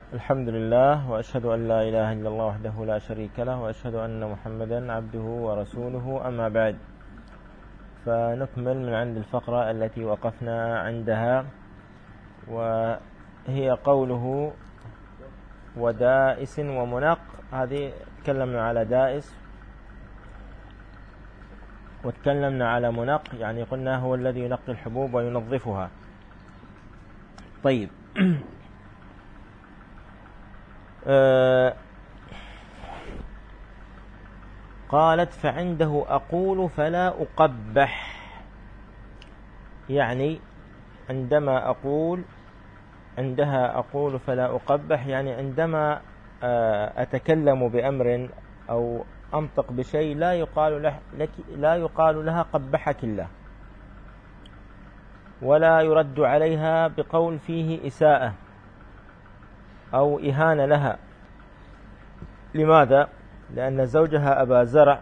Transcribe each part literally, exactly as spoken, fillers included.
الحمد لله، وأشهد أن لا إله إلا الله وحده لا شريك له، وأشهد أن محمدا عبده ورسوله. أما بعد، فنكمل من عند الفقرة التي وقفنا عندها، وهي قوله ودائس ومنق. هذه تكلمنا على دائس وتكلمنا على منق، يعني قلنا هو الذي ينقي الحبوب وينظفها. طيب، آه قالت فعنده أقول فلا أقبح، يعني عندما أقول عندها أقول فلا أقبح، يعني عندما آه أتكلم بأمر أو أنطق بشيء لا يقال له لك لا يقال لها قبحك الله، ولا يرد عليها بقول فيه إساءة أو إهانة لها. لماذا؟ لأن زوجها أبا زرع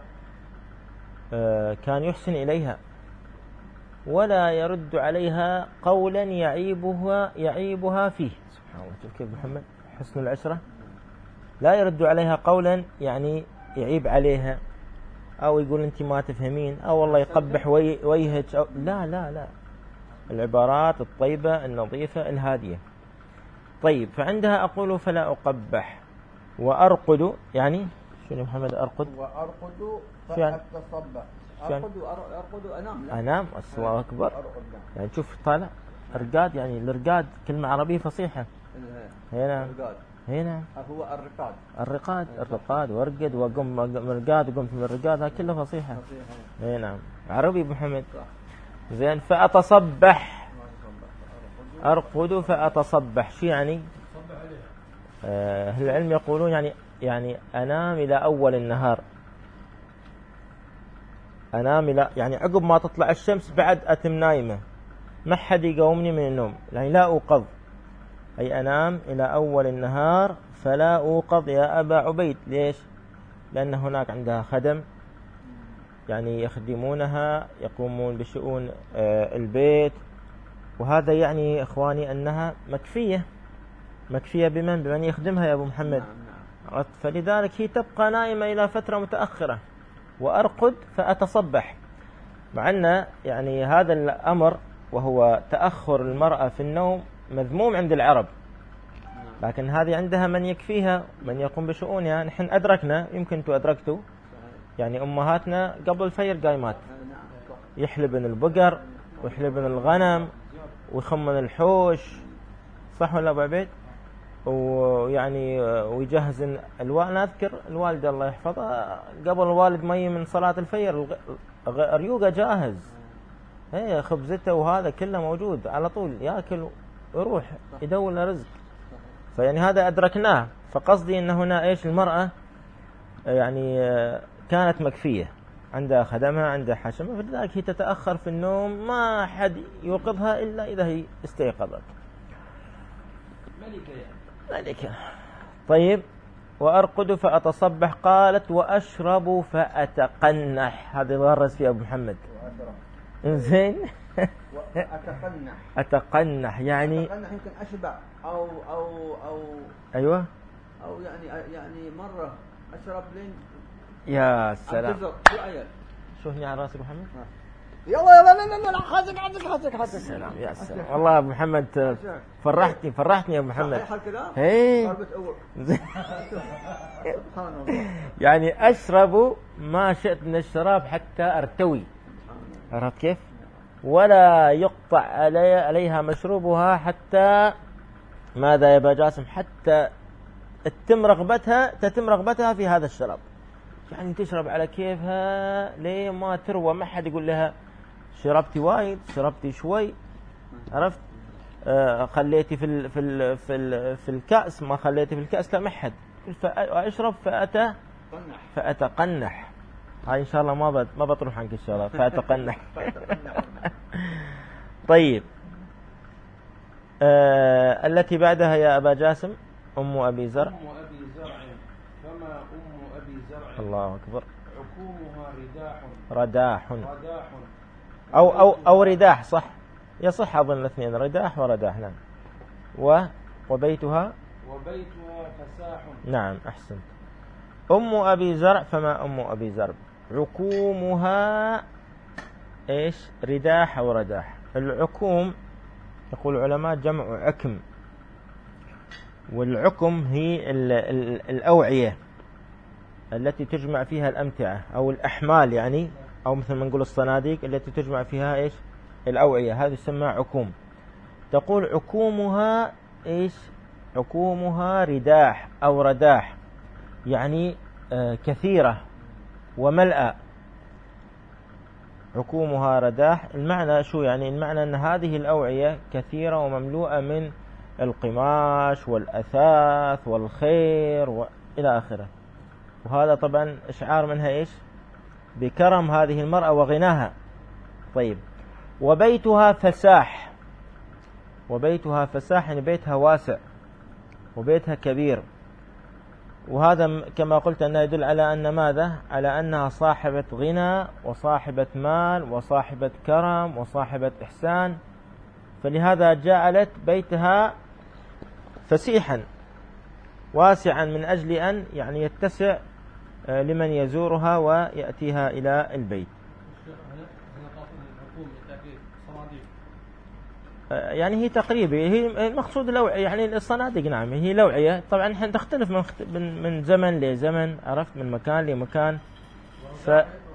كان يحسن إليها ولا يرد عليها قولا يعيبها يعيبها فيه. سبحان الله، كيف محمد حسن العشرة، لا يرد عليها قولا يعني يعيب عليها أو يقول أنت ما تفهمين أو والله يقبح ويهج أو لا لا لا العبارات الطيبة النظيفة الهادية. طيب، فعندها أقول فلا أقبح وأرقد، يعني شنو يا محمد أرقد؟ وأرقد فأتصبح. أرقد وأرقد أنام. لا. أنام، الله أكبر. يعني شوف طالع إرقاد، يعني الإرقاد كلمة عربية فصيحة. هنا هنا هو الرقاد الرقاد الرقاد وأرقد وقم من الرقاد وقمت من الرقاد، هذا كله فصيحة. هنا نعم عربي أبو محمد. زين، فأتصبح، أرقد فأتصبح، شو يعني؟ أهل آه العلم يقولون يعني يعني أنام إلى أول النهار، أنام إلى يعني عقب ما تطلع الشمس بعد أتم نايمة، ما حد يقومني من النوم، يعني لا أوقظ، أي أنام إلى أول النهار فلا أوقظ يا أبا عبيد. ليش؟ لأن هناك عندها خدم، يعني يخدمونها، يقومون بشؤون آه البيت، وهذا يعني إخواني أنها مكفية مكفية بمن بمن يخدمها يا أبو محمد. نعم. فلذلك هي تبقى نائمة إلى فترة متأخرة. وأرقد فأتصبح، مع أن يعني هذا الأمر وهو تأخر المرأة في النوم مذموم عند العرب، لكن هذه عندها من يكفيها، من يقوم بشؤونها. نحن أدركنا، يمكن أنتم أدركتوا، يعني أمهاتنا قبل الفجر قايمات يحلبن البقر ويحلبن الغنم ويخمن الحوش، صح ولا أبو عبيد؟ ويعني ويجهز الوالد. أنا أذكر الوالدة الله يحفظها قبل الوالد مي من صلاة الفجر ريوقة جاهز، هي خبزته وهذا كله موجود على طول، يأكل ويروح يدور له رزق. فيعني هذا أدركناه. فقصدي أن هنا إيش، المرأة يعني كانت مكفية، عندها خدمها، عندها حشمة، فلذلك هي تتأخر في النوم، ما حد يوقظها إلا إذا هي استيقظت. ملكة يعني. ملكة. طيب، وأرقد فأتصبح. قالت وأشرب فأتقنح، هذا يغرز فيه أبو محمد. إنزين. أتقنح أتقنح يعني أتقنح يمكن أشبع أو أو أو أيوة، أو يعني يعني مرة أشرب لين. يا سلام. شو هني على راسك محمد؟ يلا يلا لا لا لا حاجك حاجك حاجك حاجك. سلام يا سلام، والله أبو محمد فرحتني فرحتني يا أبو محمد. صحيح الكلام. هي يعني أشرب ما شئت من الشراب حتى أرتوي، عرفت كيف؟ ولا يقطع علي عليها مشروبها حتى ماذا يا أبا جاسم؟ حتى تتم رغبتها تتم رغبتها في هذا الشراب، يعني تشرب على كيفها ليه ما تروى، ما حد يقول لها شربتي وايد، شربتي شوي، عرفت؟ آه خليتي في ال في ال في ال في الكأس، ما خليتي في الكأس، لا ما حد. فأشرب فأت فأتقنح. هاي إن شاء الله ما بد ما بتروح عنك إن شاء الله. فأتقنح. طيب، آه التي بعدها يا أبا جاسم أم أبي زرع. أم أبي زرع، فما أم أبي زرع. الله أكبر. عقومها رداح. رداح. رداح. أو أو أو رداح، صح، يصح أظن الاثنين، رداح ورداح. نعم. و وبيتها وبيتها فساح. نعم أحسنت. أم أبي زرع فما أم أبي زرع؟ عكومها إيش؟ رداح أو رداح. العكوم يقول العلماء جمع عكم، والعكم هي ال ال الأوعية التي تجمع فيها الأمتعة أو الأحمال، يعني أو مثل ما نقول الصناديق التي تجمع فيها إيش؟ الأوعية، هذه تسمى عكوم. تقول عكومها إيش؟ عكومها رداح أو رداح، يعني آه كثيرة وملأ. عكومها رداح، المعنى شو يعني؟ المعنى أن هذه الأوعية كثيرة ومملوءة من القماش والأثاث والخير وإلى آخره. وهذا طبعا إشعار منها إيش؟ بكرم هذه المرأة وغناها. طيب، وبيتها فساح. وبيتها فساح يعني بيتها واسع وبيتها كبير، وهذا كما قلت أنه يدل على أن ماذا؟ على أنها صاحبة غنى وصاحبة مال وصاحبة كرم وصاحبة إحسان، فلهذا جعلت بيتها فسيحا واسعا من أجل أن يعني يتسع لمن يزورها ويأتيها إلى البيت. يعني هي تقريبا هي المقصود لوعية، يعني الصناديق نعم هي لوعية. طبعا نحن تختلف من من زمن لزمن، عرفت، من مكان لمكان. ف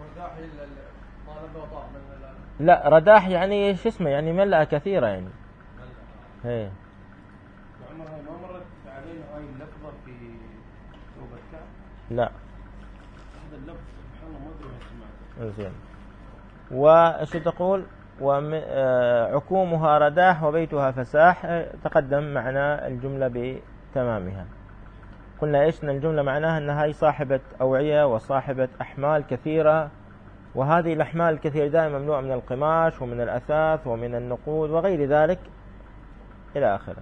لا رداح يعني شو اسمه، يعني ملأة كثيرة يعني. هي عمرها ما مرت علينا هاي اللفظة في ثوب الكعب؟ لا. هذا اللفظ سبحان الله ما ادري وين سمعته. زين. وش تقول؟ وعكومها رداح وبيتها فساح، تقدم معنا الجملة بتمامها. قلنا إيش؟ أن الجملة معناها أن هاي صاحبة أوعية وصاحبة أحمال كثيرة، وهذه الأحمال الكثيرة دائما مملوءة من القماش ومن الأثاث ومن النقود وغير ذلك إلى آخره.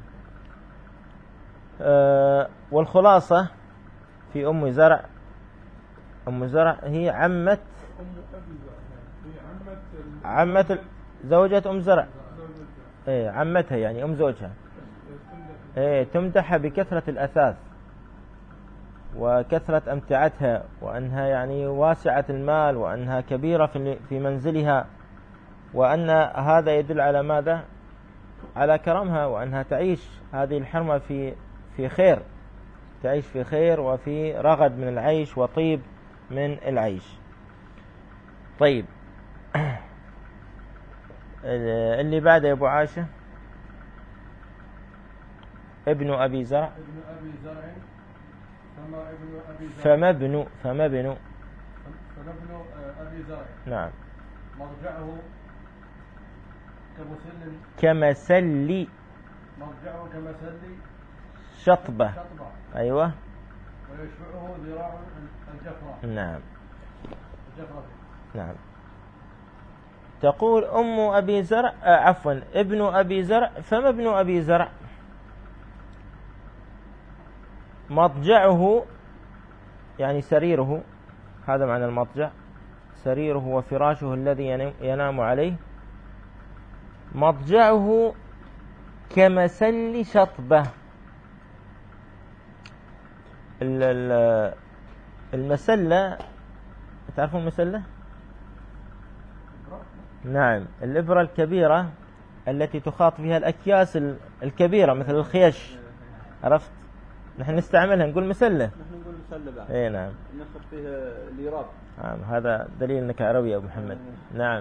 أه والخلاصة في أم زرع، أم زرع هي عمة عمة زوجة أم زرع، إيه عمتها يعني أم زوجها. إيه تمدح بكثرة الأثاث وكثرة أمتعتها، وأنها يعني واسعة المال، وأنها كبيرة في منزلها، وأن هذا يدل على ماذا؟ على كرمها، وأنها تعيش هذه الحرمة في في خير، تعيش في خير وفي رغد من العيش وطيب من العيش. طيب اللي بعده يا أبو عاشة ابن أبي زرع. ابن أبي زرع فما ابن أبي زرع فما ابن فما ابن فما ابن أبي زرع. نعم. مرجعه كمسل كمسل مرجعه كمسل شطبة. شطبة. أيوة. ويشبعه ذراع الجفرة. نعم. الجفرة. نعم. تقول أم أبي زرع آه عفوا ابن أبي زرع فما ابن أبي زرع؟ مضجعه يعني سريره، هذا معنى المضجع، سريره وفراشه الذي ينام عليه. مضجعه كمسل شطبة. المسلة تعرفون المسلة؟ نعم، الإبرة الكبيرة التي تخاط فيها الأكياس الكبيرة مثل الخيش، عرفت؟ نحن نستعملها نقول مسلة. نحن نقول مسلة بعد. إيه نعم. نخط فيها اليراب. نعم هذا دليل أنك عربي يا أبو محمد. نعم.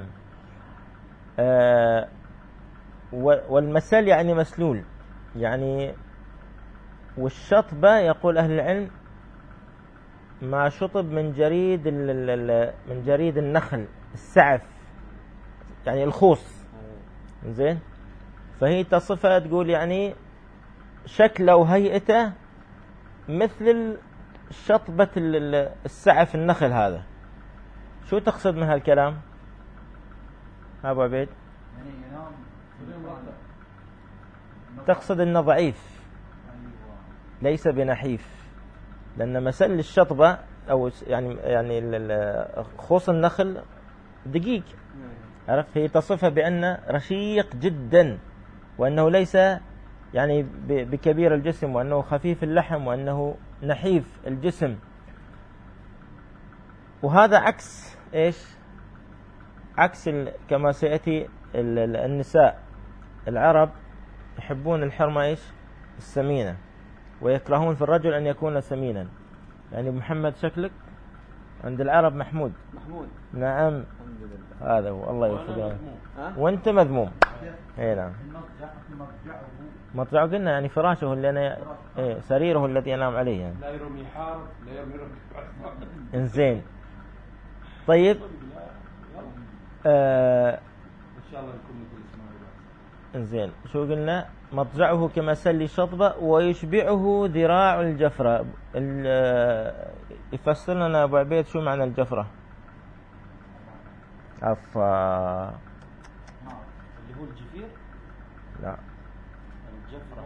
آه والمسل يعني مسلول يعني. والشطبة يقول أهل العلم ما شطب من جريد من جريد النخل، السعف يعني الخوص. زين. فهي تصفها تقول يعني شكله وهيئته مثل شطبة السعف النخل هذا. شو تقصد من هالكلام أبو عبيد؟ تقصد أنه ضعيف ليس بنحيف، لأن مسل الشطبة أو يعني يعني خوص النخل دقيق، عرفت؟ هي تصفها بأنه رشيق جدا، وأنه ليس يعني بكبير الجسم، وأنه خفيف اللحم، وأنه نحيف الجسم. وهذا عكس إيش؟ عكس كما سيأتي النساء العرب يحبون الحرمة إيش؟ السمينة، ويكرهون في الرجل أن يكون سمينا. يعني محمد شكلك عند العرب محمود. محمود. نعم. الحمد لله. هذا هو. الله يوفقك. أه؟ وانت مذموم. اي نعم. مضجعه قلنا يعني فراشه اللي انا ايه سريره الذي انام عليه يعني. لا يرمي حار لا يرمي رمي. انزين. طيب آه ان شاء الله نكون مثل اسماعيل. انزين شو قلنا؟ مضجعه كمسل شطبة ويشبعه ذراع الجفرة. يفسر لنا أبو عبيد شو معنى الجفرة؟ عفا. اللي هو الجفير؟ لا. الجفرة.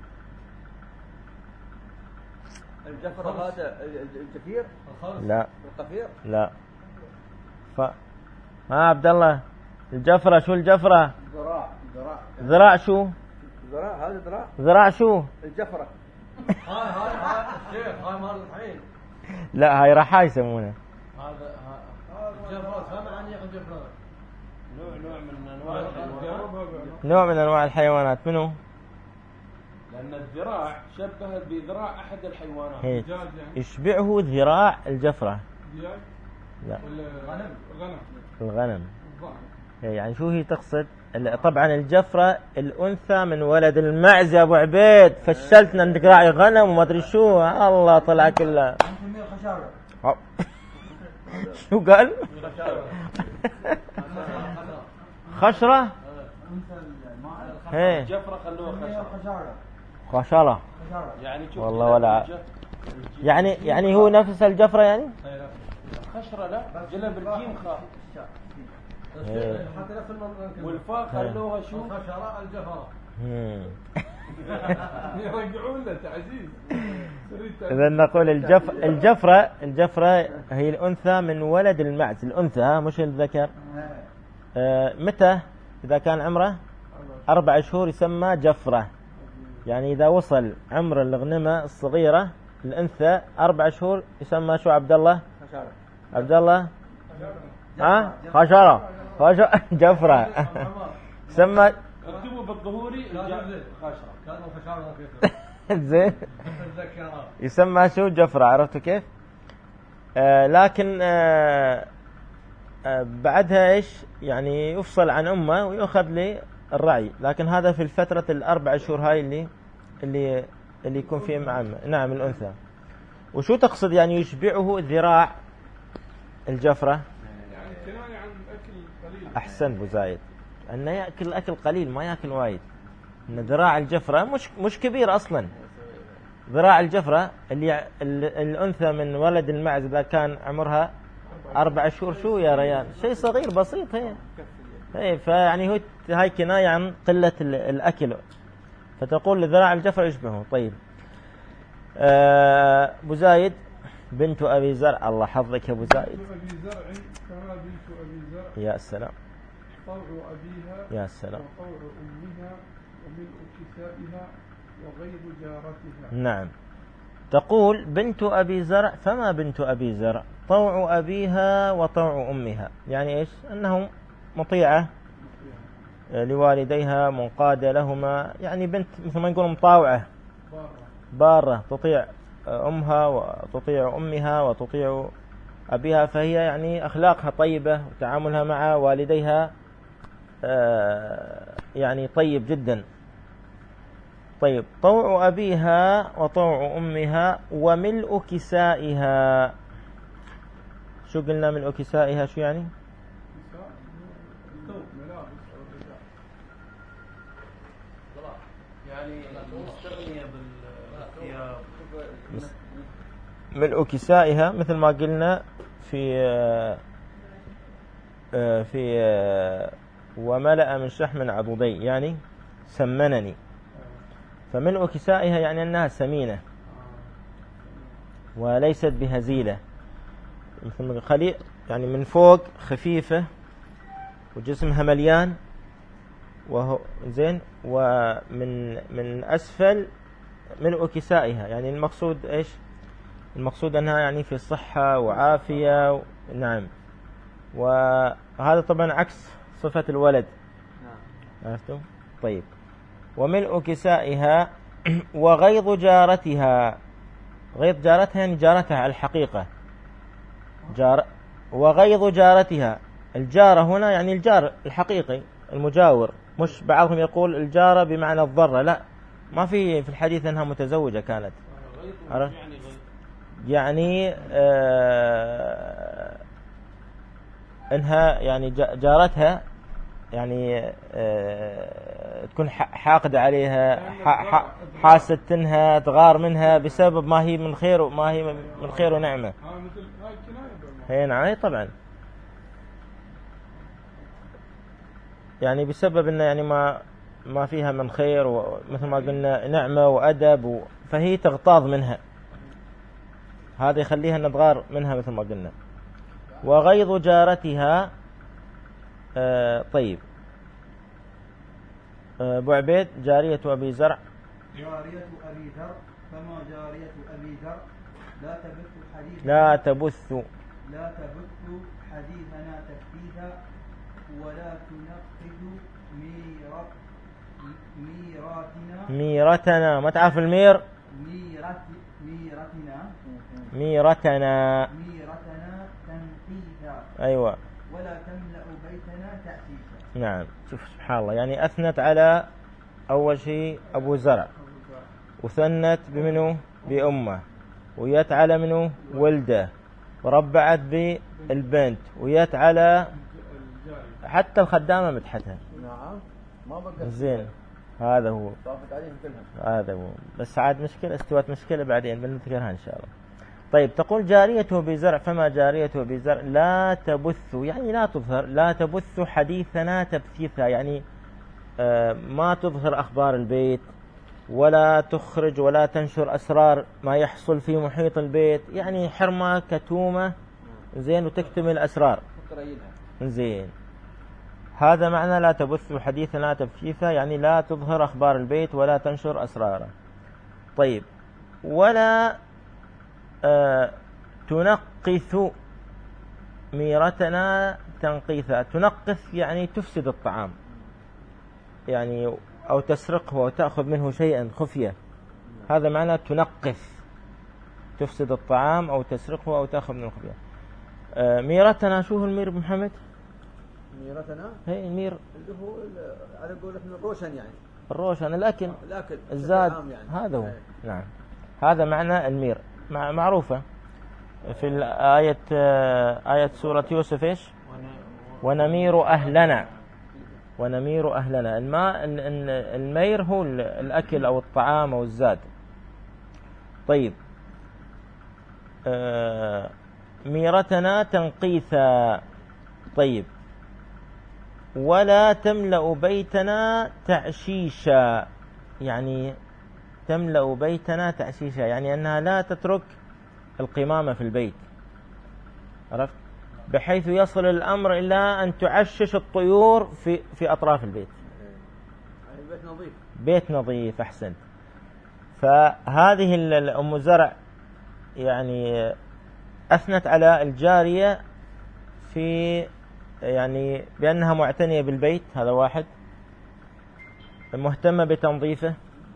الجفرة هذا الجفير؟ لا. القفير؟ لا. ف ها عبد الله، الجفرة شو الجفرة؟ ذراع. ذراع. ذراع شو؟ ذراع هذا ذراع. ذراع شو؟ الجفرة. هاي هاي هاي الشيخ هاي مال الحين. لا هاي راحة يسمونه. هذا الجفرة فما عن ياخذ جفرة. نوع نوع من انواع الحيوانات. نوع من انواع الحيوانات. منو؟ لأن الذراع شبه بذراع أحد الحيوانات. هيك. يشبعه ذراع الجفرة. لا. الغنم. الغنم. الغنم. يعني شو هي تقصد؟ طبعا الجفرة الأنثى من ولد المعز يا أبو عبيد. فشلتنا عندك راعي غنم وما أدري شو. الله طلع كله. شو قال؟ خشرة. هي. الجفرة خلوها خشرة. خشرة. يعني شوف والله ولا يعني يعني هو نفس الجفرة يعني؟ خشرة لا جلب الجيم خاء. والفاء خلوها شو؟ خشرة الجفرة. يرجعون له تعزيز. إذا نقول الجف الجفرة الجفرة هي الأنثى من ولد المعز. الأنثى ها مش الذكر. آه متى؟ إذا كان عمره أربع شهور يسمى جفرة. يعني إذا وصل عمر الغنمة الصغيرة الأنثى أربع شهور يسمى شو عبد الله؟ عبد الله؟ ها؟ خشرة. خشرة جفرة. سمى. اكتبوا بالظهوري خشرة. كانوا خشرة زين. يسمى شو جفرة. عرفتوا كيف؟ آه لكن آه آه بعدها ايش؟ يعني يفصل عن امه ويأخذ لي الرعي. لكن هذا في الفترة الأربع شهور هاي اللي اللي اللي يكون فيه مع نعم الأنثى. وشو تقصد يعني يشبعه ذراع الجفرة؟ يعني كناية عن أكل قليل. أحسن أبو زايد أنه يأكل أكل قليل ما يأكل وايد. أن ذراع الجفرة مش مش كبير أصلا. ذراع الجفرة اللي الأنثى من ولد المعز إذا كان عمرها أربع شهور شو يا ريان شيء صغير بسيط. هي هي فيعني هو هاي كناية عن قلة الأكل. فتقول ذراع الجفرة يشبهه. طيب أبو زايد بنت أبي زرع. الله حظك يا أبو زايد. أبي زرع كما بنت أبي زرع. يا سلام. طوع أبيها. يا سلام. وطوع أمها وملء كسائها وغيظ جارتها. نعم. تقول بنت أبي زرع. فما بنت أبي زرع؟ طوع أبيها وطوع أمها. يعني إيش؟ أنهم مطيعة لوالديها منقادة لهما. يعني بنت مثل ما نقول مطاوعة بارة تطيع أمها وتطيع أمها وتطيع أبيها. فهي يعني أخلاقها طيبة وتعاملها مع والديها يعني طيب جدا. طيب طوع أبيها وطوع أمها وملء كسائها. شو قلنا ملء كسائها شو يعني؟ يعني مستغنية بالثياب. ملء كسائها مثل ما قلنا في في وملأ من شحم عضدي يعني سمنني. فملء كسائها يعني أنها سمينة وليست بهزيلة. مثل خليق يعني من فوق خفيفة وجسمها مليان وهو زين، ومن من أسفل ملء كسائها، يعني المقصود إيش؟ المقصود أنها يعني في صحة وعافية و... نعم. وهذا طبعا عكس صفة الولد. نعم. عرفتم؟ طيب. وملء كسائها وغيظ جارتها. غيظ جارتها يعني جارتها على الحقيقة. جار وغيظ جارتها، الجارة هنا يعني الجار الحقيقي المجاور، مش بعضهم يقول الجارة بمعنى الضرة، لا، ما في في الحديث أنها متزوجة كانت. عرفت؟ يعني آه انها يعني جارتها، يعني آه تكون حاقدة عليها، حاستنها، تغار منها بسبب ما هي من خير وما هي من خير ونعمة. هي نعم طبعا، يعني بسبب انه يعني ما ما فيها من خير، ومثل ما قلنا نعمة وأدب و... فهي تغتاظ منها، هذا يخليها نتغار منها مثل ما قلنا. وغيظ جارتها. آه طيب. آه أبو عبيد، جارية أبي زرع. جارية أبي ذر، فما جارية أبي ذر لا تبث حديث لا تبث لا تبث حديثنا تكفيها، ولا تنقذ ميرات ميراتنا ميرتنا. ما تعرف المير؟ ميرت ميرتنا ميرتنا ميرتنا تنقيها. أيوة. ولا تملأ بيتنا تأسيسا. نعم. شوف سبحان الله، يعني أثنت على أول شيء أبو زرع، وثنت بمنه بأمه، ويت على منه ولده، وربعت بالبنت، ويت على حتى الخدامة مدحتها. نعم. ما بقى زين. هذا هو. طافت عليهم كلهم. هذا هو. بس عاد مشكلة، استوت مشكلة بعدين بنذكرها إن شاء الله. طيب. تقول جاريته بزرع، فما جاريته بزرع لا تبث، يعني لا تظهر، لا تبث حديثنا تبثيثا، يعني آه ما تظهر أخبار البيت، ولا تخرج ولا تنشر أسرار ما يحصل في محيط البيت، يعني حرمة كتومة. زين. وتكتم الأسرار. زين. هذا معنى لا تبث حديثنا تبثيثا، يعني لا تظهر أخبار البيت ولا تنشر أسراره. طيب. ولا آه تنقث ميرتنا تنقيثا. تنقث يعني تفسد الطعام، يعني أو تسرقه وتأخذ منه شيئا خفية، هذا معنى تنقث، تفسد الطعام أو تسرقه أو تأخذ منه خفية. آه ميرتنا. شو هو المير محمد؟ ميرتنا هي المير اللي هو على قول احنا الروشن، يعني الروشن، الأكل، الأكل الزاد، يعني. هذا هو. هي. نعم. هذا معنى المير، معروفة في الآية، آية سورة يوسف إيش؟ ونمير أهلنا. ونمير أهلنا. الماء المير هو الأكل أو الطعام أو الزاد. طيب. آه ميرتنا تنقيثا. طيب. ولا تملأ بيتنا تعشيشا، يعني تملأ بيتنا تعشيشا، يعني أنها لا تترك القمامة في البيت، عرفت؟ بحيث يصل الأمر إلى أن تعشش الطيور في في أطراف البيت. بيت نظيف. بيت نظيف. أحسنت. فهذه أم زرع يعني أثنت على الجارية في يعني بأنها معتنية بالبيت، هذا واحد، مهتمة بتنظيفه،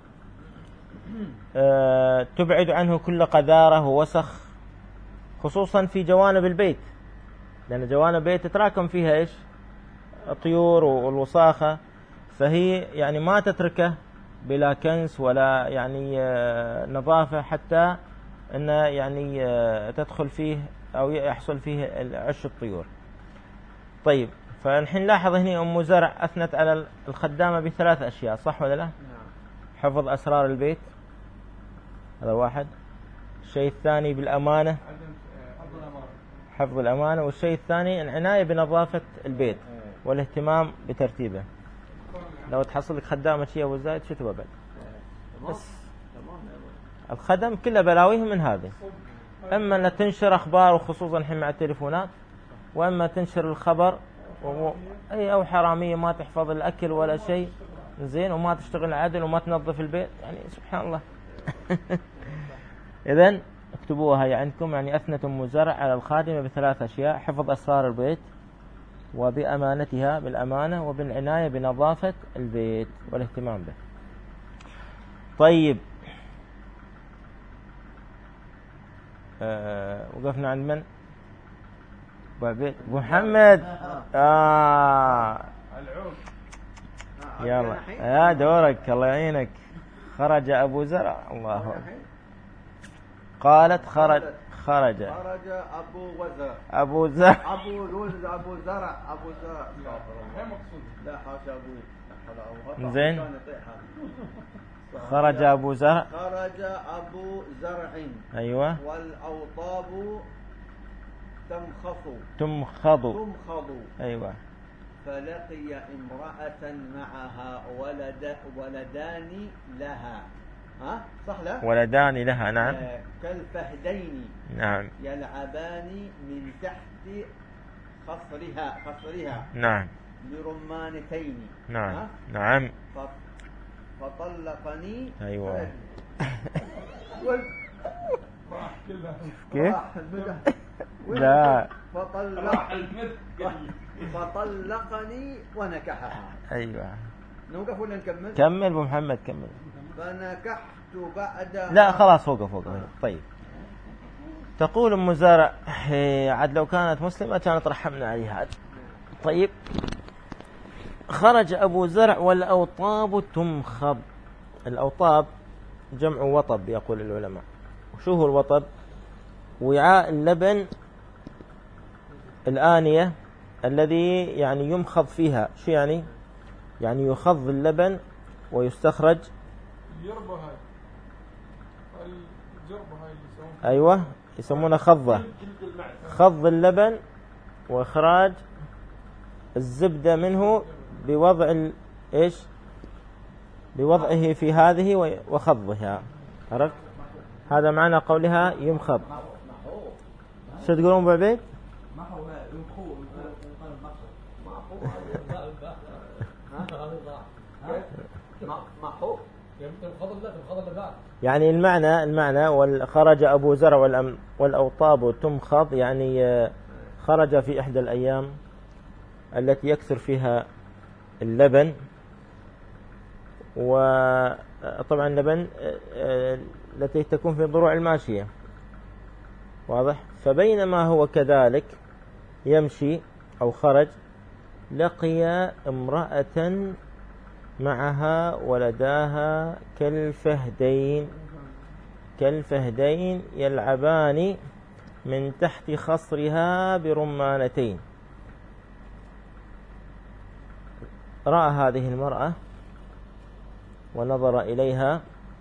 أه تبعد عنه كل قذارة ووسخ، خصوصا في جوانب البيت، لأن جوانب البيت تتراكم فيها إيش؟ الطيور والوساخة، فهي يعني ما تتركه بلا كنس ولا يعني أه نظافة، حتى أن يعني أه تدخل فيه أو يحصل فيه عش الطيور. طيب. فالحين لاحظ هنا أم زرع أثنت على الخدامة بثلاث أشياء، صح ولا لا؟ حفظ أسرار البيت، هذا واحد. الشيء الثاني بالأمانة، حفظ الأمانة. والشيء الثاني العناية بنظافة البيت والاهتمام بترتيبه. لو تحصل لك خدامة شيء أبو زايد شو تبى بعد؟ بس الخدم كله بلاويه من هذه، أما أن تنشر أخبار، وخصوصا الحين مع التليفونات، وأما تنشر الخبر و... أي أو حرامية ما تحفظ الأكل ولا شيء، زين، وما تشتغل عدل وما تنظف البيت، يعني سبحان الله. إذن اكتبوها هي عندكم، يعني أثنت أم زرع على الخادمة بثلاث أشياء: حفظ أسرار البيت، وبأمانتها بالأمانة، وبالعناية بنظافة البيت والاهتمام به. طيب، أه وقفنا عند من؟ أبو عبيد، أبو محمد. آه يلا يا دورك، الله يعينك. خرج أبو زرع، الله أكبر. قالت خرج خرج خرج أبو وزر أبو زرع أبو لوز أبو زرع أبو زرع لا حاشا أبو زين. خرج أبو زرع خرج أبو زرع أيوة. والأوطاب تمخض تمخض تمخض أيوة. فلقي امرأة معها ولد ولدان لها، ها صح لا؟ ولدان لها، نعم. آه كالفهدين، نعم. يلعبان من تحت خصرها خصرها نعم. برمانتين، نعم. ها؟ نعم. فطلقني. أيوة. كيف؟ لا. فطلق فطلقني ونكحها. أيوة. نوقف ولا نكمل؟ كمل أبو محمد، كمل. فنكحت بعد. لا خلاص، وقف وقف. طيب، تقول أم زرع عاد لو كانت مسلمة كانت رحمنا عليها. طيب، خرج أبو زرع والأوطاب تمخض. الأوطاب جمع وطب يقول العلماء. وشو هو الوطب؟ وعاء اللبن، الآنية الذي يعني يمخض فيها. شو يعني؟ يعني يخض اللبن ويستخرج. الجربة هاي الجربة هاي اللي يسمونها. أيوة، يسمونها خضة. خض اللبن وإخراج الزبدة منه بوضع ال... إيش؟ بوضعه في هذه وخضها. عرفت؟ هذا معنى قولها يمخض. شو تقولون أبو عبيد؟ يعني المعنى المعنى وخرج أبو زرع والأوطاب تمخض، يعني خرج في إحدى الأيام التي يكثر فيها اللبن، وطبعا اللبن التي تكون في ضروع الماشية، واضح؟ فبينما هو كذلك يمشي أو خرج لقي امرأة معها ولداها كالفهدين كالفهدين يلعبان من تحت خصرها برمانتين. رأى هذه المرأة ونظر إليها،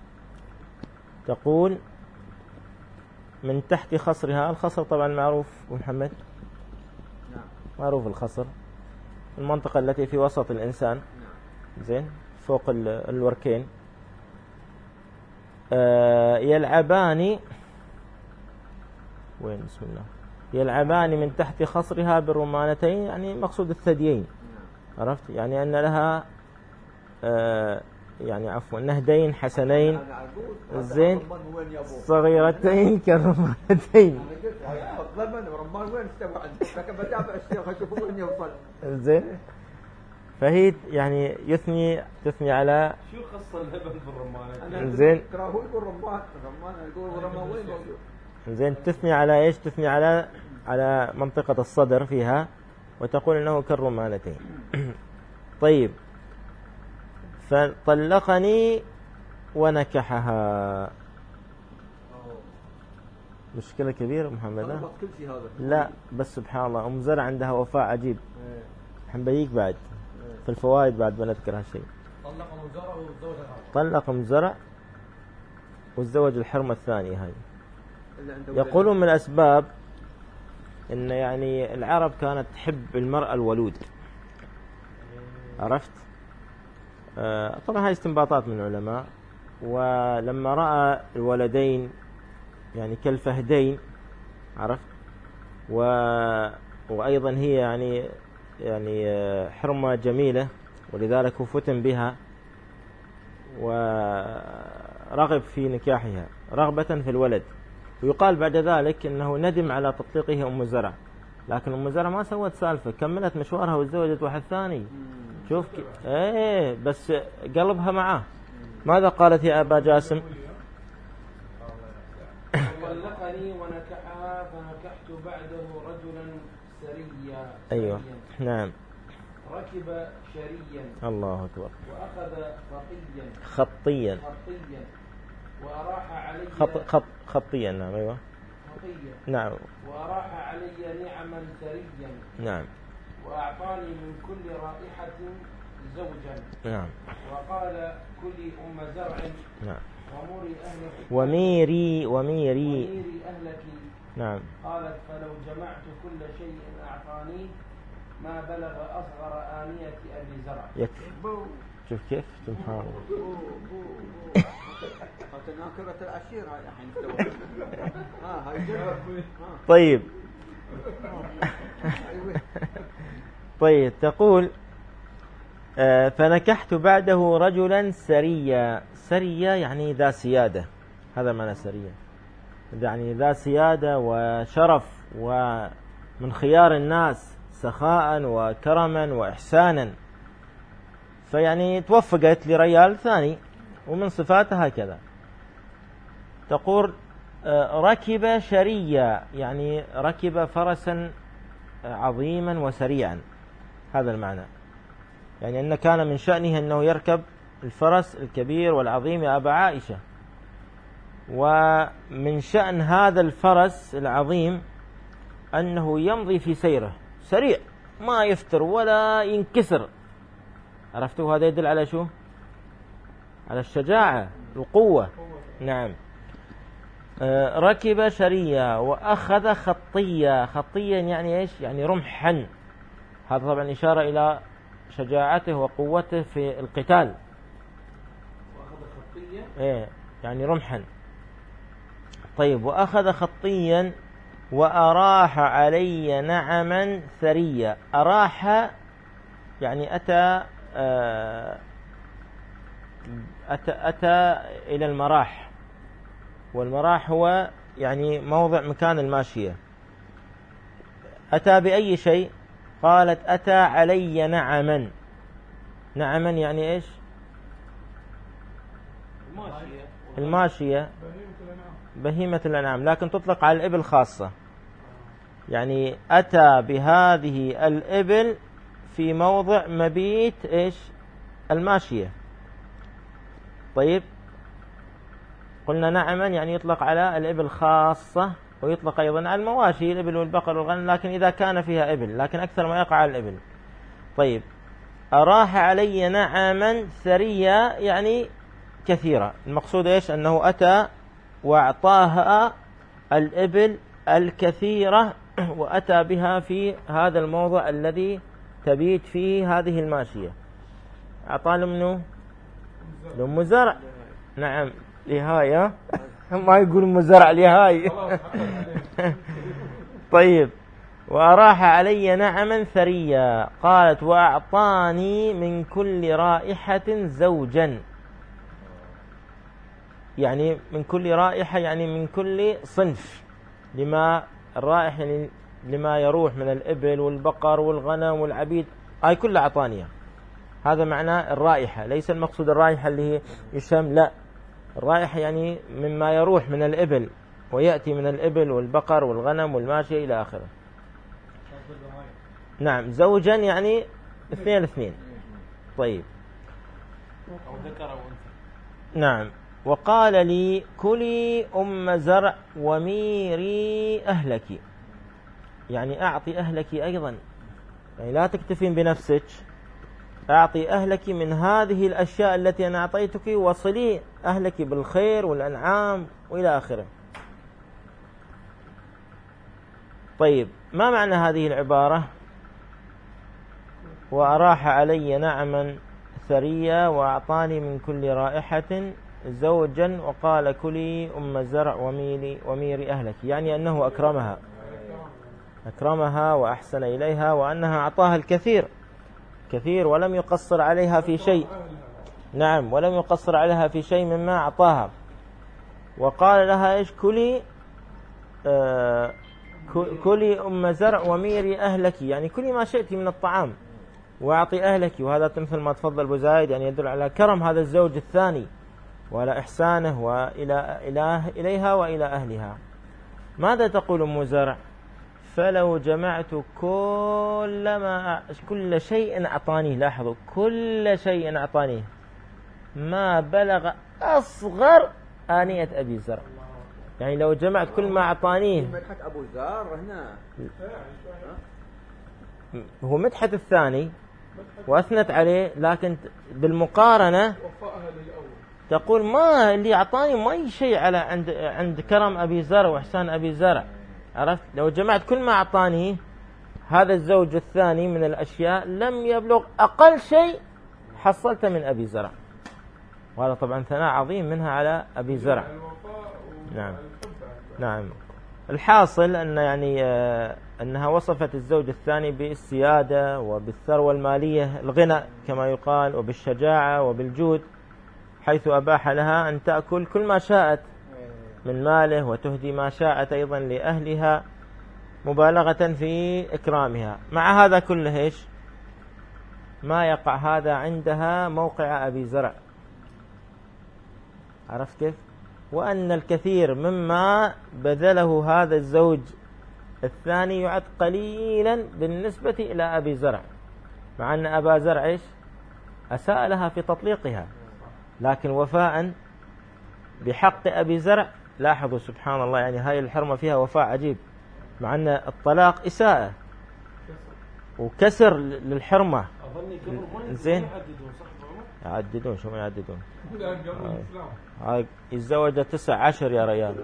تقول من تحت خصرها. الخصر طبعا معروف أبو محمد، معروف الخصر، المنطقة التي في وسط الإنسان، زين، فوق الوركين. آه يلعبان وين بسم الله يلعبان من تحت خصرها بالرمانتين، يعني مقصود الثديين، عرفت؟ يعني أن لها آه يعني عفوا نهدين حسنين، زين، صغيرتين كالرمانتين، زين. فهي يعني يثني تثني على شو خص اللبن بالرمان؟ زين، هو يقول رمان، رمان يقول رمان وين موجود؟ زين، تثني على ايش؟ تثني على على منطقة الصدر فيها، وتقول انه كالرمانتين. طيب، فطلقني ونكحها. مشكلة كبيرة محمد. لا بس سبحان الله أم زرع عندها وفاء عجيب. حنبيك بعد في الفوائد بعد ما نذكر هالشيء. طلق أم زرع والزوج طلق أم زرع والزوج الحرمة الثانية. هاي يقولون من الأسباب إن يعني العرب كانت تحب المرأة الولود، عرفت؟ آه طبعا هاي استنباطات من العلماء. ولما رأى الولدين يعني كالفهدين، عرفت؟ و... وأيضا هي يعني يعني حرمة جميلة، ولذلك هو فتن بها ورغب في نكاحها رغبة في الولد. ويقال بعد ذلك أنه ندم على تطليقه أم زرع، لكن أم زرع ما سوت سالفة، كملت مشوارها وتزوجت واحد ثاني. شوف ك... ايه بس قلبها معاه. ماذا قالت يا أبا جاسم؟ طلقني ونكحها فنكحت بعده رجلا سريا. أيوة نعم. ركب شريا. الله أكبر. وأخذ خطيا. خطيا. خطيا. وأراح علي. خط خط خطيا. نعم. أيوة. خطيا. نعم. وأراح علي نعما ثريا. نعم. وأعطاني من كل رائحة زوجا. نعم. وقال كلي أم زرع. نعم. وموري أهلك. وميري وميري. وميري أهلك. نعم. قالت فلو جمعت كل شيء أعطاني ما بلغ أصغر آنية أبي زرع. يكفي. شوف كيف سبحان الله. ناكرة العشيرة هاي الحين. ها هاي جرب. طيب. طيب تقول آه فنكحت بعده رجلا سريا. سريا يعني ذا سيادة، هذا معنى سريا، يعني ذا سيادة وشرف ومن خيار الناس سخاء وكرما وإحسانا، فيعني توفقت لرجال ثاني ومن صفاتها هكذا. تقول ركب شريا يعني ركب فرسا عظيما وسريعا، هذا المعنى، يعني أن كان من شأنه أنه يركب الفرس الكبير والعظيم يا أبا عائشة، ومن شأن هذا الفرس العظيم أنه يمضي في سيره سريع ما يفتر ولا ينكسر. عرفتوا هذا يدل على شو؟ على الشجاعة القوة. نعم. آه ركب شريا وأخذ خطيا. خطيا يعني إيش؟ يعني رمحا، هذا طبعا إشارة إلى شجاعته وقوته في القتال. وأخذ خطيا إيه يعني رمحا. طيب وأخذ خطيا وأراح علي نعما ثريا. أراح يعني أتى أتى, أتى إلى المراح، والمراح هو يعني موضع مكان الماشية. أتى بأي شيء؟ قالت أتى علي نعما. نعما يعني إيش؟ الماشية. الماشية بهيمة الأنعام، لكن تطلق على الإبل خاصة، يعني أتى بهذه الإبل في موضع مبيت إيش؟ الماشية. طيب قلنا نعما يعني يطلق على الإبل خاصة، ويطلق أيضا على المواشي الإبل والبقر والغنم، لكن إذا كان فيها إبل، لكن أكثر ما يقع على الإبل. طيب أراح علي نعما ثريا يعني كثيرة. المقصود إيش؟ أنه أتى وأعطاها الإبل الكثيرة وأتى بها في هذا الموضع الذي تبيت فيه هذه الماشية. أعطاه لمنه لأم زرع. نعم لهاي، ما يقول أم زرع لهاي. طيب وأراح علي نعما ثريا. قالت وأعطاني من كل رائحة زوجا، يعني من كل رائحة يعني من كل صنف، لما الرائحة يعني لما يروح من الإبل والبقر والغنم والعبيد، هاي كلها أعطانيها. هذا معنى الرائحة، ليس المقصود الرائحة اللي هي يشم، لا، الرائحة يعني مما يروح من الإبل ويأتي من الإبل والبقر والغنم والماشية إلى آخره. نعم زوجا يعني اثنين اثنين. طيب أو ذكر أو أنثى. نعم. وقال لي كلي أم زرع وميري أهلك، يعني أعطي أهلك أيضا، يعني لا تكتفين بنفسك، أعطي أهلك من هذه الأشياء التي أنا أعطيتك، وصلي أهلك بالخير والأنعام وإلى آخره. طيب ما معنى هذه العبارة؟ وأراح علي نعما ثريا وأعطاني من كل رائحة زوجا وقال كلي أم زرع وميلي وميري أهلك، يعني أنه أكرمها. أكرمها وأحسن إليها، وأنها أعطاها الكثير كثير ولم يقصر عليها في شيء. نعم، ولم يقصر عليها في شيء مما أعطاها. وقال لها إيش؟ كلي آه كلي أم زرع وميري أهلك، يعني كلي ما شئت من الطعام وأعطي أهلك. وهذا مثل ما تفضل أبو زايد، يعني يدل على كرم هذا الزوج الثاني وعلى إحسانه وإلى إله إليها وإلى أهلها. ماذا تقول أم زرع؟ فلو جمعت كل ما كل شيء أعطانيه، لاحظوا كل شيء أعطانيه، ما بلغ أصغر آنية أبي زرع. يعني لو جمعت كل ما أعطانيه. مدحت أبو زرع هنا هو مدحت الثاني وأثنت عليه، لكن بالمقارنة تقول ما اللي أعطاني ما أي شيء على عند عند كرم أبي زرع وإحسان أبي زرع. عرفت؟ لو جمعت كل ما أعطاني هذا الزوج الثاني من الأشياء لم يبلغ أقل شيء حصلت من أبي زرع. وهذا طبعا ثناء عظيم منها على أبي زرع. نعم نعم. الحاصل أن يعني أنها وصفت الزوج الثاني بالسيادة وبالثروة المالية، الغنى كما يقال، وبالشجاعة وبالجود، حيث أباح لها أن تأكل كل ما شاءت من ماله وتهدي ما شاءت أيضا لأهلها، مبالغة في إكرامها. مع هذا كله إيش؟ ما يقع هذا عندها موقع أبي زرع. عرفت كيف؟ وأن الكثير مما بذله هذا الزوج الثاني يعد قليلا بالنسبة إلى أبي زرع، مع أن أبا زرع إيش؟ أساء لها في تطليقها، لكن وفاء بحق أبي زرع. لاحظوا سبحان الله، يعني هاي الحرمة فيها وفاء عجيب، مع أن الطلاق إساءة وكسر للحرمة. زين يعددون، شو ما يعددون؟ هاي يتزوج تسع عشر يا ريال،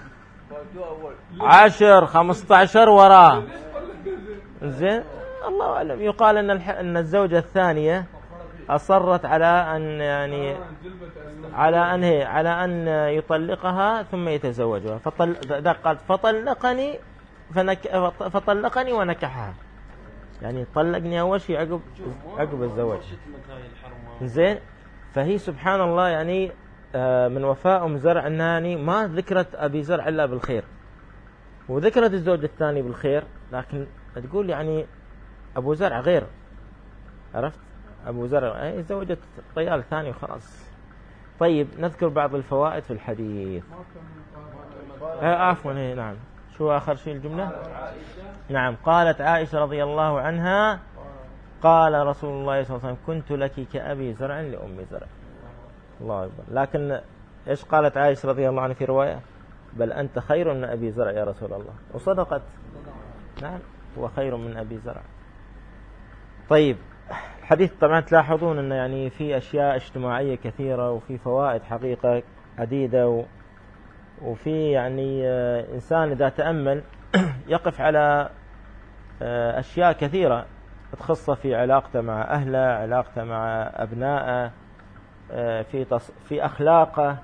عشر خمسة عشر وراه. زين الله أعلم. يقال أن أن الزوجة الثانية أصرت على أن يعني على أن هي على أن يطلقها ثم يتزوجها، فطل قالت فطلقني فنك فطلقني ونكحها، يعني طلقني أول شيء عقب عقب الزواج. زين. فهي سبحان الله يعني من وفاء أم زرع أنها يعني ما ذكرت أبي زرع إلا بالخير، وذكرت الزوج الثاني بالخير، لكن تقول يعني أبو زرع غير. عرفت؟ أبو زرع أي زوجت طيال ثاني وخلاص. طيب نذكر بعض الفوائد في الحديث. آه عفوا. نعم. شو آخر شيء الجملة؟ نعم. قالت عائشة رضي الله عنها قال رسول الله صلى الله عليه وسلم كنت لك كأبي زرع لأم زرع. الله أكبر. لكن إيش قالت عائشة رضي الله عنها في رواية؟ بل أنت خير من أبي زرع يا رسول الله. وصدقت. نعم هو خير من أبي زرع. طيب الحديث طبعا تلاحظون أنه يعني في أشياء اجتماعية كثيرة وفي فوائد حقيقة عديدة، وفي يعني إنسان إذا تأمل يقف على أشياء كثيرة تخصه في علاقته مع أهله، علاقته مع أبنائه، في تص... في أخلاقه،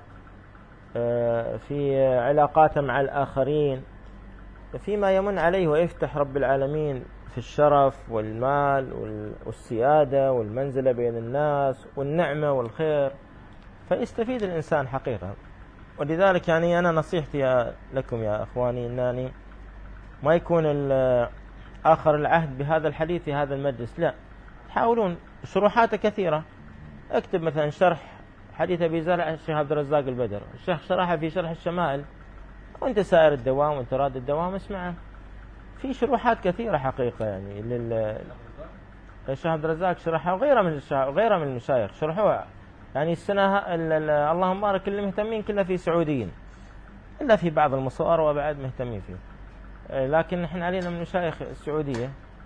في علاقاته مع الآخرين، فيما يمن عليه ويفتح رب العالمين في الشرف والمال والسيادة والمنزلة بين الناس والنعمة والخير، فيستفيد الإنسان حقيقة. ولذلك يعني أنا نصيحتي لكم يا أخواني أنني ما يكون آخر العهد بهذا الحديث في هذا المجلس، لا، تحاولون شروحاته كثيرة. اكتب مثلا شرح حديث أبي زرع الشيخ عبد الرزاق البدر، الشيخ شرحه في شرح الشمائل، وانت سائر الدوام وانت راد الدوام اسمعه، في شروحات كثيرة حقيقة يعني لل الشيخ عبد الرزاق شرحه وغيره من غيره من المشايخ شرحوها. يعني السنة اللهم بارك اللي مهتمين كلها في سعوديين، إلا في بعض المصور وبعد مهتمين فيه، لكن نحن علينا من المشايخ السعودية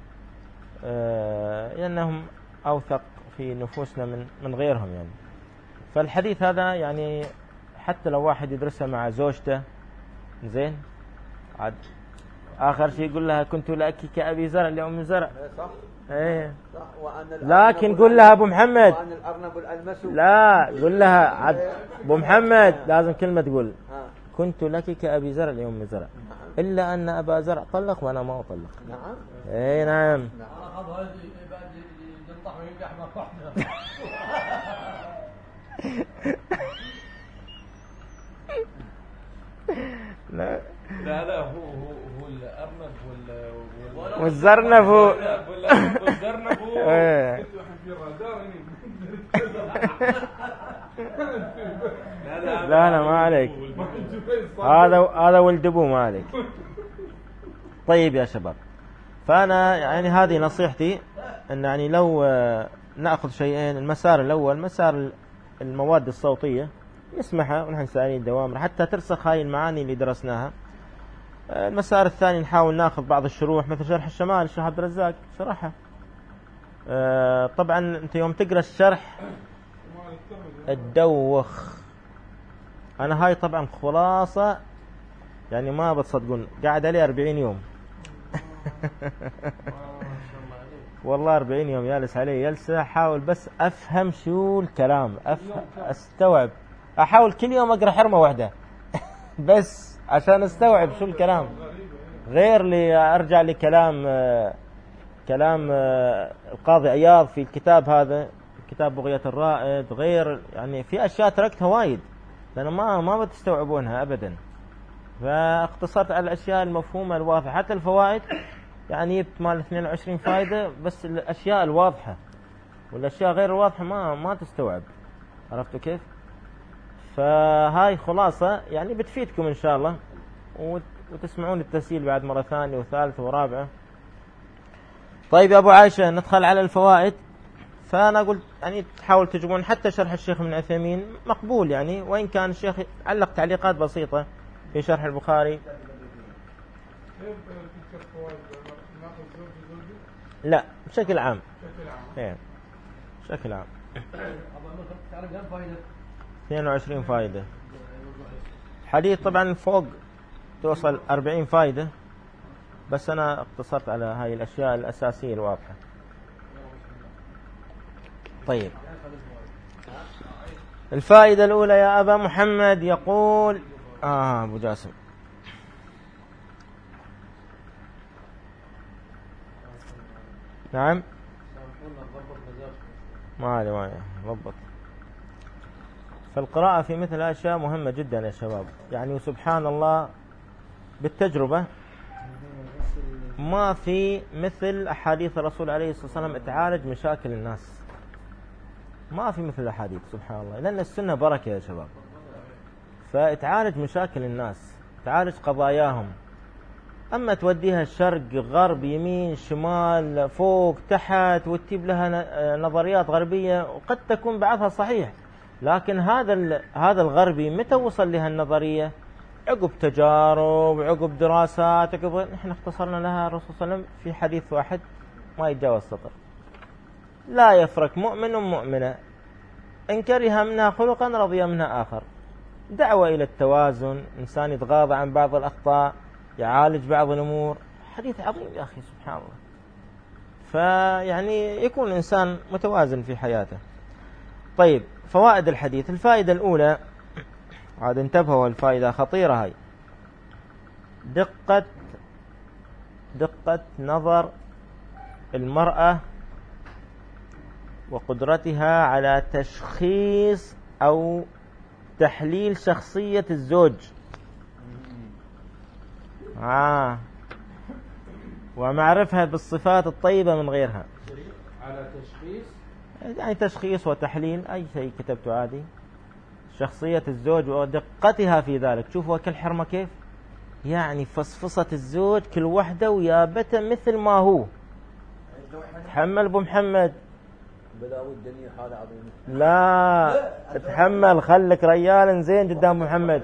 لأنهم أوثق في نفوسنا من من غيرهم يعني. فالحديث هذا يعني حتى لو واحد يدرسها مع زوجته زين، عاد آخر شيء يقول لها كنت لك كأبي زرع لأم زرع، صح ايه صح. لكن قل لها أبو محمد، وأن الأرنب الألمس، لا قل لها عاد أبو محمد لازم كلمة تقول كنت لك كأبي زرع لأم زرع، إلا أن أبا زرع طلق وأنا ما أطلق. نعم. إيه نعم. لا لا لا هو هو هو الأرنب وال والزرنب هو والزرنب هو. لا لا ما عليك، هذا هذا ولد أبوه ما عليك. طيب يا شباب، فأنا يعني هذه نصيحتي، أن يعني لو نأخذ شيئين، المسار الأول مسار المواد الصوتية نسمعها ونحن سائلين الدوامر حتى ترسخ هاي المعاني اللي درسناها. المسار الثاني نحاول ناخذ بعض الشروح مثل شرح الشمال الشيخ عبد الرزاق شرحها. طبعا أنت يوم تقرأ الشرح تدوخ. أنا هاي طبعا خلاصة يعني ما بتصدقون قاعد عليه أربعين يوم والله أربعين يوم جالس عليه جلسة أحاول بس أفهم شو الكلام، أفهم أستوعب، أحاول كل يوم أقرأ حرمة واحدة بس عشان أستوعب شو الكلام، غير لي أرجع لكلام كلام القاضي عياض في الكتاب هذا كتاب بغية الرائد، غير يعني في أشياء تركتها وايد لأن ما ما بتستوعبونها أبدا، فاختصرت على الأشياء المفهومة الواضحة. حتى الفوائد يعني جبت مال اثنين وعشرين فائدة بس الأشياء الواضحة، والأشياء غير الواضحة ما ما تستوعب. عرفتوا كيف؟ فهاي خلاصة يعني بتفيدكم إن شاء الله، وتسمعون التسجيل بعد مرة ثانية وثالثة ورابعة. طيب يا أبو عائشة ندخل على الفوائد. فأنا قلت يعني تحاول تجيبون حتى شرح الشيخ ابن عثيمين مقبول يعني، وإن كان الشيخ علق تعليقات بسيطة في شرح البخاري. لا بشكل عام ايه بشكل عام اثنين وعشرين فائدة. حديث طبعا فوق توصل أربعين فائدة، بس أنا اقتصرت على هاي الأشياء الأساسية الواضحة. طيب الفائدة الأولى يا أبا محمد يقول آه أبو جاسم نعم ما علي ما علي ضبط. فالقراءة في مثل الأشياء مهمة جدا يا شباب يعني، وسبحان الله بالتجربة ما في مثل أحاديث الرسول عليه الصلاة والسلام تعالج مشاكل الناس، ما في مثل الأحاديث سبحان الله، لأن السنة بركة يا شباب، فتعالج مشاكل الناس تعالج قضاياهم. أما توديها الشرق غرب يمين شمال فوق تحت وتجيب لها نظريات غربية وقد تكون بعضها صحيح، لكن هذا هذا الغربي متى وصل لها النظرية؟ عقب تجارب عقب دراسات عقب، نحن اختصرنا لها الرسول صلى الله عليه وسلم في حديث واحد ما يتجاوز سطر: لا يفرق مؤمن ومؤمنة إن كره منها خلقا رضي منها آخر. دعوة إلى التوازن، إنسان يتغاضى عن بعض الأخطاء يعالج بعض الأمور. حديث عظيم يا أخي سبحان الله. فيعني يكون الإنسان متوازن في حياته. طيب فوائد الحديث. الفائدة الأولى عاد انتبهوا، الفائدة خطيرة هاي، دقة دقة نظر المرأة وقدرتها على تشخيص أو تحليل شخصية الزوج آه. ومعرفها بالصفات الطيبة من غيرها. على تشخيص يعني تشخيص وتحليل أي شيء كتبته عادي، شخصية الزوج ودقتها في ذلك. شوفوا كل حرمة كيف يعني فصفصة الزوج كل وحدة ويابته مثل ما هو. تحمل أبو محمد بلاوي الدنيا حالة عظيمة. لا تحمل، خلك ريال زين قدام محمد.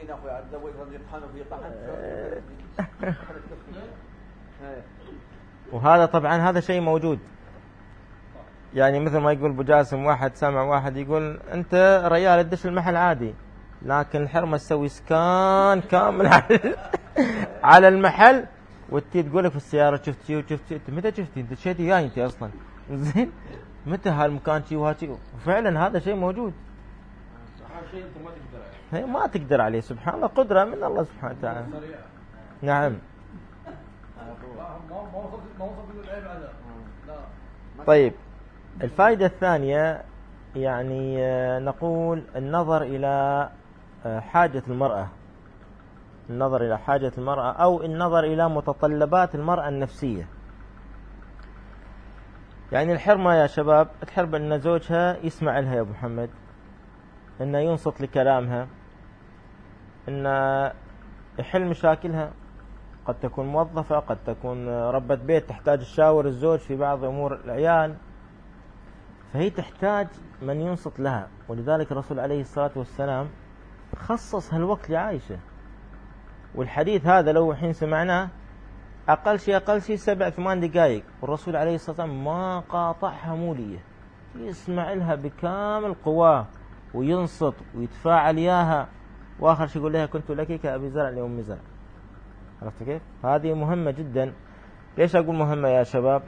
وهذا طبعا هذا شيء موجود يعني، مثل ما يقول أبو جاسم، واحد سمع واحد يقول أنت ريال ادش المحل عادي، لكن الحرمة تسوي سكان كامل على المحل، وتي تقولك في السيارة شفت شي وشفت شي. متى شفتي انت شيتي جاي انت اصلا زين؟ متى هالمكان شي وهاتي؟ وفعلا هذا شيء موجود. شيء أنت ما تقدر عليه. هي ما تقدر عليه سبحان الله، قدرة من الله سبحانه وتعالى. نعم. طيب الفائدة الثانية يعني نقول النظر إلى حاجة المرأة، النظر إلى حاجة المرأة أو النظر إلى متطلبات المرأة النفسية. يعني الحرمة يا شباب تحرم أن زوجها يسمع لها يا أبو محمد، أنه ينصت لكلامها، أنه يحل مشاكلها. قد تكون موظفة، قد تكون ربة بيت تحتاج تشاور الزوج في بعض أمور العيال، فهي تحتاج من ينصت لها. ولذلك الرسول عليه الصلاة والسلام خصص هالوقت لعائشة. والحديث هذا لو حين سمعناه أقل شيء أقل شيء سبع ثمان دقائق، والرسول عليه الصلاة والسلام ما قاطعها مولية، يسمع لها بكامل قواه وينصت ويتفاعل ياها، وآخر شيء يقول لها كنت لك كأبي زرع لأم زرع. عرفت كيف؟ هذه مهمة جدا. ليش أقول مهمة يا شباب؟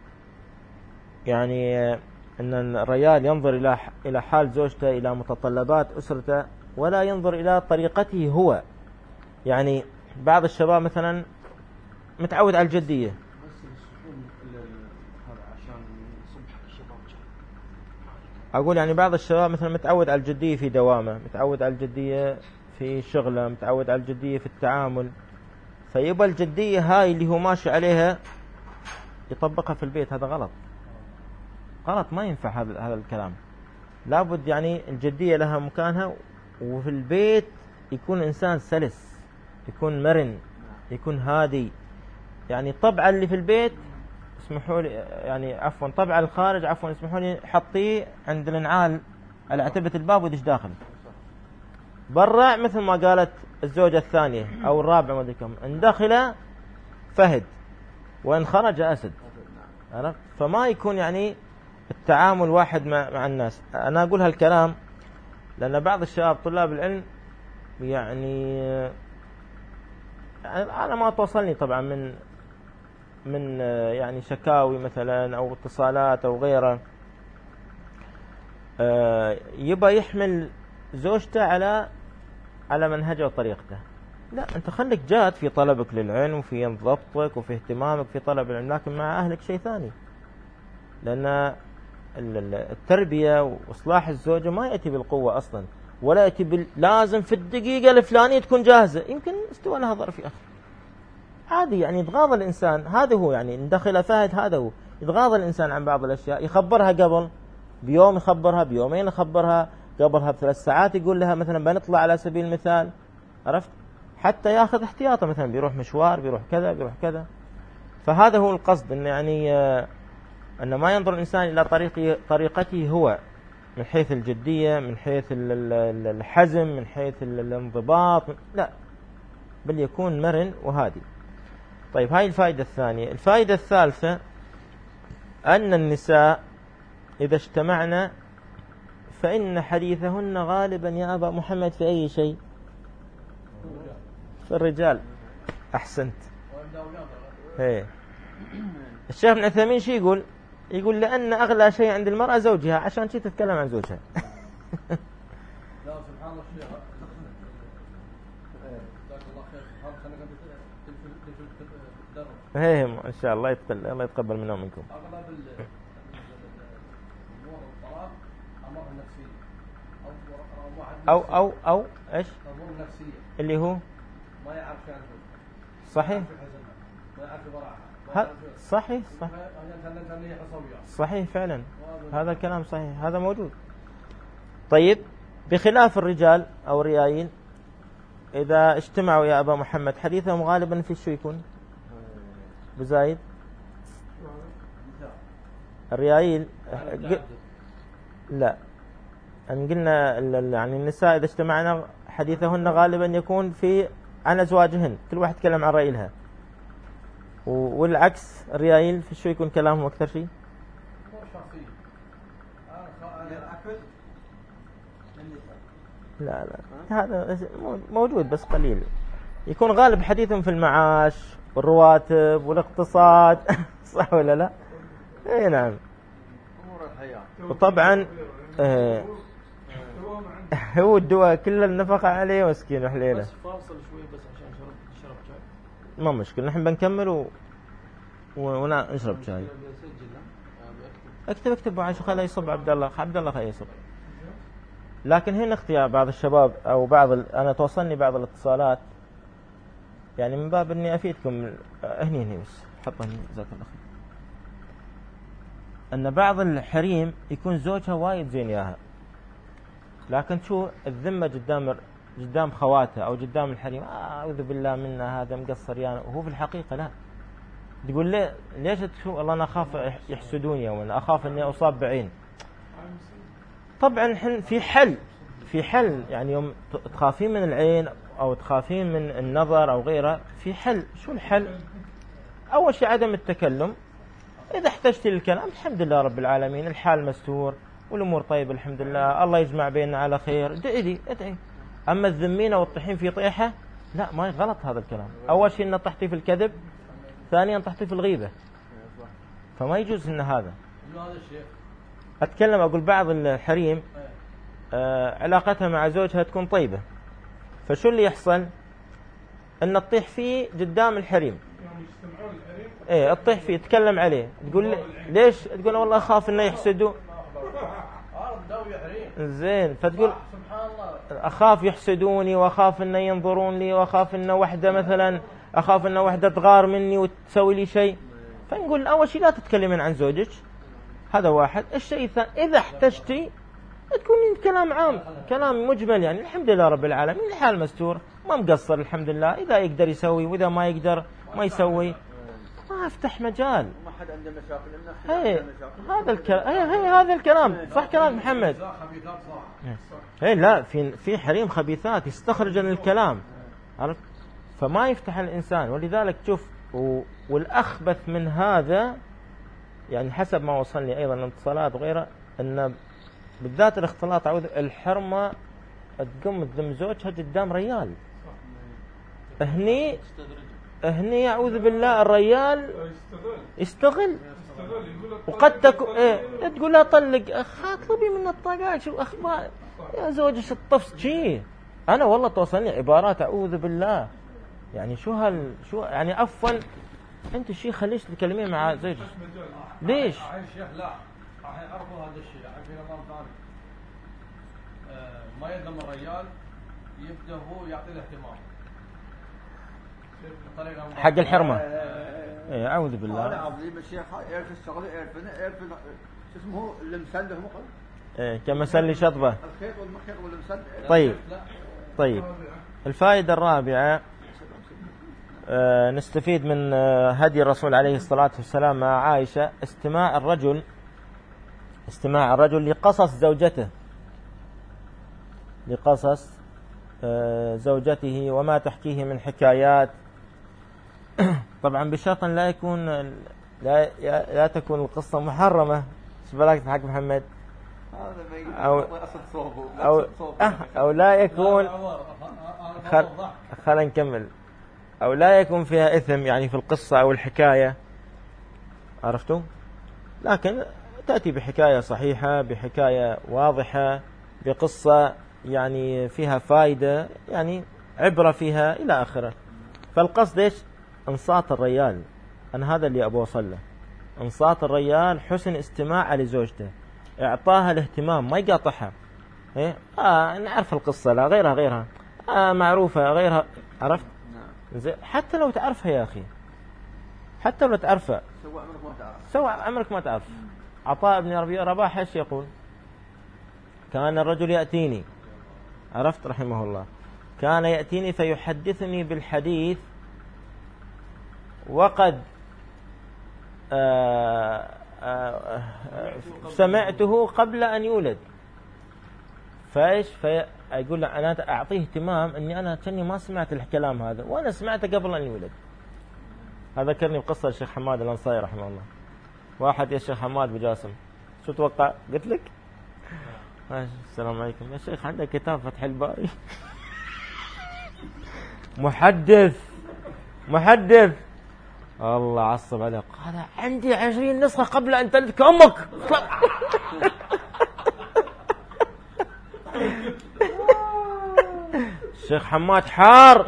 يعني أن الرجال ينظر إلى إلى حال زوجته، إلى متطلبات أسرته، ولا ينظر إلى طريقته هو. يعني بعض الشباب مثلا متعود على الجدية. أقول يعني بعض الشباب مثلا متعود على الجدية في دوامه، متعود على الجدية في شغله، متعود على الجدية في التعامل، فيبقى الجدية هاي اللي هو ماشي عليها يطبقها في البيت. هذا غلط، غلط، ما ينفع هذا هذا الكلام. لابد يعني الجدية لها مكانها، وفي البيت يكون إنسان سلس، يكون مرن، يكون هادي. يعني طبعا اللي في البيت اسمحوا لي يعني عفوا طبعا الخارج عفوا اسمحوا لي حطيه عند الانعال على عتبة الباب ودش داخل. برا مثل ما قالت الزوجة الثانية أو الرابعة ما أدري كم، إن دخل فهد وإن خرج أسد. عرفت؟ فما يكون يعني التعامل واحد مع, مع الناس. أنا أقول هالكلام لأن بعض الشباب طلاب العلم يعني أنا ما توصلني طبعا من من يعني شكاوي مثلا أو اتصالات أو غيره، يبقى يحمل زوجته على على منهجه وطريقته. لا، أنت خليك جاد في طلبك للعلم وفي ضبطك وفي اهتمامك في طلب العلم، لكن مع أهلك شيء ثاني. لأن التربية وإصلاح الزوجة ما يأتي بالقوة أصلا، ولا يأتي بال... لازم في الدقيقة الفلانية تكون جاهزة. يمكن استوى لها ظرف يا أخي عادي، يعني يتغاضى الإنسان. هذا هو يعني إن دخل فهد، هذا هو يتغاضى الإنسان عن بعض الأشياء، يخبرها قبل بيوم، يخبرها بيومين، يخبرها قبلها بثلاث ساعات، يقول لها مثلا بنطلع على سبيل المثال، عرفت؟ حتى ياخذ احتياطه، مثلا بيروح مشوار، بيروح كذا بيروح كذا. فهذا هو القصد، إن يعني أن ما ينظر الإنسان إلى طريق طريقته هو من حيث الجدية، من حيث الحزم، من حيث الانضباط، لا، بل يكون مرن وهادي. طيب هاي الفائدة الثانية. الفائدة الثالثة أن النساء إذا اجتمعنا فإن حديثهن غالبا يا أبا محمد في أي شيء؟ في الرجال. أحسنت. هي. الشيخ ابن عثيمين شي يقول؟ يقول لأن أغلى شيء عند المرأة زوجها، عشان شي تتكلم عن زوجها. لا سبحان الله الشيخ. هي إن شاء الله يتقبل، الله يتقبل منا ومنكم. أغلب الأمور الطلاق أمور نفسية أو أو أو إيش؟ أمور نفسية اللي هو ما يعرف شو عنده. صحيح. ما يعرف براحة. صحيح صح. صحيح فعلا، هذا الكلام صحيح، هذا موجود. طيب بخلاف الرجال أو الريايل إذا اجتمعوا يا أبا محمد حديثهم غالبا في شو يكون؟ بزايد الريايل لا، أن قلنا يعني النساء إذا اجتمعنا حديثهن غالبا يكون في عن أزواجهن، كل واحد يتكلم عن رأي لها. والعكس الريايل في شو يكون كلامهم أكثر شيء؟ لا لا هذا موجود بس قليل. يكون غالب حديثهم في المعاش والرواتب والاقتصاد. صح ولا لا؟ اي نعم. أمور الحياة. وطبعا آه هو الدواء كل النفقة عليه مسكين وحليله. بس فاصل شوي بس عشان شرب شرب شاي. ما مشكلة نحن بنكمل و... ونشرب شاي. اكتب اكتب عشان خليه يصب عبد الله عبد الله خليه يصب. لكن هنا اختيار بعض الشباب او بعض ال... انا توصلني بعض الاتصالات يعني من باب اني افيدكم هني هني بس حطها هني جزاك الله خير. ان بعض الحريم يكون زوجها وايد زين ياها، لكن شو الذمه قدام قدام خواتها او قدام الحريم اعوذ بالله منا هذا مقصر يعني، وهو في الحقيقه لا. تقول ليه ليش تشوف والله انا اخاف يحسدوني او انا اخاف اني اصاب بعين. طبعا حن في حل في حل يعني يوم تخافين من العين او تخافين من النظر او غيره في حل. شو الحل؟ اول شيء عدم التكلم. اذا احتجت للكلام الحمد لله رب العالمين الحال مستور والامور طيبه الحمد لله الله يجمع بيننا على خير ادعي لي ادعي. اما الذمين او الطحين في طيحه لا ما غلط هذا الكلام. اول شيء ان طحتي في الكذب، ثانيا طحتي في الغيبه، فما يجوز ان هذا. اتكلم اقول بعض الحريم آه علاقتها مع زوجها تكون طيبه، فشو اللي يحصل؟ ان تطيح فيه قدام الحريم. ايه تطيح فيه تتكلم عليه تقول ليش؟ تقول والله اخاف انه يحسدوا. زين فتقول اخاف يحسدوني واخاف انه ينظرون لي واخاف انه وحده مثلا اخاف انه وحده تغار مني وتسوي لي شيء. فنقول اول شيء لا تتكلمين عن زوجك، هذا واحد. الشيء الثاني اذا احتجتي تكونين كلام عام كلام مجمل يعني الحمد لله رب العالمين الحال مستور ما مقصر الحمد لله، اذا يقدر يسوي واذا ما يقدر ما يسوي، ما افتح مجال. ما حد عنده مشاكل هي هذا الكلام هي, هي هذا الكلام صح كلام محمد. هي لا في في حريم خبيثات يستخرجن الكلام عرفت، فما يفتح الانسان. ولذلك شوف والاخبث من هذا يعني حسب ما وصلني ايضا الاتصالات وغيره ان بالذات الاختلاط عوذ الحرمه تقوم تذم زوجها قدام ريال. هني هني أعوذ بالله الريال يستغل وقد تكون إيه تقول لا طلق اطلبي من الطلاق شو أخبار يا زوجك الطفس شي. أنا والله توصلني عبارات أعوذ بالله يعني شو هال شو يعني عفوا أنت شي خليش تكلمين مع زوجك ليش؟ الشيخ لا راح يعرفوا هذا الشيء في نظام ثاني ما يلزم الرجال يبدأ هو يعطي الاهتمام حق الحرمة. ايه اعوذ بالله. انا عظيم الشيخ يعرف الشغله يعرف يعرف شو اسمه اللي مسله مو قل ايه كمسلي شطبه الخيط والمخيط واللي مسله. طيب طيب الفائده الرابعه آه نستفيد من آه هدي الرسول عليه الصلاه والسلام مع عائشه استماع الرجل استماع الرجل لقصص زوجته لقصص آه زوجته وما تحكيه من حكايات. طبعا بشرط لا يكون لا لا تكون القصة محرمة. ايش بالك حق محمد؟ أو أو أو لا يكون خل خلينا نكمل أو لا يكون فيها إثم يعني في القصة أو الحكاية عرفتوا؟ لكن تأتي بحكاية صحيحة بحكاية واضحة بقصة يعني فيها فائدة يعني عبرة فيها إلى آخره. فالقصد إيش؟ انصات الرجال. أنا هذا اللي أبغى أوصل له. انصات الرجال حسن استماع لزوجته إعطاها الاهتمام ما يقاطعها. إيه آه نعرف القصة لا غيرها غيرها آه معروفة غيرها عرفت؟ زين حتى لو تعرفها يا أخي حتى لو تعرفها سوى عمرك ما تعرف سوى عمرك ما تعرف. عطاء بن ربيع رباح ايش يقول؟ كان الرجل يأتيني عرفت رحمه الله كان يأتيني فيحدثني بالحديث وقد آآ آآ سمعته قبل أن يولد. فايش فيقول له أنا أعطيه اهتمام أني أنا كني ما سمعت الكلام هذا وأنا سمعته قبل أن يولد. هذا ذكرني بقصة الشيخ حماد الأنصاري رحمه الله. واحد يا شيخ حماد بجاسم شو توقع؟ قلت لك السلام عليكم يا شيخ عندك كتاب فتح الباري محدث محدث الله عصب عليه قال عندي عشرين نسخة قبل أن تلدك أمك. الشيخ حماد حار.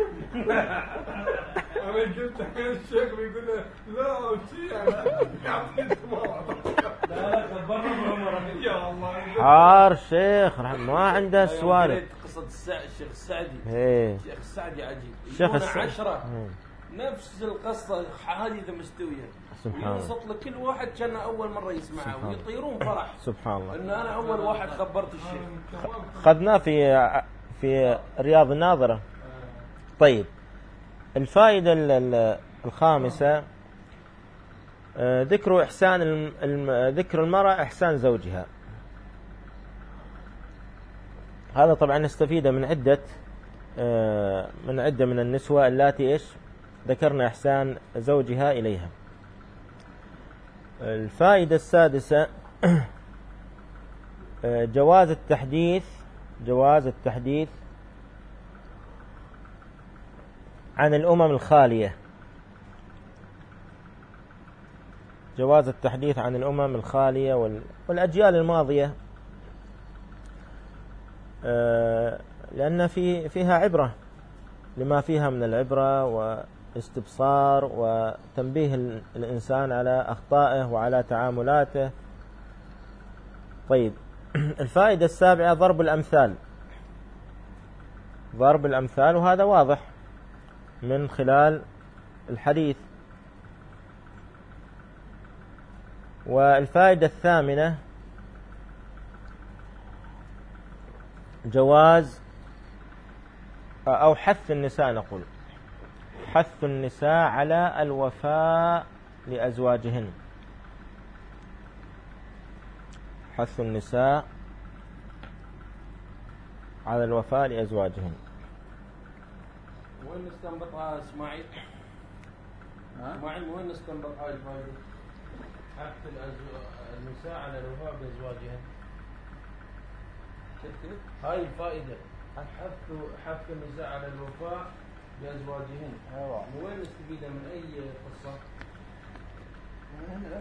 انا قلت الشيخ بيقول له لا وشي يعطيني لا لا خبرنا بعمرك يا الله حار شيخ ما عنده سوالف. قصة الشيخ السعدي. ايه الشيخ السعدي عجيب. الشيخ السعدي عشرة نفس القصة هذه إذا مستوية. سبحان الله. ينصت لكل واحد كان أول مرة يسمعها ويطيرون فرح. سبحان الله. إن أنا أول واحد خبرت الشيخ. خذناه في في رياض الناظرة. طيب الفائدة الخامسة ذكر إحسان ذكر المرأة إحسان زوجها. هذا طبعا نستفيد من عدة من عدة من النسوة اللاتي إيش ذكرنا إحسان زوجها إليها. الفائدة السادسة جواز التحديث جواز التحديث عن الأمم الخالية. جواز التحديث عن الأمم الخالية والأجيال الماضية، لأن في فيها عبرة لما فيها من العبرة واستبصار وتنبيه الإنسان على أخطائه وعلى تعاملاته. طيب الفائدة السابعة ضرب الأمثال. ضرب الأمثال وهذا واضح من خلال الحديث. والفائدة الثامنة جواز أو حث النساء، نقول حث النساء على الوفاء لأزواجهن. حث النساء على الوفاء لأزواجهن. وين نستنبطها اسماعيل؟ اسماعيل وين نستنبط هاي الفائدة؟ حث النساء على الوفاء بأزواجهن. هاي الفائدة حث حث النساء على الوفاء بأزواجهن. ايوه من وين نستفيدها من أي قصة؟ من هنا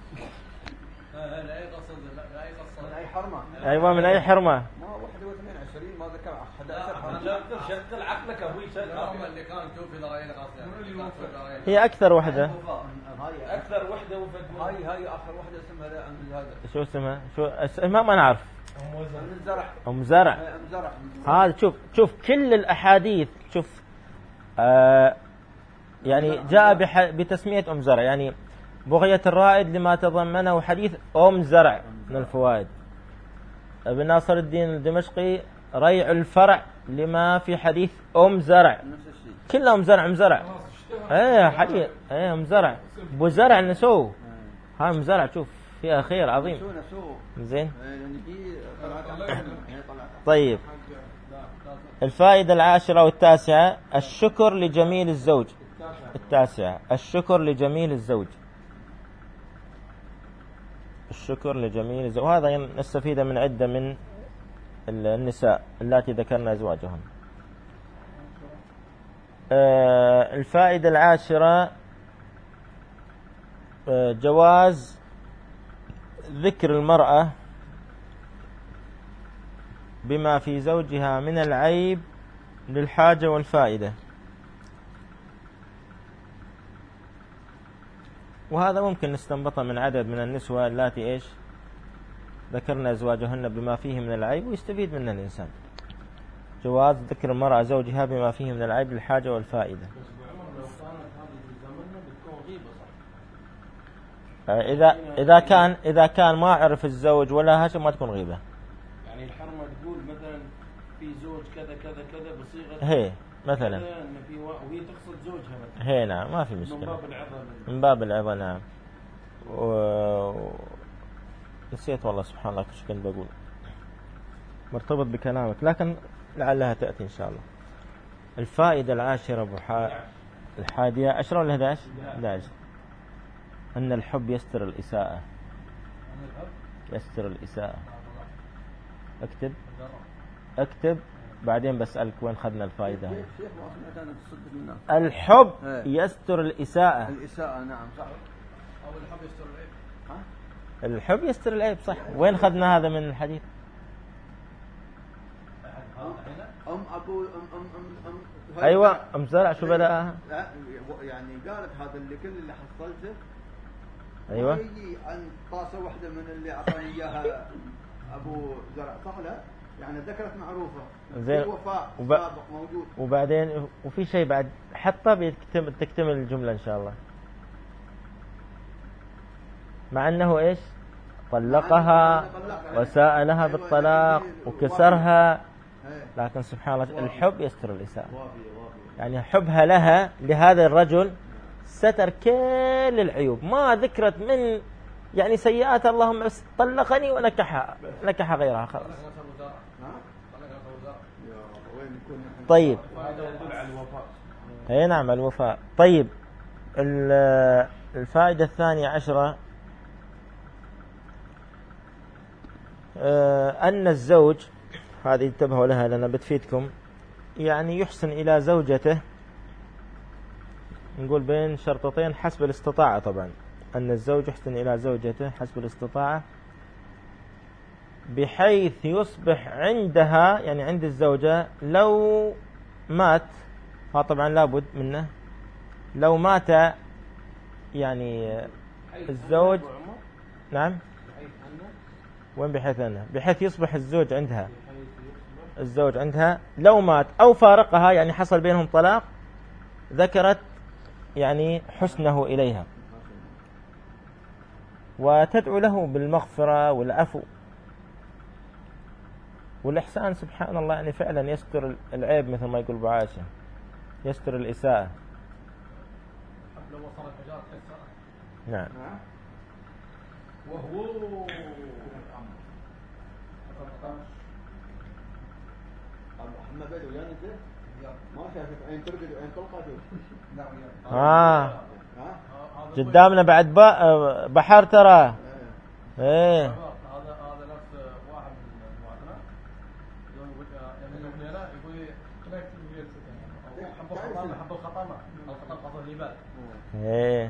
لا أي قصة لا أي قصة من اي حرمه. أيوة من أي حرمة. ما واحد واثنين وعشرين ما ذكر أحد عشر حرمه. شغل شغل عقلك أبوي شغل. الحرمة اللي كان توفي ذرائين قصدي. هي أكثر وحدة. هاي أكثر وحدة وفد. هاي هاي آخر وحدة اسمها لا أم هذا. شو اسمها؟ شو اسمها ما نعرف. أم زرع. أم زرع. أم زرع. هذا شوف شوف كل الأحاديث شوف آه يعني جاء بح بتسمية أم زرع، يعني بغية الرائد لما تضمنه حديث أم زرع من الفوائد. ابن ناصر الدين الدمشقي ريع الفرع لما في حديث أم زرع. نفس الشيء. كلها أم زرع أم زرع. ايه حديث ايه أم زرع. أبو زرع نسو. هاي أم زرع شوف فيها خير عظيم. نسو نسو. زين. يعني دي طلعت. طيب الفائدة العاشرة والتاسعة الشكر لجميل الزوج. التاسعة الشكر لجميل الزوج. الشكر لجميل الزوج، وهذا نستفيد من عدة من النساء التي ذكرنا أزواجهم. الفائدة العاشرة جواز ذكر المرأة بما في زوجها من العيب للحاجة والفائدة. وهذا ممكن نستنبطه من عدد من النسوة اللاتي إيش ذكرنا أزواجهن بما فيه من العيب ويستفيد منه الإنسان. جواز ذكر المرأة زوجها بما فيه من العيب للحاجة والفائدة. إذا إذا كان إذا كان ما عرف الزوج ولا هاشم ما تكون غيبة. يعني الحرمة تقول مثلا في زوج كذا كذا كذا بصيغة هي مثلا في وهي تقصد زوجها مثلا. هي نعم ما في مشكلة. من باب العظة. من باب العظة نعم. و... نسيت والله سبحان الله ايش كنت بقول. مرتبط بكلامك لكن لعلها تأتي إن شاء الله. الفائدة العاشرة أبو حا... الحادية عشرة ولا إحدى عشر؟ إحدى عشر. أن الحب يستر الإساءة. يستر الإساءة. اكتب اكتب بعدين بسألك وين خذنا الفائدة. الحب يستر الإساءة. الإساءة نعم صح. أو الحب يستر العيب. ها؟ الحب يستر العيب صح. وين خذنا هذا من الحديث؟ ام ابو ام ام ام, أم أيوة أم زرع شو بدأها؟ لا يعني قالت هذا اللي كل اللي حصلته أيوة يجي عن طاسه واحده من اللي اعطاني اياها ابو زرع، صح لا؟ يعني ذكرت معروفه زين. وفاء وب... سابق موجود. وبعدين وفي شيء بعد حتى بتكتمل تكتمل الجملة إن شاء الله. مع أنه إيش طلقها وساء لها بالطلاق وكسرها، لكن سبحان الله الحب يستر الإساءة. يعني حبها لها لهذا الرجل ستر كل العيوب، ما ذكرت من يعني سيئات، اللهم بس طلقني ونكحها نكح غيرها خلاص. طيب اي نعم الوفاء. طيب الفائدة الثانية عشرة أن الزوج، هذه انتبهوا لها لأنها بتفيدكم، يعني يحسن إلى زوجته، نقول بين شرطتين حسب الاستطاعة طبعا، أن الزوج يحسن إلى زوجته حسب الاستطاعة بحيث يصبح عندها يعني عند الزوجة لو مات، ها طبعا لابد منه، لو مات يعني الزوج، نعم وين بحيث أنه بحيث يصبح الزوج عندها الزوج عندها لو مات أو فارقها يعني حصل بينهم طلاق، ذكرت يعني حسنه إليها وتدعو له بالمغفرة والعفو والإحسان. سبحان الله يعني فعلا يستر العيب مثل ما يقول أبو عائشة، يستر الإساءة. نعم. وهو احنا بدو يعني انت ما شافت عين ترقد وعين تلقى. اه قدامنا بعد بحر ترى. ايه هذا هذا نفس واحد من مجموعتنا يقول يقول يقول حب الخطامة حب الخطامة الخطامة قصر الجبال. ايه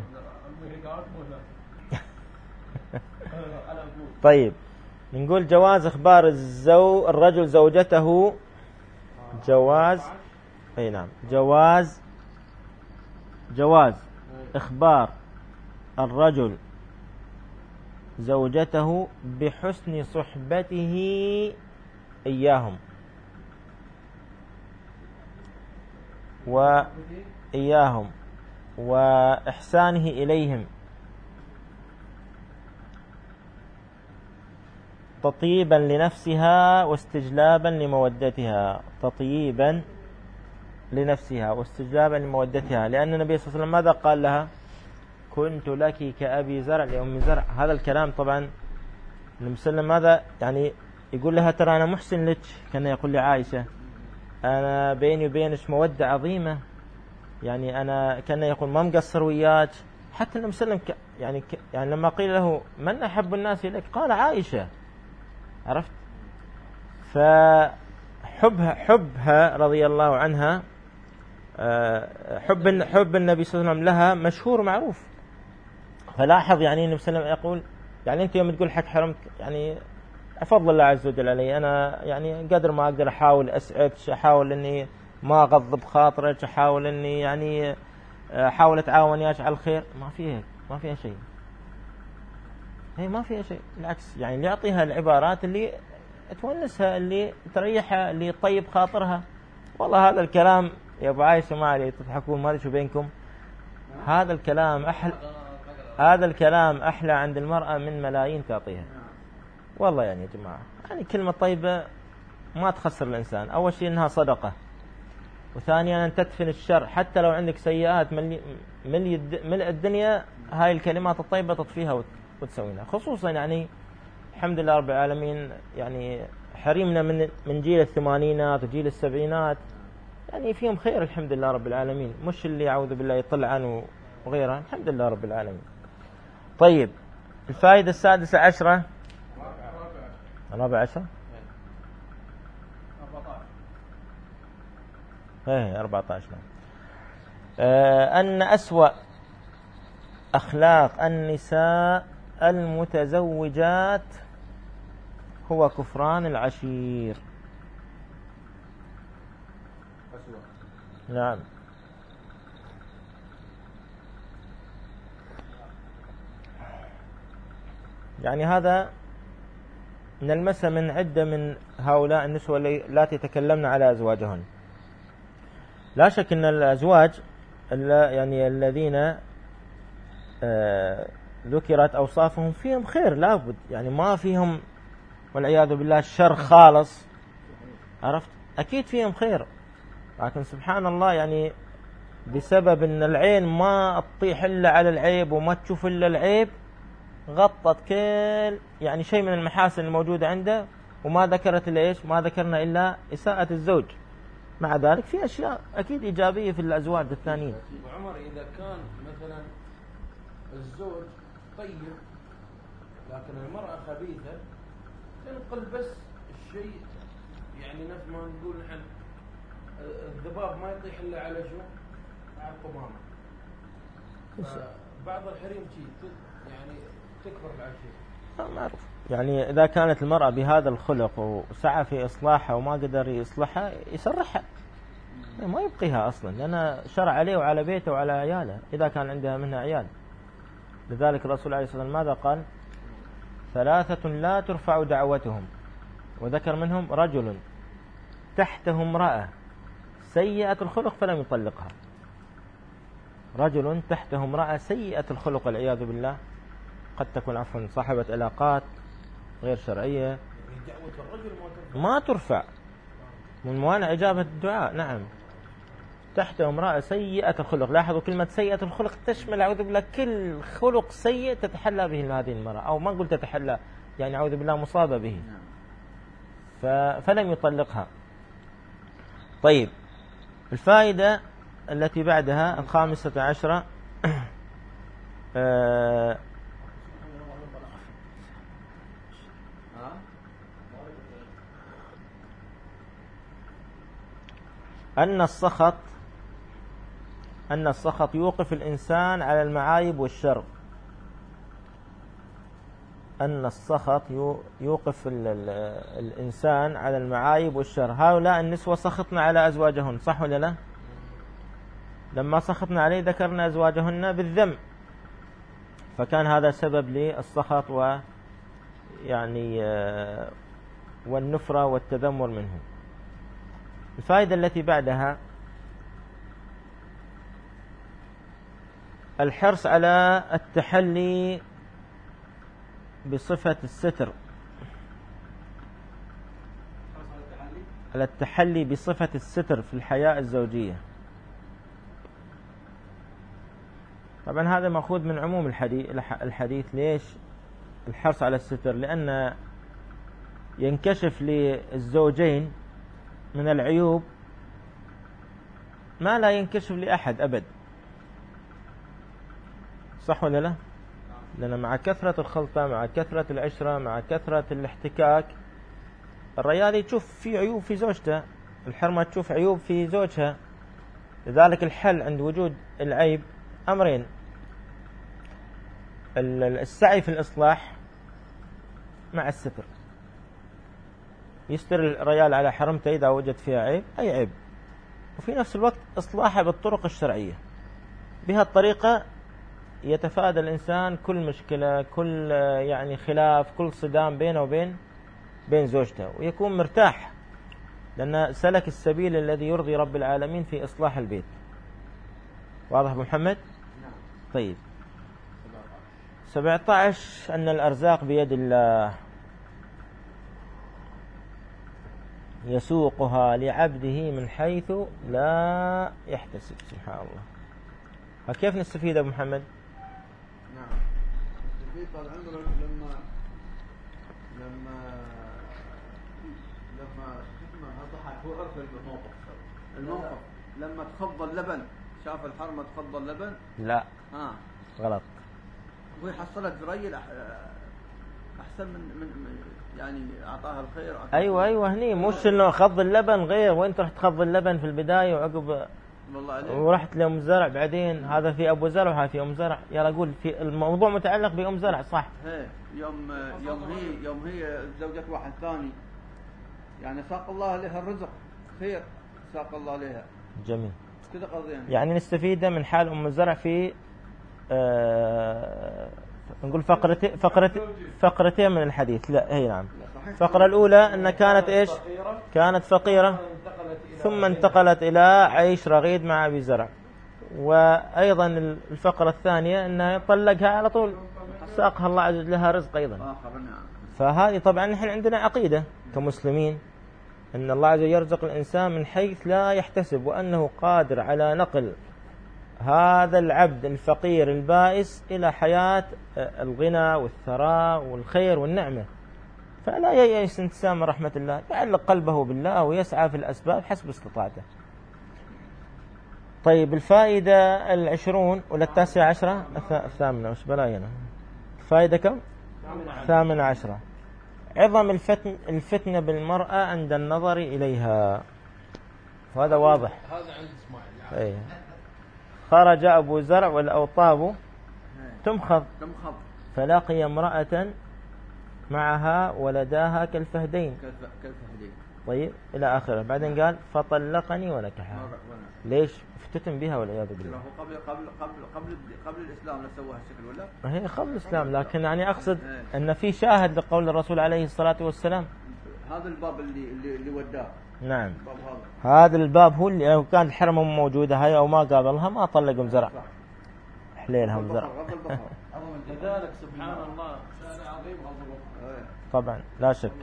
طيب نقول جواز اخبار الزو الرجل زوجته، جواز اي نعم جواز جواز اخبار الرجل زوجته بحسن صحبته إياهم وإياهم وإحسانه إليهم تطيبا لنفسها واستجلابا لمودتها، تطيبا لنفسها واستجلابا لمودتها، لأن النبي صلى الله عليه وسلم ماذا قال لها؟ كنت لك كأبي زرع لأم زرع. هذا الكلام طبعا المسلم ماذا يعني يقول لها ترى أنا محسن لك، كان يقول لعائشة أنا بيني وبينك مودة عظيمة، يعني أنا كان يقول ما مقصر وياك. حتى النبي صلى الله عليه وسلم يعني ك يعني لما قيل له من أحب الناس إليك قال عائشة، عرفت؟ فحبها حبها رضي الله عنها حب حب النبي صلى الله عليه وسلم لها مشهور معروف. فلاحظ يعني النبي صلى الله عليه وسلم يقول يعني أنت يوم تقول حق حرمت يعني أفضل الله عز وجل علي، أنا يعني قدر ما أقدر أحاول أسعدك، أحاول إني ما أغضب خاطرك، أحاول إني يعني أحاول أتعاون وياك على الخير. ما فيها ما فيها شيء، هي ما فيها شيء، بالعكس يعني اللي يعطيها العبارات اللي تونسها، اللي تريحها، اللي يطيب خاطرها. والله هذا الكلام يا أبو عائشة ما عليه تضحكون، ما أدري شو بينكم، هذا الكلام أحلى، هذا الكلام أحلى عند المرأة من ملايين تعطيها. والله يعني يا جماعة يعني كلمة طيبة ما تخسر الإنسان. أول شيء أنها صدقة، وثانيا أن تدفن الشر. حتى لو عندك سيئات ملء الدنيا، هاي الكلمات الطيبة تطفيها وتسوينها. خصوصا يعني الحمد لله رب العالمين يعني حريمنا من من جيل الثمانينات وجيل السبعينات، يعني فيهم خير الحمد لله رب العالمين، مش اللي يعوذ بالله يطلع عنه وغيره. الحمد لله رب العالمين. طيب الفائدة السادسة عشرة الرابع عشر ايه أربعة عشر آه أن أسوأ أخلاق النساء المتزوجات هو كفران العشير. نعم. يعني هذا نلمسه من عدة من هؤلاء النسوة التي تكلمنا على أزواجهن. لا شك أن الأزواج يعني الذين آه ذكرت أوصافهم فيهم خير لابد، يعني ما فيهم والعياذ بالله الشر خالص، عرفت؟ أكيد فيهم خير، لكن سبحان الله يعني بسبب أن العين ما تطيح إلا على العيب وما تشوف إلا العيب غطت كل يعني شيء من المحاسن الموجودة عنده، وما ذكرت إلا إيش؟ ما ذكرنا إلا إساءة الزوج. مع ذلك في أشياء أكيد إيجابية في الأزواج الثانيين. وعمر إذا كان مثلا الزوج طيب لكن المرأة خبيثة تنقل بس الشيء، يعني نفس ما نقول نحن الذباب ما يطيح إلا على شو؟ على القمامة. بعض الحريم شيء يعني تكبر العشية. معروف. يعني إذا كانت المرأة بهذا الخلق وسعى في إصلاحها وما قدر يصلحها يسرحها، ما يبقيها أصلا، لأن شرع عليه وعلى بيته وعلى عياله إذا كان عندها منها عيال. لذلك الرسول عليه الصلاة والسلام ماذا قال؟ ثلاثة لا ترفع دعوتهم، وذكر منهم رجل تحته امرأة سيئة الخلق فلم يطلقها. رجل تحته امرأة سيئة الخلق والعياذ بالله، قد تكون عفوا صاحبة علاقات غير شرعية ما ترفع من موانع إجابة الدعاء. نعم، تحته امرأة سيئة الخلق. لاحظوا كلمة سيئة الخلق تشمل أعوذ بالله كل خلق سيء تتحلى به هذه المرأة، أو ما قلت تتحلى يعني أعوذ بالله مصابة به، فلم يطلقها. طيب، الفائدة التي بعدها الخامسة عشرة آه أن السخط أن السخط يوقف الإنسان على المعايب والشر. أن السخط يوقف الإنسان على المعايب والشر. هؤلاء النسوة سخطن على أزواجهن، صح ولا لا؟ لما سخطنا عليه ذكرنا أزواجهن بالذم، فكان هذا سبب للسخط ويعني والنفرة والتذمر منه. الفائدة التي بعدها الحرص على التحلي بصفة الستر، على التحلي بصفة الستر في الحياة الزوجية. طبعا هذا مأخوذ من عموم الحديث. الحديث ليش الحرص على الستر؟ لأن ينكشف للزوجين من العيوب ما لا ينكشف لأحد أبد، صح ولا لا؟ لأن مع كثرة الخلطة، مع كثرة العشرة، مع كثرة الاحتكاك، الرجال تشوف في عيوب في زوجته، الحرمة تشوف عيوب في زوجها. لذلك الحل عند وجود العيب أمرين: السعي في الإصلاح مع الستر. يستر الرجال على حرمته إذا وجد فيها عيب أي عيب، وفي نفس الوقت إصلاحها بالطرق الشرعية. بهالطريقة يتفادى الإنسان كل مشكلة، كل يعني خلاف، كل صدام بينه وبين بين زوجته، ويكون مرتاح، لأن سلك السبيل الذي يرضي رب العالمين في إصلاح البيت. واضح أبو محمد؟ طيب، سبعة عشر أن الأرزاق بيد الله يسوقها لعبده من حيث لا يحتسب. سبحان الله. فكيف نستفيد أبو محمد؟ نعم، نستفيد طال عمرك لما لما لما شفنا ضحك هو عرف الموقف الموقف لما تخض اللبن، شاف الحرمة تخض اللبن. لا ها غلط، وهي حصلت بريل أحسن من من يعني أعطاها الخير. أيوة أيوة هني مش إنه خض اللبن غير، وأنت رحت تخض اللبن في البداية وعقب ورحت لأم زرع بعدين. هذا في أبو زرع وهذا في أم زرع. يلا قول، في الموضوع متعلق بأم زرع صح؟ هي يوم يوم هي يوم هي زوجة واحد ثاني، يعني ساق الله لها الرزق خير، ساق الله لها. جميل. كذا قصدي يعني. يعني نستفيد من حال أم الزرع في آه نقول فقرتين فقرتين فقرتين من الحديث. لا هي نعم. الفقرة الأولى أن كانت إيش؟ كانت فقيرة ثم انتقلت إلى عيش رغيد مع أبي زرع. وأيضا الفقرة الثانية أنها طلقها على طول، ساقها الله عز وجل لها رزق أيضا. فهذه طبعا نحن عندنا عقيدة كمسلمين أن الله عز وجل يرزق الإنسان من حيث لا يحتسب، وأنه قادر على نقل هذا العبد الفقير البائس إلى حياة الغنى والثراء والخير والنعمة. فلا ييأس الإنسان من رحمة الله، يعلق قلبه بالله ويسعى في الأسباب حسب استطاعته. طيب الفائدة العشرون ولا التاسعة عشرة الثامنة وش بلاينا الفائدة كم؟ ثامنة عشرة. عظم الفتن الفتنة بالمرأة عند النظر إليها، وهذا واضح. هذا عند إسماعيل. أيه. خرج أبو زرع والأوطاب تمخض فلاقي امرأة معها ولداها كالفهدين. طيب إلى آخره. بعدين قال فطلقني ونكحها. ليش؟ افتتن بها والعياذ بالله. قبل قبل قبل قبل قبل الإسلام لا سوى هالشكل ولا؟ هي قبل الإسلام، لكن يعني أقصد أن في شاهد لقول الرسول عليه الصلاة والسلام. هذا الباب اللي اللي, اللي وداه. نعم. هذا الباب هو اللي لو كانت الحرمة موجودة هاي أو ما قابلها ما طلقهم زرع. حليلهم زرع. لذلك سبحان الله شأن عظيم غضبه. طبعا لا شك.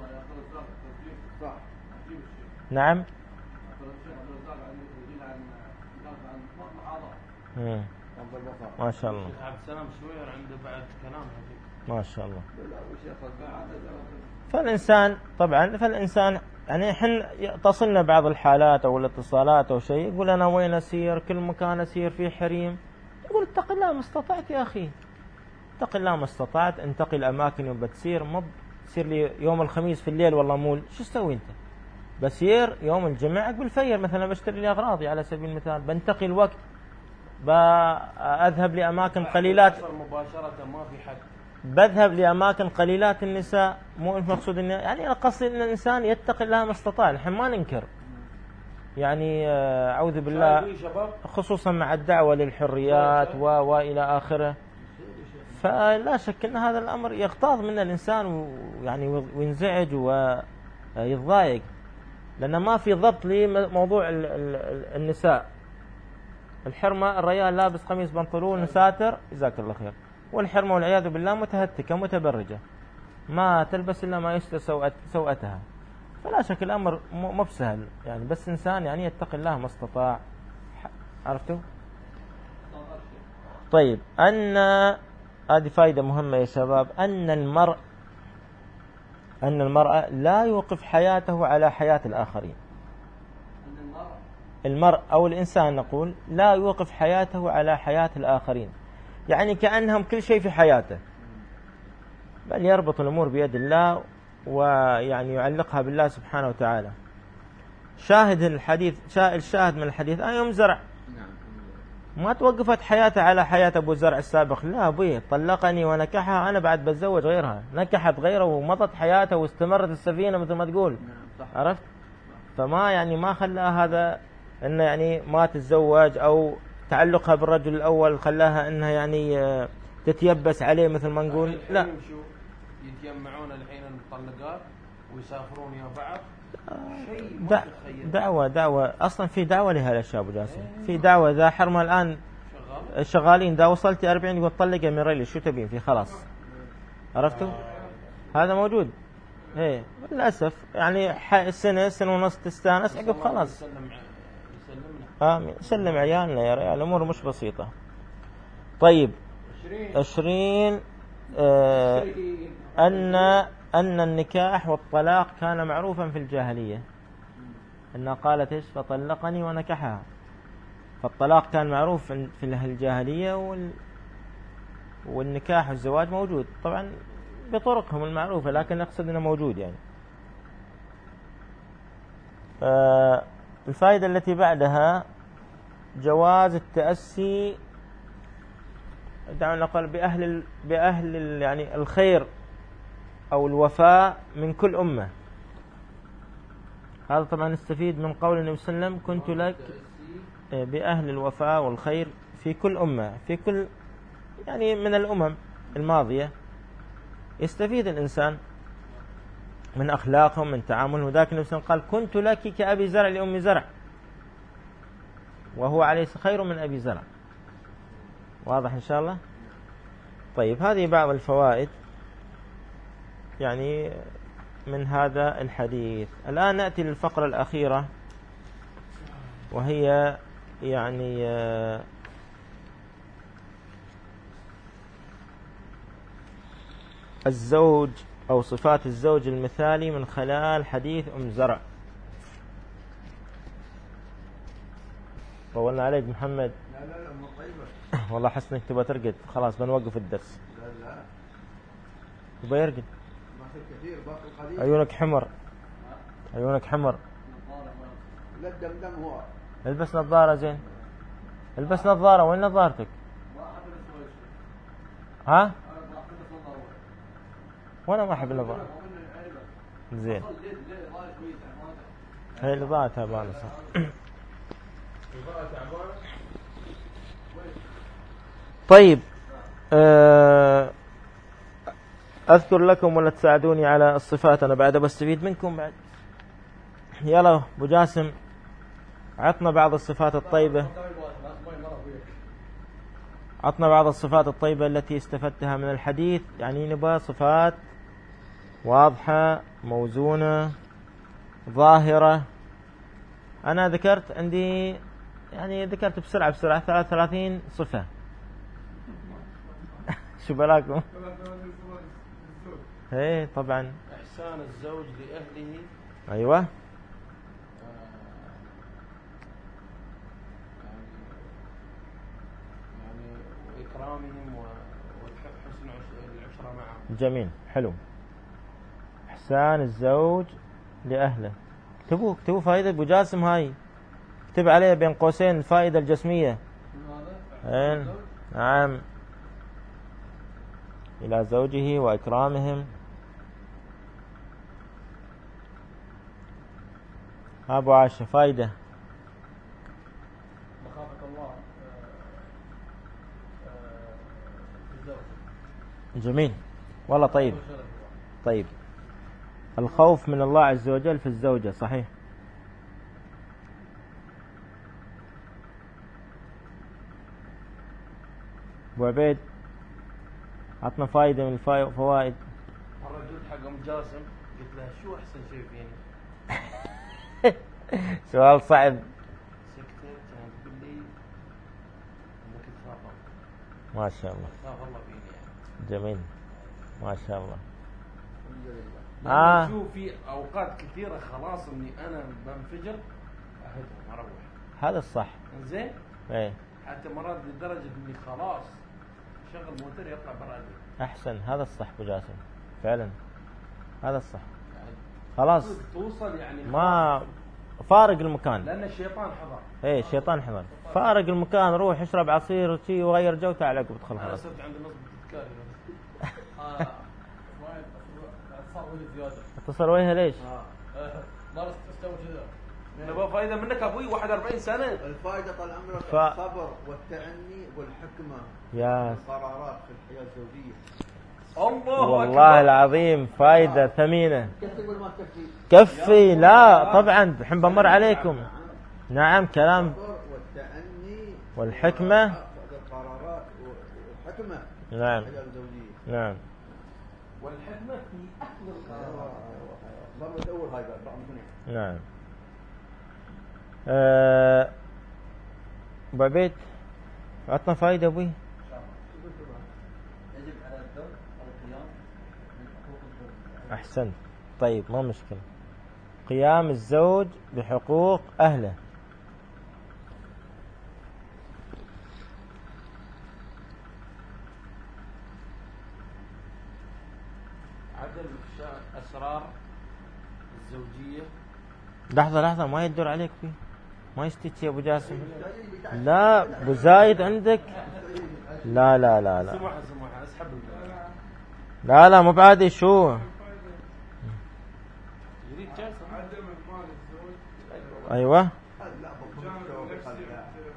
نعم. مم. ما شاء الله. عبد السلام شوير عنده بعد كلام عجيب. ما شاء الله. فالإنسان طبعا فالإنسان يعني حن تصلنا بعض الحالات أو الاتصالات أو شيء يقول أنا وين أسير، كل مكان أسير فيه حريم. يقول اتق الله ما استطعت يا أخي، اتق الله ما استطعت، انتقل أماكن يوم بتسير. مب تصير لي يوم الخميس في الليل والله مول، شو استوي أنت؟ بسير يوم الجمعة بالفير مثلا بشتري لي أغراضي على سبيل المثال، بنتقل وقت، بأذهب لأماكن قليلات مباشرة ما في حد، بذهب لأماكن قليلات النساء. مو المقصود إن يعني أنا قصدي إن الإنسان يتقي الله ما استطاع. نحن ما ننكر يعني أعوذ بالله خصوصا مع الدعوة للحريات و وإلى آخره. فلا شك أن هذا الأمر يغتاظ من الإنسان ويعني وينزعج ويتضايق، لأن ما في ضبط لموضوع النساء. الحرمة الرجال لابس قميص بنطلون ساتر جزاك الله خير، والحرمة والعياذ بالله متهتكة متبرجة ما تلبس إلا ما يستر سوءتها. فلا شك الأمر مو بسهل يعني، بس إنسان يعني يتقي الله ما استطاع. عرفتوا؟ طيب أن هذه فائدة مهمة يا شباب، أن المرء أن المرء لا يوقف حياته على حياة الآخرين. المرء أو الإنسان نقول لا يوقف حياته على حياة الآخرين، يعني كأنهم كل شيء في حياته، بل يربط الأمور بيد الله ويعني يعلقها بالله سبحانه وتعالى. شاهد الحديث الشاهد من الحديث آه يوم زرع ما توقفت حياته على حياة أبو زرع السابق. لا أبوي طلقني ونكحها، أنا بعد بتزوج غيرها. نكحت غيره ومضت حياته واستمرت السفينة مثل ما تقول. عرفت؟ فما يعني ما خلى هذا إنه يعني ما تتزوج أو تعلقها بالرجل الأول خلاها إنها يعني تتيبس عليه مثل ما نقول. لا يتجمعون الحين المطلقات ويسافرون يا بعض. دع دعوة دعوة أصلا في دعوة لها الأشياء أبو جاسم، في دعوة ذا حرمة الآن شغالين. دا وصلت أربعين يقول طلقة من ريلي شو تبين في خلاص. عرفتوا؟ هذا موجود. إيه للأسف يعني سنة سنة ونص تستانس عقب خلاص. آمين. سلم عيالنا يا ريال، الأمور مش بسيطة. طيب عشرين آه أن أن النكاح والطلاق كان معروفا في الجاهلية. أنها قالت إيش فطلقني ونكحها. فالطلاق كان معروف في الجاهلية وال والنكاح والزواج موجود طبعا بطرقهم المعروفة، لكن أقصد أنه موجود يعني. آه الفائدة التي بعدها جواز التأسي دعونا نقول بأهل بأهل يعني الخير أو الوفاء من كل أمة. هذا طبعا نستفيد من قول النبي صلى الله عليه وسلم كنت لك بأهل الوفاء والخير في كل أمة، في كل يعني من الأمم الماضية، يستفيد الإنسان من أخلاقهم من تعاملهم. وذاك النبي قال كنت لك كأبي زرع لأم زرع، وهو عليه خير من أبي زرع. واضح إن شاء الله. طيب هذه بعض الفوائد يعني من هذا الحديث. الآن نأتي للفقرة الأخيرة، وهي يعني الزوج أو صفات الزوج المثالي من خلال حديث أم زرع. طولنا عليك محمد. لا لا لا مو طيبة. والله حسنك تبغى ترقد، خلاص بنوقف الدرس. لا لا تبغى يرقد. ما في كثير باقي القليل. عيونك حمر، عيونك حمر. لا الدمدم هو. البس نظارة زين، البس نظارة. وين نظارتك؟ ها؟ وانا ما احب النظارة. زين هي الإضاءة تعبانة صح. طيب أذكر لكم ولا تساعدوني على الصفات، أنا بعد بستفيد منكم بعد. يلا أبو جاسم عطنا بعض الصفات الطيبة، عطنا بعض الصفات الطيبة التي استفدتها من الحديث. يعني نبغى صفات واضحة موزونة ظاهرة. أنا ذكرت عندي يعني ذكرت بسرعة بسرعة ثلاث ثلاثين صفة. شو بلاكم؟ ايه طبعا. إحسان الزوج لأهله. أيوة. وإكرامهم وحسن العشرة معهم. جميل حلو. إحسان الزوج لأهله. اكتبوا اكتبوا فائدة أبو جاسم، هاي اكتب عليها بين قوسين الفائدة الجسمية. اين نعم. إلى زوجه وإكرامهم. أبو عاشر فائدة. مخافة الله في الزوج. جميل والله. طيب طيب الخوف من الله عز وجل في الزوجة صحيح. أبو عبيد عطنا فائدة من الفوائد. مرة قلت حق أم جاسم قلت لها شو أحسن شيء فيني؟ سؤال صعب. سكتت كانت تقول لي إنك تخاف. ما شاء الله. تخاف الله فيني يعني. جميل ما شاء الله. آه. شوف في أوقات كثيرة خلاص إني أنا بنفجر أهدهم أروح. هذا الصح. زين. إيه. حتى مرات لدرجة إني خلاص شغل موتر يطلع برا. أحسن هذا الصح أبو جاسم فعلا هذا الصح. يعني خلاص توصل يعني ما فارق المكان، لأن الشيطان حضر. إيه الشيطان حضر. فارق المكان، روح اشرب عصير وشي وغير جو تعال عقب ادخل أنا خلاص. صرت عند نصب تذكاري. اتصل وجهها ليش؟ ما استوى كذا. نبغى فائدة منك أبوي واحد وأربعين سنة. الفائدة طال عمرك ف... الصبر والتأني والحكمة. يا القرارات في الحياة الزوجية. الله والله أكبر. العظيم فائدة ثمينة. كفي ولا ما كفي؟ كفي لا طبعا الحين بمر عليكم. نعم كلام. الصبر والتأني والحكمة. القرارات والحكمة. نعم. الحياة الزوجية. نعم. والحكمة في أخذ القرارات. ضربة أول هاي بعد من نعم. أه... أبو عبيد عطنا فائدة أبوي. يجب على الزوج القيام بحقوق الزوج. أحسنت. طيب ما مشكلة. قيام الزوج بحقوق أهله. عدم إفشاء أسرار الزوجية. لحظة لحظة ما يدور عليك فيه، ما يستيك يا أبو جاسم. لا أبو زايد عندك. لا لا لا لا سموحة سموحة أسحب الباب. لا لا مو بعادي شو. يريد جاسم. أيوة.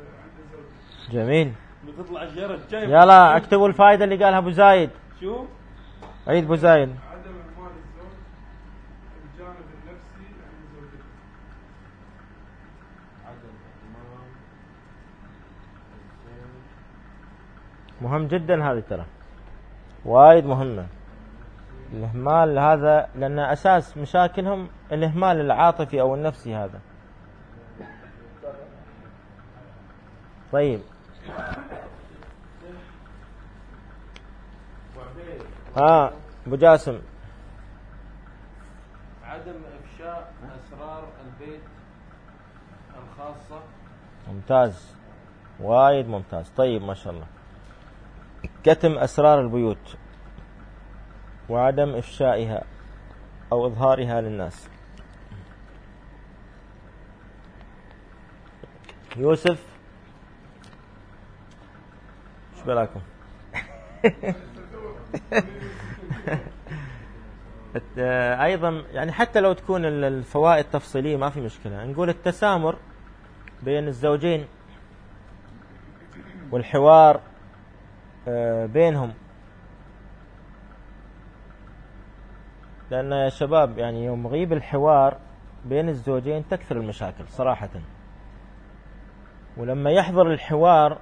جميل. بتطلع الشجرة جاي. يلا اكتبوا الفائدة اللي قالها أبو زايد. شو؟ عيد أبو زايد. عدم إهمال الزوج الجانب النفسي عند زوجته. عدم إهمال الزوج. مهم جدا هذه ترى، وايد مهمة الإهمال هذا، لأن أساس مشاكلهم الإهمال العاطفي أو النفسي هذا. طيب ها أبو جاسم. عدم إفشاء أسرار البيت الخاصة. ممتاز، وايد ممتاز. طيب ما شاء الله. كتم أسرار البيوت وعدم إفشائها أو إظهارها للناس. يوسف ايش براكم؟ أيضا يعني حتى لو تكون الفوائد تفصيلية ما في مشكلة. نقول التسامر بين الزوجين والحوار بينهم، لأن يا شباب يعني يوم غيب الحوار بين الزوجين تكثر المشاكل صراحة. ولما يحضر الحوار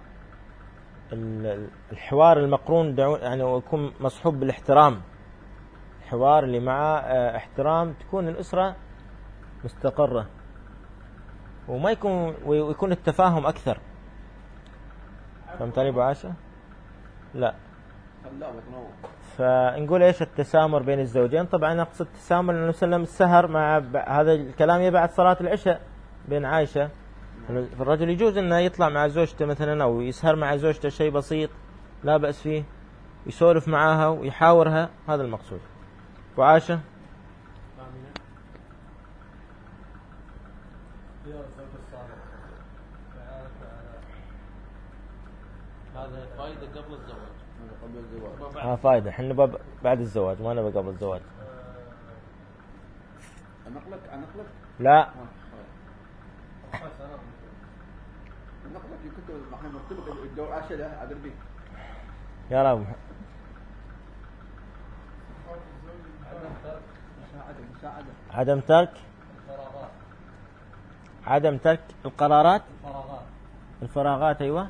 الحوار المقرون يعني ويكون مصحوب بالاحترام، الحوار اللي معه احترام، تكون الأسرة مستقرة وما يكون ويكون التفاهم أكثر. فهمتني أبو عاشا؟ لا. فنقول إيش التسامر بين الزوجين. طبعا أقصد التسامر لأنه سلم السهر مع هذا الكلام بعد صلاة العشاء بين عائشة. الرجل يجوز أنه يطلع مع زوجته مثلا أو يسهر مع زوجته شيء بسيط لا بأس فيه، يسولف معاها ويحاورها، هذا المقصود. وعاشة هذا فائدة قبل الزواج. قبل الزواج. ها فائدة، حنا باب بعد الزواج ما نبى قبل الزواج. أنقلك أنقلك. لا. أنقلك كنت محنا مرتبط الدور عشرة عدل بي. يا رب. عدم ترك عدم ترك القرارات الفراغات. أيوة.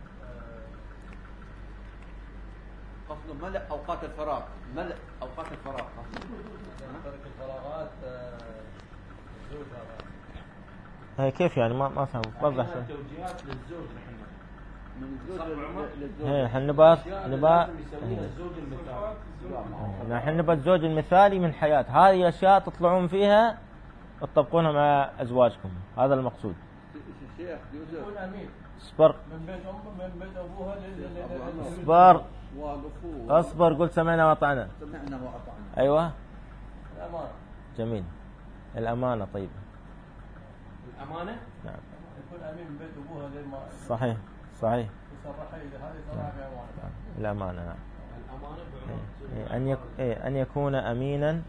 قصده ملء أوقات الفراغ، ملء أوقات الفراغ. ترك الفراغات الزوج هذا. هي كيف يعني ما ما فهم وضح شوي. توجيهات للزوج نحن من الزوج للزوج. هي احنا نبغى نبغى الزوج المثالي. احنا نبغى الزوج المثالي من حياة. هذه أشياء تطلعون فيها وتطبقونها مع أزواجكم، هذا المقصود. الشيخ يوسف. يكون أمين. اصبر. من بيت أمه من بيت أبوها لل. اصبر. والأخوة. اصبر. قل سمعنا وأطعنا. سمعنا وأطعنا. أيوة. الأمانة. جميل. الأمانة. طيب. الأمانة. نعم. يكون أمين من بيت أبوها لما. صحيح صحيح. يصرحها إذا هذه صراحة أمانة. الأمانة. نعم. الأمانة أن يك... أن يكون أمينا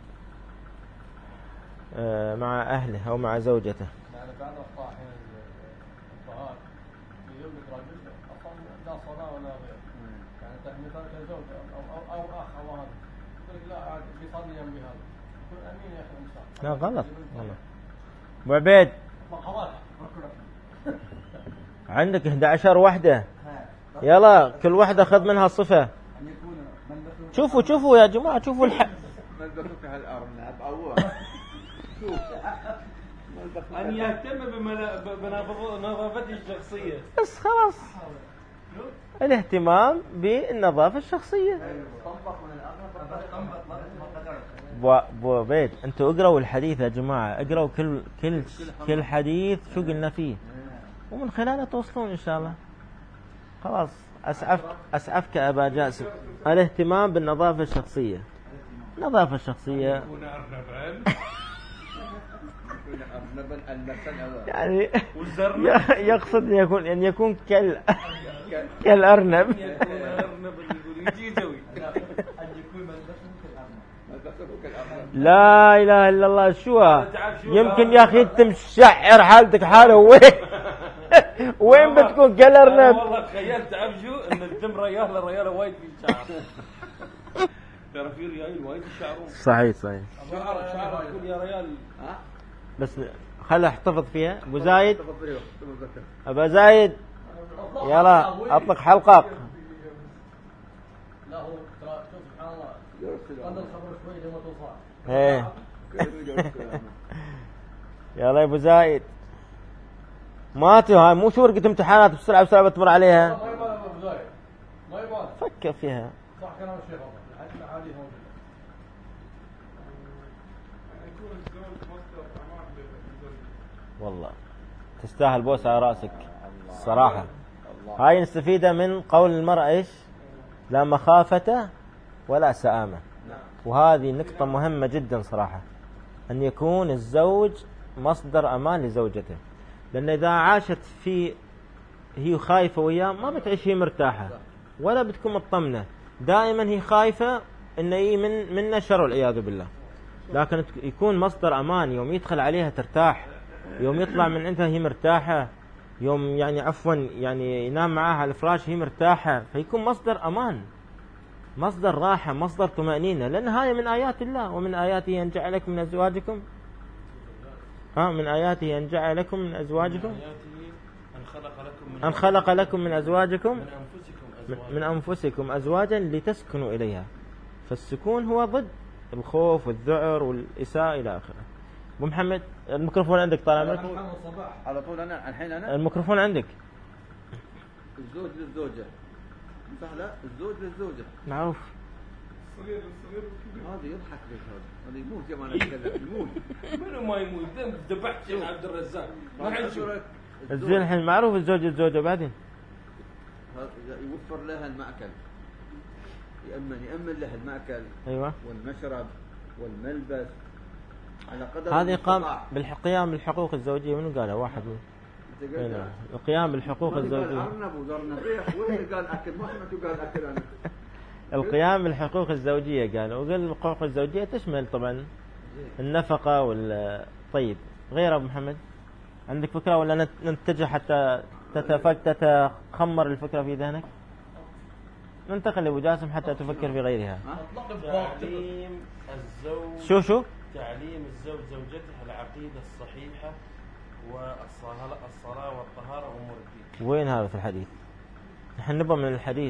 مع أهله أو مع زوجته. يعني بعد أخطاء حين الطهار يقول لك رجل أصلا لا صلاة ولا غير. يعني مثلا كزوج أو أو أو أخ أو هذا يقول لك لا عاد بيصلي يوم بهذا. يكون أمين يا أخي الإنسان. لا غلط غلط. أبو عبيد. مقرات. عندك إحدى عشر وحدة. يلا كل واحدة خذ منها صفة. شوفوا شوفوا يا جماعة شوفوا الح. ملبسك هالأرنب أول. شوف. أن يهتم بنظافته الشخصية. بس خلاص. الاهتمام بالنظافة الشخصية. بو بيت أنتوا اقرأوا الحديث يا جماعة، اقرأوا كل كل كل حديث شو قلنا فيه ومن خلاله توصلون إن شاء الله. خلاص أسعفك أسعفك أبا جاسم. الاهتمام بالنظافة الشخصية. النظافة الشخصية يعني يقصد أن يكون أن يكون كال كالأرنب. لا إله إلا الله. شو يمكن يا أخي أنت مشعر حالتك حاله وين. وين بتكون كل أنا أرنب؟ والله تخيلت عبجو ان الدم ريال الريال وايد في شعر. ترى في ريال وايد يشعرون. صحيح صحيح. شعر شعر يقول يا ريال. ها بس خله احتفظ فيها. أبو زايد، تفضل يا تفضل. أبو زايد يلا أطلق حلقة. لا هو ترى شوف سبحان الله قد الخبر شوي لما توصل. إيه يلا يا أبو زايد. ماتوا هاي مو شو ورقة امتحانات بسرعة بسرعة بتمر عليها. ما يبان ابو زايد ما يبان. فكر فيها. صح كلام الشيخ والله الحديث عادي موجود. يعني يكون الزوج مصدر امان للزوج. والله تستاهل بوسة على رأسك الصراحة. هاي نستفيدها من قول المرأة إيش؟ لا مخافة ولا سآمة. وهذه نقطة مهمة جدا صراحة، أن يكون الزوج مصدر أمان لزوجته، لأن إذا عاشت في هي خايفة وياه ما بتعيش هي مرتاحة ولا بتكون مطمنة، دائما هي خايفة إن هي من من شر والعياذ بالله. لكن يكون مصدر أمان، يوم يدخل عليها ترتاح، يوم يطلع من عندها هي مرتاحة، يوم يعني عفوا يعني ينام معها على الفراش هي مرتاحة، فيكون مصدر أمان، مصدر راحة، مصدر طمأنينة. لأن هاي من آيات الله، ومن آياته أن جعل لكم من أزواجكم ها من آياته أن جعل لكم من أزواجكم أن خلق لكم من أن خلق لكم من أزواجكم من أنفسكم من- أزواجا. من أنفسكم أزواجا لتسكنوا إليها. فالسكون هو ضد الخوف والذعر والإساءة إلى آخره. أبو محمد الميكروفون عندك طال عمرك. محمد صباح على طول انا الحين انا الميكروفون عندك. الزوج للزوجة. صح لا الزوج للزوجة. معروف. الصغير الصغير والكبير. هذا يضحك لك هذا. هذا يموت يوم انا اتكلم يموت. منو ما يموت؟ ذبحت شيخ عبد الرزاق. ما حد يشوف. الزين الحين معروف الزوج الزوجة بعدين. هذا يوفر لها المأكل. يأمن يأمن لها المأكل أيوة. والمشرب والملبس على قدر هذه قام المستطاع. بالقيام بالحقوق الزوجية. منو قالها؟ واحد من أنت قلت أيوة. القيام بالحقوق قال الزوجية. أرنب وزرنبيح وين اللي قال أكل؟ ما سمعت قال أكل أنا. القيام بالحقوق الزوجية قال. وقال الحقوق الزوجية تشمل طبعا النفقة والطيب. غير أبو محمد عندك فكرة ولا نت- نتجه حتى تتفك تتخمر الفكرة في ذهنك؟ ننتقل لأبو جاسم حتى تفكر في غيرها. اطلق الضوء. تعليم الزوج شو شو تعليم الزوج زوجته العقيدة الصحيحة والصلاة الصلاة والطهارة وأمور الدين. وين هذا في الحديث؟ نحن نبغى من الحديث.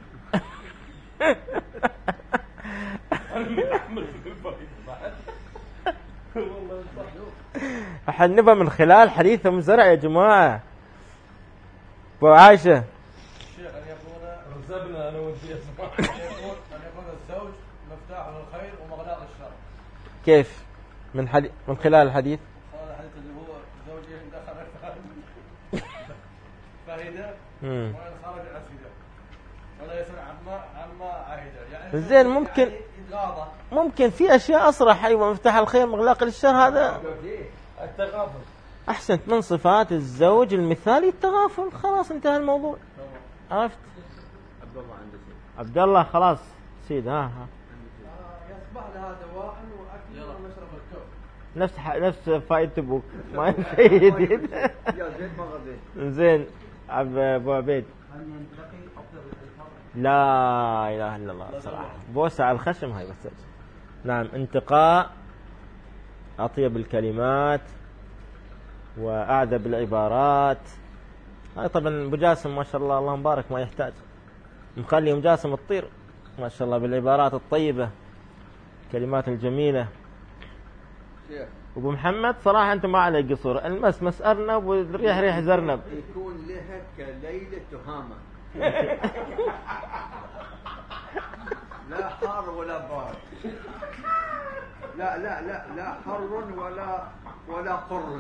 والله صح. احنا نبغى من خلال حديث ام زرع يا جماعة. ابو عائشة الشيخ ان يكون رزقنا أنا وأنت يا سماح. ان يكون ان يكون الزوج مفتاح للخير ومغلاق الشر. كيف من حديث من خلال الحديث؟ هذا الحديث اللي هو زوجين دخل فائدة مم. وإن خرج أفئدة ولا يسأل عما عما عهد. يعني زين ممكن يعني يتغاضى. ممكن في اشياء اصرح. ايوه مفتاح الخير مغلاق للشر. هذا التغافل. احسنت. من صفات الزوج المثالي التغافل. خلاص انتهى الموضوع. عرفت؟ عبد الله عنده شيء. عبد الله خلاص سيد. ها ها يصبح لها دواء واكل ومشرب الكوف. نفس ح... نفس فائدة ابوك ما شيء جديد. يا زين ما غزين. زين عب ابو عبيد. أن ينتقي أفضل الألفاظ. لا اله الا الله صراحة. بوسة على الخشم هاي بس. نعم انتقاء اطيب الكلمات واعذب العبارات. هاي طبعا ابو جاسم ما شاء الله اللهم مبارك ما يحتاج. مخلي ام جاسم تطير ما شاء الله بالعبارات الطيبة الكلمات الجميلة. شيخ ابو محمد صراحة انت ما عليك قصور. المسمس ارنب والريح ريح زرنب. يكون لها كليلة تهامة. لا حار ولا بارد. لا لا لا لا حر ولا ولا قر.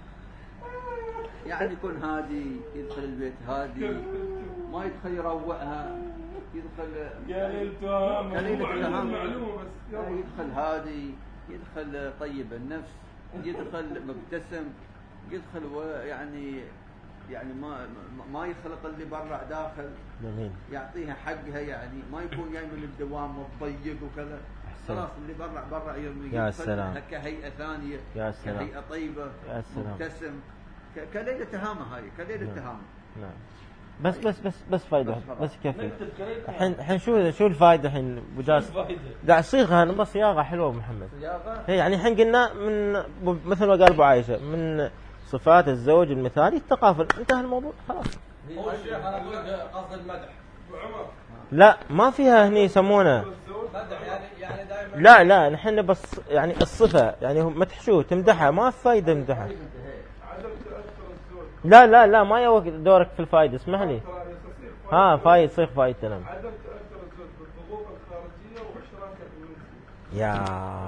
يعني يكون هادي يدخل البيت هادي ما يدخل يروعها يدخل يا ليل تهامة. قليل التهامة. معلومة بس لا، يدخل هادي يدخل طيب النفس يدخل مبتسم يدخل يعني يعني ما ما يخلط اللي برا داخل جميل. يعطيها حقها يعني ما يكون جاي من الدوام متضيق وكذا. خلاص اللي برا برا يرمي يا يدخل سلام. كهيئة ثانية يا سلام. كهيئة طيبة يا سلام. مبتسم ك- كليلة تهامة هاي كليلة نعم. تهامة. نعم. بس بس بس بس فايدة بس بس كفي. نكتب كليل الحين الحين شو شو الفائدة الحين أبو جاسم؟ فايدة دع صيغها نبغى صياغة حلوة أبو محمد. صياغة هي يعني الحين قلنا من مثل ما قال أبو عائشة من صفات الزوج المثالي التقافل، انتهى الموضوع خلاص. هو الشيخ انا اقول قصد المدح. وعمر لا ما فيها هني يسمونه مدح يعني يعني دائما لا لا نحن بس يعني الصفة يعني هم مدحشوه تمدحها ما في فايدة تمدحها. عدم تأثر الزوج لا لا لا ما يوك دورك في الفايدة اسمح لي. ترى يصير ها فايد صيغ فايد تمام. عدم تأثر الزوج بالضغوط الخارجية واشتراكه بالمنزل. يا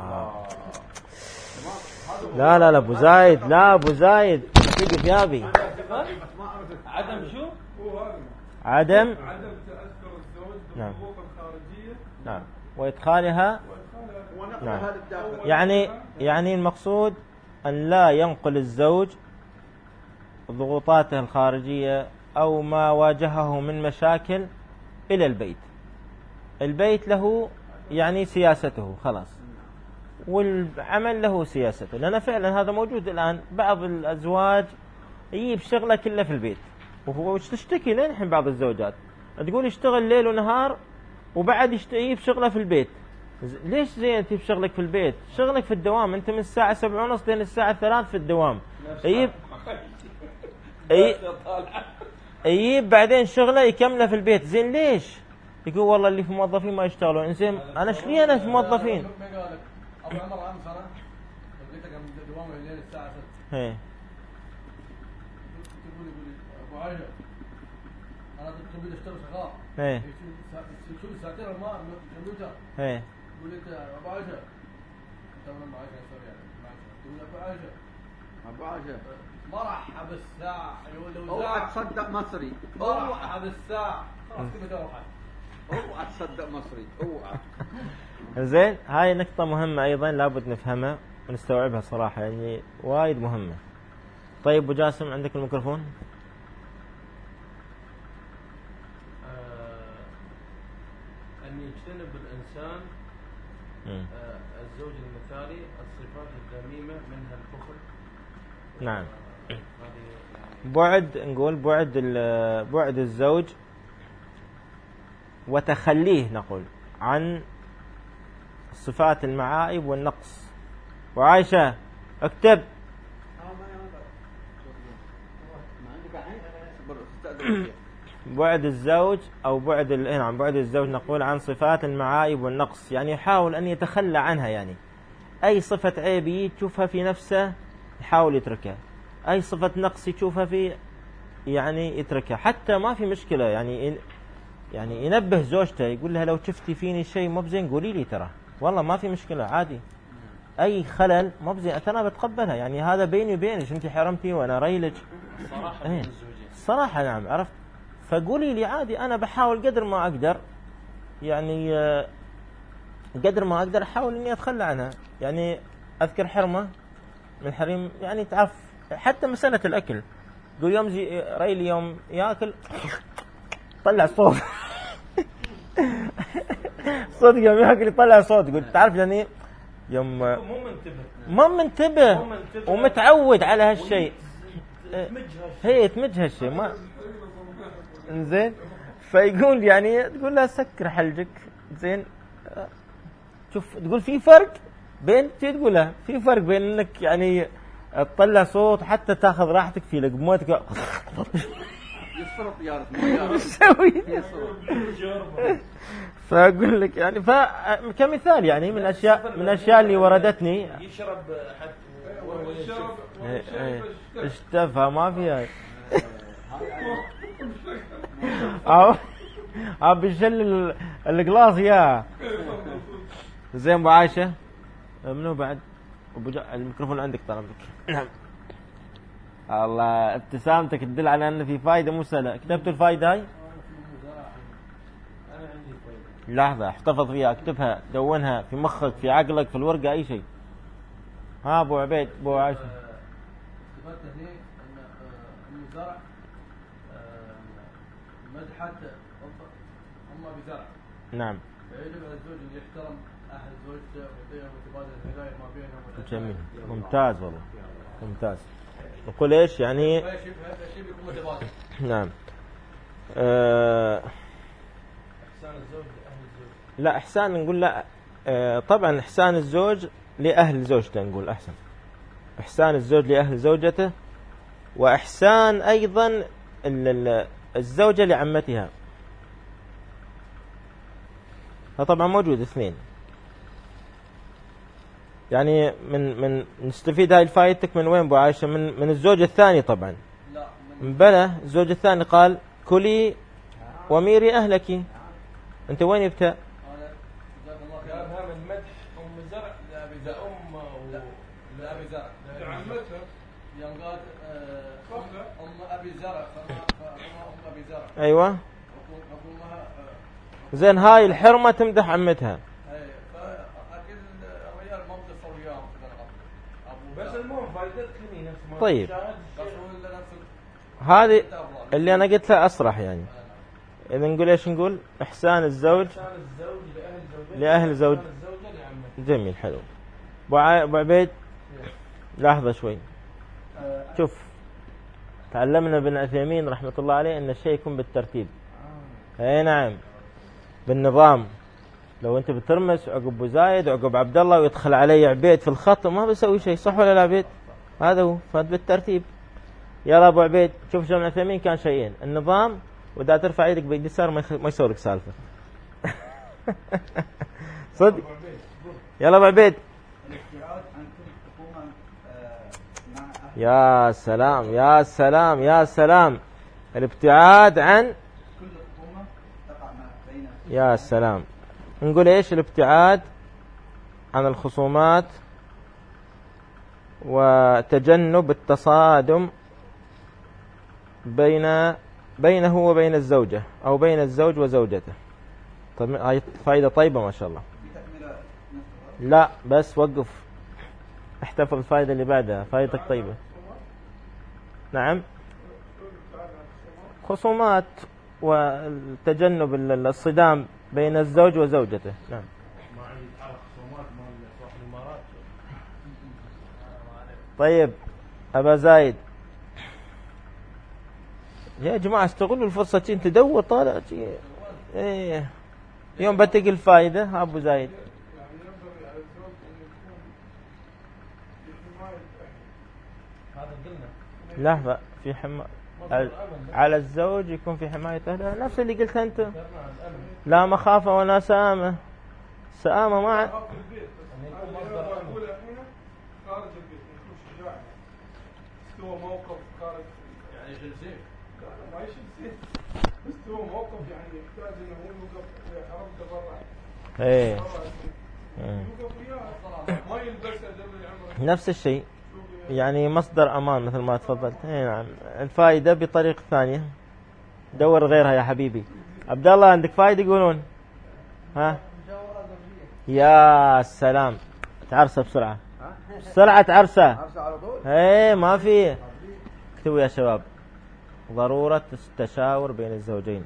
لا لا لا ابو زايد لا ابو زايد تقف يابي. عدم شو؟ هو هذا عدم عدم تأثر الزوج نعم. بالضغوط الخارجية نعم وإدخالها وإدخالها نعم. ونقلها للداخل. يعني يعني المقصود أن لا ينقل الزوج ضغوطاته الخارجية أو ما واجهه من مشاكل إلى البيت. البيت له يعني سياسته خلاص، والعمل له سياسته، لأن فعلا هذا موجود الآن. بعض الأزواج يجيب شغله كله في البيت وتشتكي لين الحين بعض الزوجات تقول يشتغل ليل ونهار وبعد يجيب شغله في البيت. ليش زين انت بشغلك في البيت؟ شغلك في الدوام، انت من الساعة سبعة ونص لين الساعة ثلاث في الدوام. يجيب يجيب بعدين شغله يكمله في البيت. زين ليش؟ يقول والله اللي في موظفين ما يشتغلون. زين انا ايش لي انا في موظفين؟ ابو عمر امس انا لقيته قام دوامه الليل الساعه ستة. ايه تقول يقول ابو عائشه انا تبي اشتغل شغال. ايه شوف ساعتين ما الكمبيوتر. ايه يقول انت ابو عائشه انت من ابو عائشه سوري يعني تقول ابو عائشه ابو عاشر مرحب الساعه يقول له اوعى تصدق مصري، مرحب الساعه خلاص كذا روحت. اوعى تصدق مصري اوعى. زين هاي نقطة مهمة أيضا لابد نفهمها ونستوعبها صراحة، يعني وايد مهمة. طيب أبو جاسم عندك الميكروفون. آه أن يجتنب الإنسان مم. آه الزوج المثالي الصفات الذميمة منها البخل. نعم. هذه يعني بعد نقول بعد ال- بعد الزوج وتخليه نقول عن صفات المعايب والنقص. وعائشة اكتب. بعد الزوج أو بعد ال- نعم بعد الزوج نقول عن صفات المعايب والنقص، يعني يحاول أن يتخلى عنها. يعني أي صفة عيب تشوفها في نفسه يحاول يتركها، أي صفة نقص يشوفها في يعني يتركها، حتى ما في مشكلة. يعني يعني ينبه زوجته يقول لها لو شفتي فيني شيء مو بزين قولي لي ترى والله ما في مشكلة عادي. أي خلل مو بزين أنا بتقبلها، يعني هذا بيني وبينك، أنت حرمتي وأنا ريلك. صراحة إيه. بين الزوجين. صراحة نعم عرفت. فقولي لي عادي، أنا بحاول قدر ما أقدر، يعني آه، قدر ما أقدر أحاول إني أتخلى عنها. يعني أذكر حرمة من حريم يعني تعرف حتى مسألة الأكل، يقول يوم زي ريلي يوم يأكل طلع صوت صوت يوم يأكل يطلع صوت. قلت تعرف يعني يوم مو منتبه ما منتبه مو منتبه. ومتعود على هالشيء، تمجها هي تمج هالشيء ما زين. فيقول يعني تقول لها سكر حلجك زين. شوف تقول في فرق بين تقول لها في فرق بين انك يعني تطلع صوت حتى تاخذ راحتك في لقمتك يصرف يا رب تسوي. يصرف. فاقول لك يعني فكمثال يعني من الاشياء من الاشياء اللي وردتني. يشرب حتى وهو والشرب يشرب. إيه، إيه. والشرب اشتفى ما فيها أو أو بيشل القلاص يا زين. ابو عائشة منو بعد؟ ابو جا... الميكروفون عندك طلبك. نعم. الله ابتسامتك تدل على ان في فايده مو سهله. كتبت الفايده هاي؟ أنا عندي طيب. لحظه احتفظ فيها، اكتبها دونها في مخك في عقلك في الورقه اي شيء. ها ابو عبيد ابو عائشة. استفدت هنا ان آه، ام زرع آه، مدحت ام بزرع. نعم فيجب على الزوج ان يحترم اهل زوجته ويعطيهم وتبادل الهدايا ما بينهم. جميل ممتاز والله ممتاز. نقول إيش يعني؟ ما يشبه هذا الشيء بيكون متبادل. نعم. أه إحسان الزوج لأهل الزوج. لا إحسان نقول لا. أه طبعا إحسان الزوج لأهل زوجته نقول أحسن. إحسان الزوج لأهل زوجته، وإحسان أيضا الزوجة لعمتها. فطبعا موجود اثنين. يعني من من نستفيد هاي الفائدتك من وين أبو عائشة؟ من من الزوج الثاني طبعا. لا من بلى الزوج الثاني قال كلي وميري أهلك. أنت وين يبتأ؟ أنا جزاك الله خير. جابها من مدح أم زرع لأبي زرع. أم لأبي زرع. لعمتها. يوم قالت أم أبي زرع فما أم أبي زرع. أيوة. أقول لها زين هاي الحرمة تمدح عمتها. فأكيد الرجال ما بتصل وياهم. بس المهم فائدتك لمين نفس ما. طيب. بس هو نفس. هذه اللي أنا قلت له أصرح يعني. إذا نقول إيش نقول؟ إحسان الزوج إحسان الزوج لأهل زوجته. لأهل زوج. إحسان الزوجة لعمته. جميل حلو. أبو عبيد لحظة شوي. شوف تعلمنا ابن عثيمين رحمة الله عليه أن الشيء يكون بالترتيب. أي نعم بالنظام. لو أنت بترمس عقب أبو زايد عقب عبد الله ويدخل علي عبيد في الخط ما بيسوي شيء، صح ولا لا عبيد؟ هذا هو فهد بالترتيب. يلا أبو عبيد شوف ابن عثيمين كان شيئين، النظام وإذا ترفع يدك بيد اليسار ما يسوي لك سالفة. صدق. يلا أبو عبيد. يا سلام يا سلام يا سلام. الابتعاد عن كل حكومة تقع بين. يا سلام. نقول ايش؟ الابتعاد عن الخصومات وتجنب التصادم بين بينه وبين الزوجة أو بين الزوج وزوجته. طيب هاي فائدة طيبة ما شاء الله. لا بس وقف احتفظ الفائدة اللي بعدها، فائدتك طيبة. نعم خصومات وتجنب الصدام بين الزوج وزوجته. نعم. ما عندي تعرف خصومات مال صاحب الإمارات. طيب أبا زايد يا جماعة استغلوا الفرصة تدور طالع ايه يوم بتقي الفائدة. أبو زايد يعني ينبغي على الزوج أن يكون بحماية أهله. هذا قلنا. لحظة في حما على الزوج يكون في حماية أهله، نفس اللي قلت أنت. لا مخافة ولا سآمة. سآمة ما في البيت بس أنا أقول الحين خارج البيت يكون شجاع، استوى موقف خارج يعني جلسين. لا لا ما يشيل زين، بس هو موقف يعني يحتاج انه هو يوقف حرمته برا. ايه يوقف وياه ما يلبسه دبل عمره. نفس الشيء يعني مصدر أمان مثل ما تفضلت. ايه نعم. الفائدة بطريقة ثانية دور غيرها يا حبيبي. عبد الله عندك فائدة يقولون؟ ها يا سلام. تعرسه بسرعة بسرعة تعرسه. عرسه على طول. ايه ما في. اكتبوا يا شباب ضرورة التشاور بين الزوجين.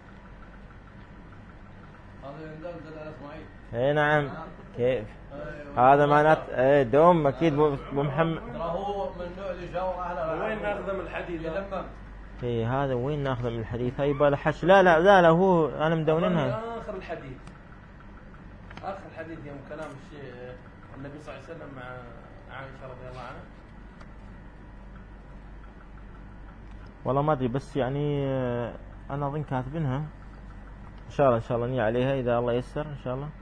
هذا يندل على إسماعيل. اي نعم. كيف هذا معناته ايه دوم اكيد ابو محمد. ترى هو من النوع اللي يشاور اهله. وين ناخذه من الحديث لما ايه هذا وين ناخذه من الحديث؟ هاي باله حش. لا لا لا لا هو انا مدونينها اخر الحديث. اخر الحديث يوم كلام الشيء النبي صلى الله عليه وسلم مع عائشة رضي الله عنها. والله ما ادري بس يعني انا اظن كاتبينها ان شاء الله. ان شاء الله نية عليها اذا الله يسر ان شاء الله.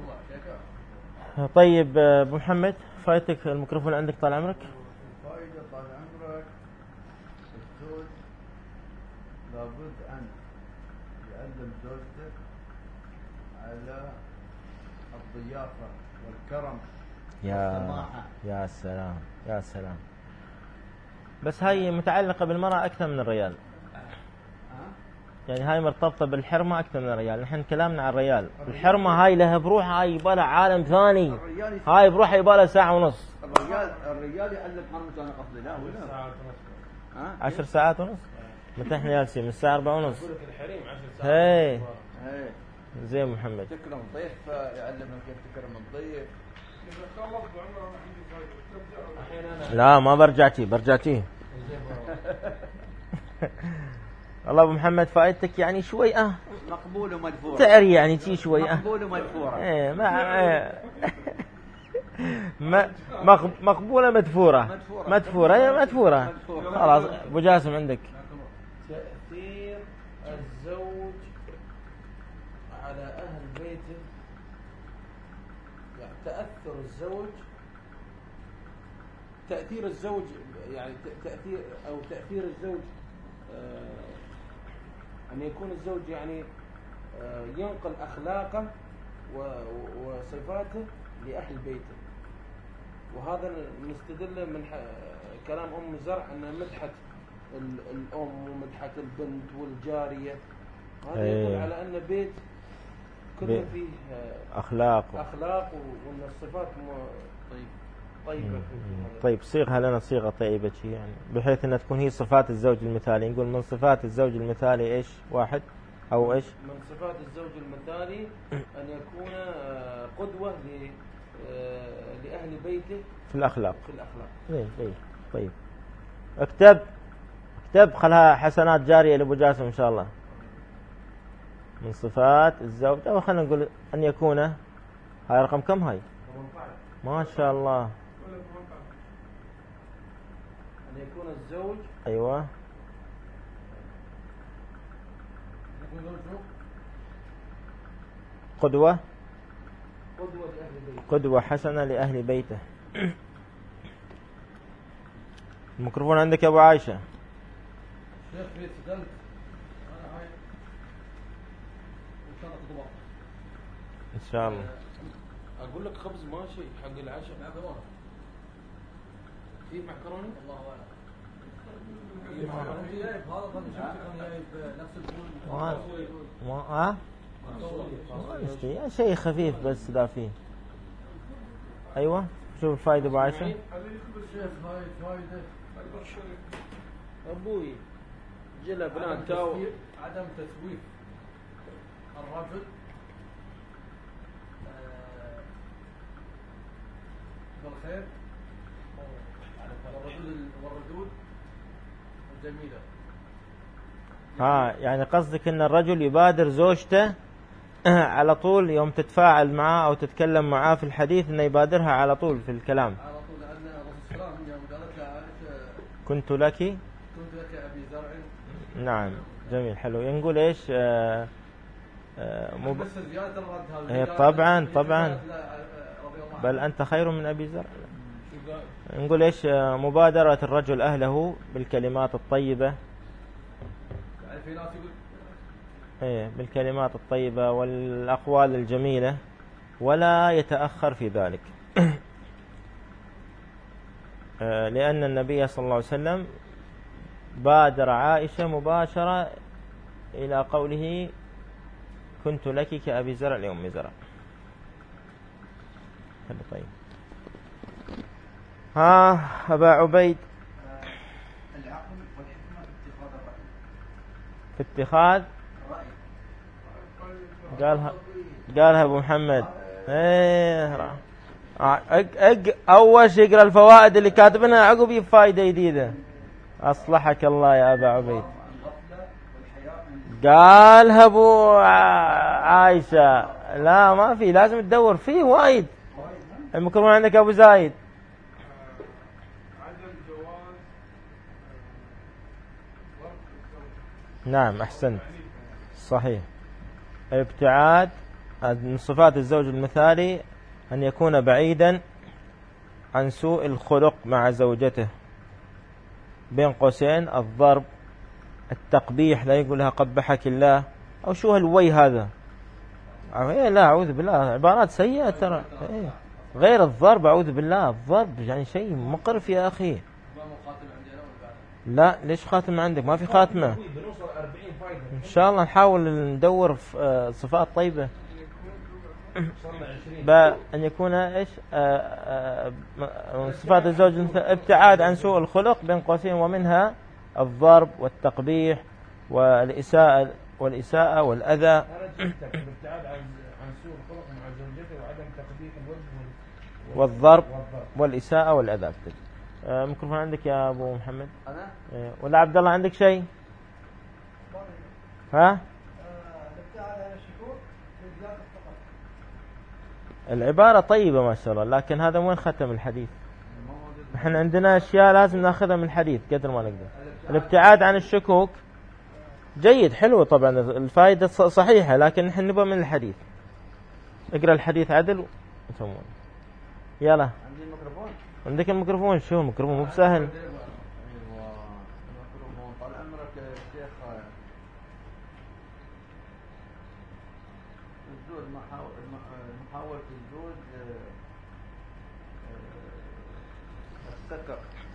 طيب ابو محمد فايتك الميكروفون عندك طال عمرك. فائدة طال عمرك الزوج لابد أن يعلم زوجته على الضيافة والكرم يا والسماحة. يا سلام يا سلام. بس هاي متعلقة بالمرأة أكثر من الرجال. يعني هاي مرتبطة بالحرمة أكثر من الرجال. نحن كلامنا عن الرجال. الحرمة هاي لها بروحها، هاي يبالها عالم ثاني. هاي بروحها يبالها ساعة ونص. الرجال الرجال يعلم حرمته. أنا قصدي لا ولا ساعة ونص. عشر ساعات ونص. متى احنا جالسين من الساعة أربعة ونص. يقول لك الحريم عشر ساعات. هاي إيه. زين محمد. تكرم ضيف يعلمك كيف تكرم الضيف. إذا خلص بعمره ما عندي فايدة ترجع لا ما برجعتي برجعتي. الله أبو محمد فائدتك يعني شوي اه مقبول ومدفورة. تعري يعني تي شوي اه مقبول ومدفورة. ايه ما إيه. ما مق- مقبولة مدفورة مدفورة هي مدفورة خلاص. أبو جاسم عندك. تأثير الزوج على أهل بيته، يعني تأثر الزوج، تأثير الزوج يعني ت- تأثير أو تأثير الزوج آه، أن يكون الزوج يعني آه، ينقل أخلاقه و- وصفاته لأهل بيته. وهذا نستدل من ح- كلام أم زرع أن مدحت ال- الأم ومدحت البنت والجارية، هذا يدل إيه. على أن بيت كله بيت. فيه آه، أخلاق. أخلاق و- وأن الصفات م- طيبة مم. في هذا. طيب صيغها لنا صيغة طيبة شي يعني بحيث أنها تكون هي صفات الزوج المثالي. نقول من صفات الزوج المثالي إيش واحد أو إيش من صفات الزوج المثالي أن يكون آه، قدوة ل- آه، لأهل بيته في الأخلاق. في الأخلاق. إيه إيه طيب اكتب اكتب خلها حسنات جارية لأبو جاسم إن شاء الله. من صفات الزوج أو خلينا نقول أن يكون، هاي رقم كم هاي ما شاء الله. أن يكون الزوج أيوة يكون زوجه قدوة قدوة لأهل بيته. قدوة حسنة لأهل بيته. الميكروفون عندك يا أبو عايشة. شيخ في سجلت انا هاي ان شاء الله تضبط. إن شاء الله. أقول لك خبز ماشي حق العشاء. معكرونه فيه معكرونة؟ الله اعلم. انا جايب هذا ظن شفتك انا جايب نفس الفول. ما ما ها ما نشتي شيء خفيف بس لا فيه. أيوة شوف الفائدة أبو عايشة. شيخ هاي فايده أبوي جلا بنات تاو. عدم تسويف الرجل آه، بالخير والردود والردود الجميلة. ها يعني قصدك ان الرجل يبادر زوجته على طول يوم تتفاعل معاه او تتكلم معاه في الحديث انه يبادرها على طول في الكلام. على طول لأن الرسول صلى الله عليه وسلم يوم قالت له عائشة كنت لك كنت لك أبي زرع. نعم جميل حلو. نقول ايش آه آه مب... بس زيادة الرد هذا. إيه طبعا طبعا رضي الله عنه. بل انت خير من ابي زرع. نقول ايش آه مبادرة الرجل اهله بالكلمات الطيبة. يعني في ناس يقول ايه بالكلمات الطيبة والاقوال الجميلة ولا يتأخر في ذلك. آه لأن النبي صلى الله عليه وسلم بادر عائشة مباشرة إلى قوله كنت لك كأبي زرع لأم زرع. طيب ها أبا عبيد. العقل والحكمة في اتخاذ الرأي. في اتخاذ الرأي قالها قالها أبو محمد. ايه أق أق أول شيء يقرأ الفوائد اللي كاتبنا عقب يجيب فائدة جديدة. أصلحك الله يا أبا عبيد. قالها أبو عايشة. لا ما في لازم تدور فيه وايد. الميكروفون عندك أبو زايد. عدم جواز ورق الزوج. نعم أحسنت صحيح. ابتعاد من صفات الزوج المثالي أن يكون بعيدا عن سوء الخلق مع زوجته. بين قوسين الضرب التقبيح لا يقول لها قبحك الله أو شو هالوي هذا. إيه لا أعوذ بالله عبارات سيئة ترى. إيه غير الضرب أعوذ بالله. الضرب يعني شيء مقرف يا أخي. لا ليش خاتمة عندك ما في خاتمة. بنوصل أربعين فايدة إن شاء الله نحاول ندور في صفات طيبة. بأن يكون إيش آآ آآ صفات الزوج ابتعاد عن سوء الخلق بين قوسين ومنها الضرب والتقبيح والإساءة والإساءة والأذى. أنا جبتك الابتعاد عن عن سوء الخلق مع زوجته وعدم تقبيح الوجه والضرب والإساءة والأذى. آه ميكروفون عندك يا أبو محمد؟ أنا؟ آه ولا عبد الله عندك شيء؟ ها؟ العبارة طيبة ما شاء الله، لكن هذا وين ختم الحديث؟ نحن عندنا أشياء لازم ناخذها من الحديث قدر ما نقدر. الابتعاد عن الشكوك جيد حلو طبعا، الفائدة صحيحة، لكن نحن نبغى من الحديث. اقرأ الحديث عدل وتمون. يلا عندي الميكروفون. عندك الميكروفون. شو الميكروفون مو بسهل. ايوه الميكروفون. طال عمرك يا شيخ. الزوج محاولة الزوج الستر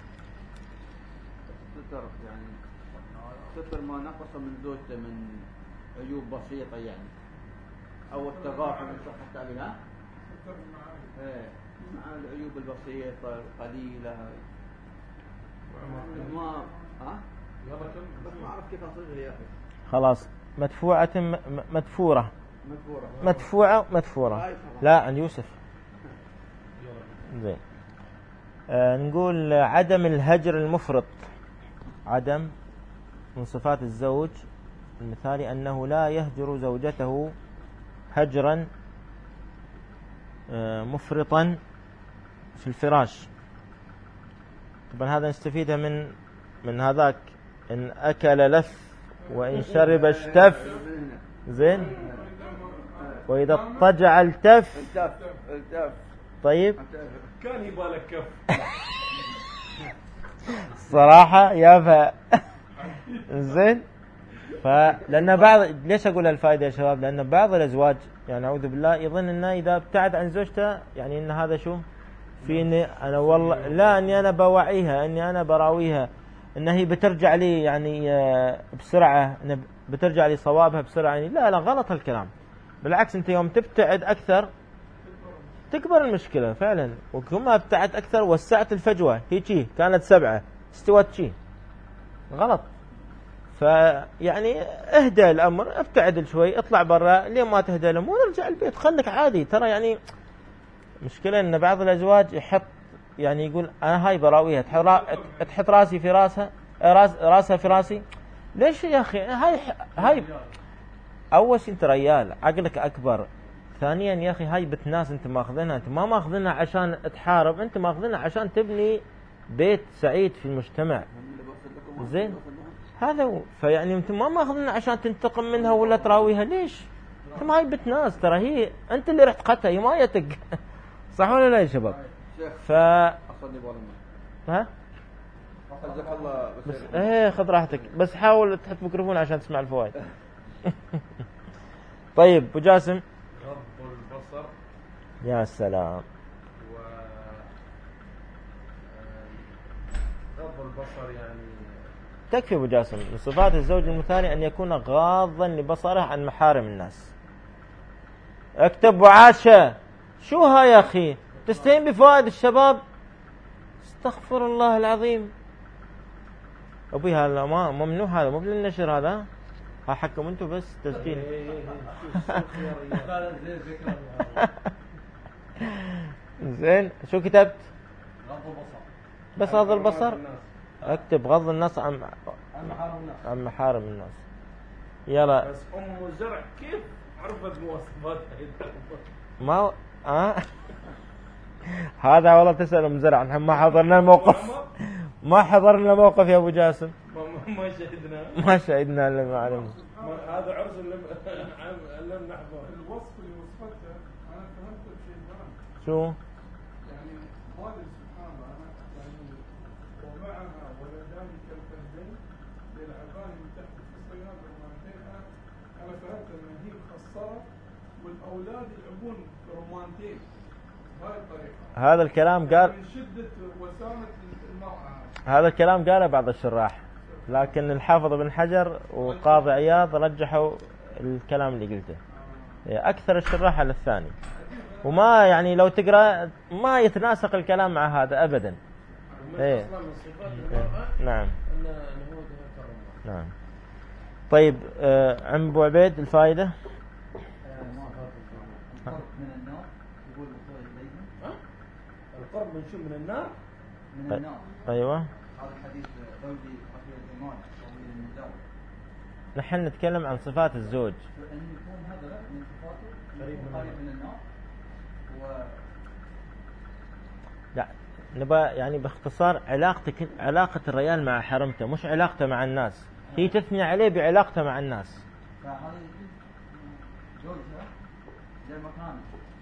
الستر يعني ستر ما نقص من زوجته من عيوب بسيطة يعني، أو التغافل من صحة التعبير. ها؟ ايه مع العيوب البسيطة القليلة هاي ما ها؟ بس ما أعرف كيف أصيغها يا أخي. خلاص مدفوعة م- مدفورة مدفورة مدفوعة مدفورة. لا عند يوسف. زين. آه نقول عدم الهجر المفرط. عدم من صفات الزوج المثالي أنه لا يهجر زوجته هجرا آه مفرطا في الفراش. طبعا هذا نستفيده من من هذاك إن أكل لف وإن شرب اشتف. زين. وإذا اضطجع التف. التف التف. طيب كان يبالك كف. صراحة يا ف زين. فلأن بعض ليش أقول الفائدة يا شباب؟ لأن بعض الأزواج يعني أعوذ بالله يظن أنه إذا ابتعد عن زوجته يعني أن هذا شو فيني أنا والله لا أني أنا بوعيها أني أنا براويها أن هي بترجع لي يعني بسرعة، أن بترجع لي صوابها بسرعة يعني. لا لا غلط الكلام. بالعكس أنت يوم تبتعد أكثر تكبر المشكلة فعلا. وكما ابتعد أكثر وسعت الفجوة. هي كانت سبعة استوت شي غلط. فيعني اهدى الأمر، ابتعد شوي، اطلع برا. ليه ما تهدى الأمور؟ ارجع البيت خليك عادي. ترى يعني مشكلة أن بعض الأزواج يحط يعني يقول أنا هاي براويها، تحط راسي في راسها راس راسها في راسي. ليش يا أخي؟ هاي هاي أول شيء أنت ريال عقلك أكبر. ثانيا يا أخي هاي بنت ناس أنت ماخذينها، أنت ما ماخذينها عشان تحارب، أنت ماخذينها عشان تبني بيت سعيد في المجتمع. زين هذا هو. فيعني أنت ما ماخذينها عشان تنتقم منها ولا تراويها. ليش؟ أنت ما هاي بنت ناس، ترى هي أنت اللي رحت قتها، هي ما يتك. صح ولا لا يا شباب؟ ف ها جزاك الله بس ايه خذ راحتك، بس حاول تحط ميكروفون عشان تسمع الفوائد. طيب ابو جاسم. غض البصر. يا سلام. و غض البصر يعني تكفي ابو جاسم. من صفات الزوج المثالي ان يكون غاضا لبصره عن محارم الناس. اكتب وعاشة. شو ها يا اخي؟ تستهين بفوائد الشباب؟ استغفر الله العظيم. ابوي هذا ما ممنوع، هذا مو للنشر، هذا ها حكم انتم بس تسجيل. زين شو كتبت؟ غض البصر. بس غض البصر. اكتب غض الناس عن عن محارم الناس. عن محارم الناس. يلا. بس ام زرع كيف عرفت مواصفاتها؟ ما آه. هذا والله تسأل ام زرع، نحن ما حضرنا الموقف. ما حضرنا موقف يا ابو جاسم. ما شهدنا. ما شهدنا الا ما علمنا. هذا عرس اللي لم نحضر. الوصف اللي وصفتها انا فهمت بشيء ثاني. شو؟ يعني والد سبحان الله انا يعني ومعها ولدان كالفردين يلعبان من تحت في الصياد رمانتين. انا انا فهمت ان هي مخصره والاولاد يلعبون رمانتين بهاي الطريقه. هذا الكلام قال من شده وسامه المراه. هذا الكلام قاله بعض الشراح، لكن الحافظ بن حجر وقاضي عياض رجحوا الكلام اللي قلته. أكثر الشراح على الثاني، وما يعني لو تقرأ ما يتناسق الكلام مع هذا أبدا. إيه. نعم نعم. طيب آه عم أبو عبيد الفائدة. القرب من شو؟ من النار؟ من النار. أيوة. هذا الحديث زوجي خفي الإيمان طويل النداء. نحن نتكلم عن صفات الزوج. أن يكون هذا لا من صفاته قريب من النار. و لا نبى يعني باختصار علاقتك علاقة الرجال مع حرمته مش علاقته مع الناس. هي تثني عليه بعلاقته مع الناس. فهذا زوجها زي مكانه.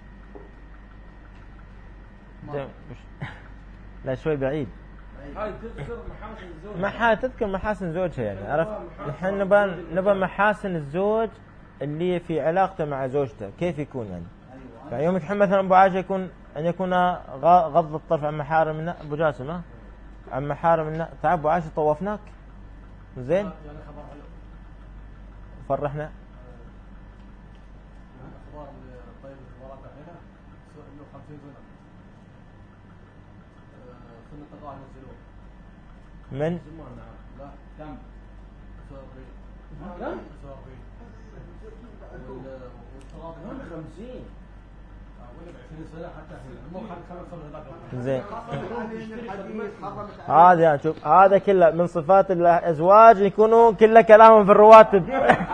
زي مش لا شوي بعيد. هاي تذكر محاسن الزوج. محا تذكر محاسن زوجها يعني عرفت. نحن نبى نبى محاسن الزوج اللي في علاقته مع زوجته كيف يكون يعني. فيوم تحب مثلا أبو عاجة يكون أن يكون غض الطرف عن محارم الناس. أبو جاسم ها عن محارم الناس. تعال أبو عاجة طوفناك زين فرحنا. أخبار طيب المراقع هنا إنه خمسين سنة سنة التقاعد ينزلون من زمان. نعم لا كم؟ كم؟ والتراضي خمسين زين. هذا يعني شوف هذا كله من صفات الأزواج يكونوا كله كلامهم في الرواتب.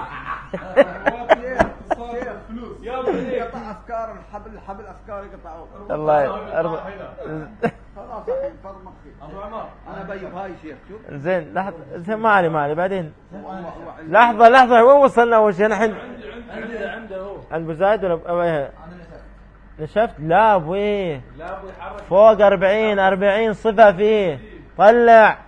يقطع افكار الحبل الحبل افكار يقطعوا. الله يرضى. خلاص الحين فض مخي. أبو عمار انا بيض هاي شيخ شوف. زين لحظة زين ما علي ما علي بعدين. لحظة لحظة وين وصلنا أول شيء نحن؟ عنده عنده هو عند أبو زايد ولا نشفت؟ لا أبوي لا أبو يحرك فوق أربعين أربعين صفة فيه طلع.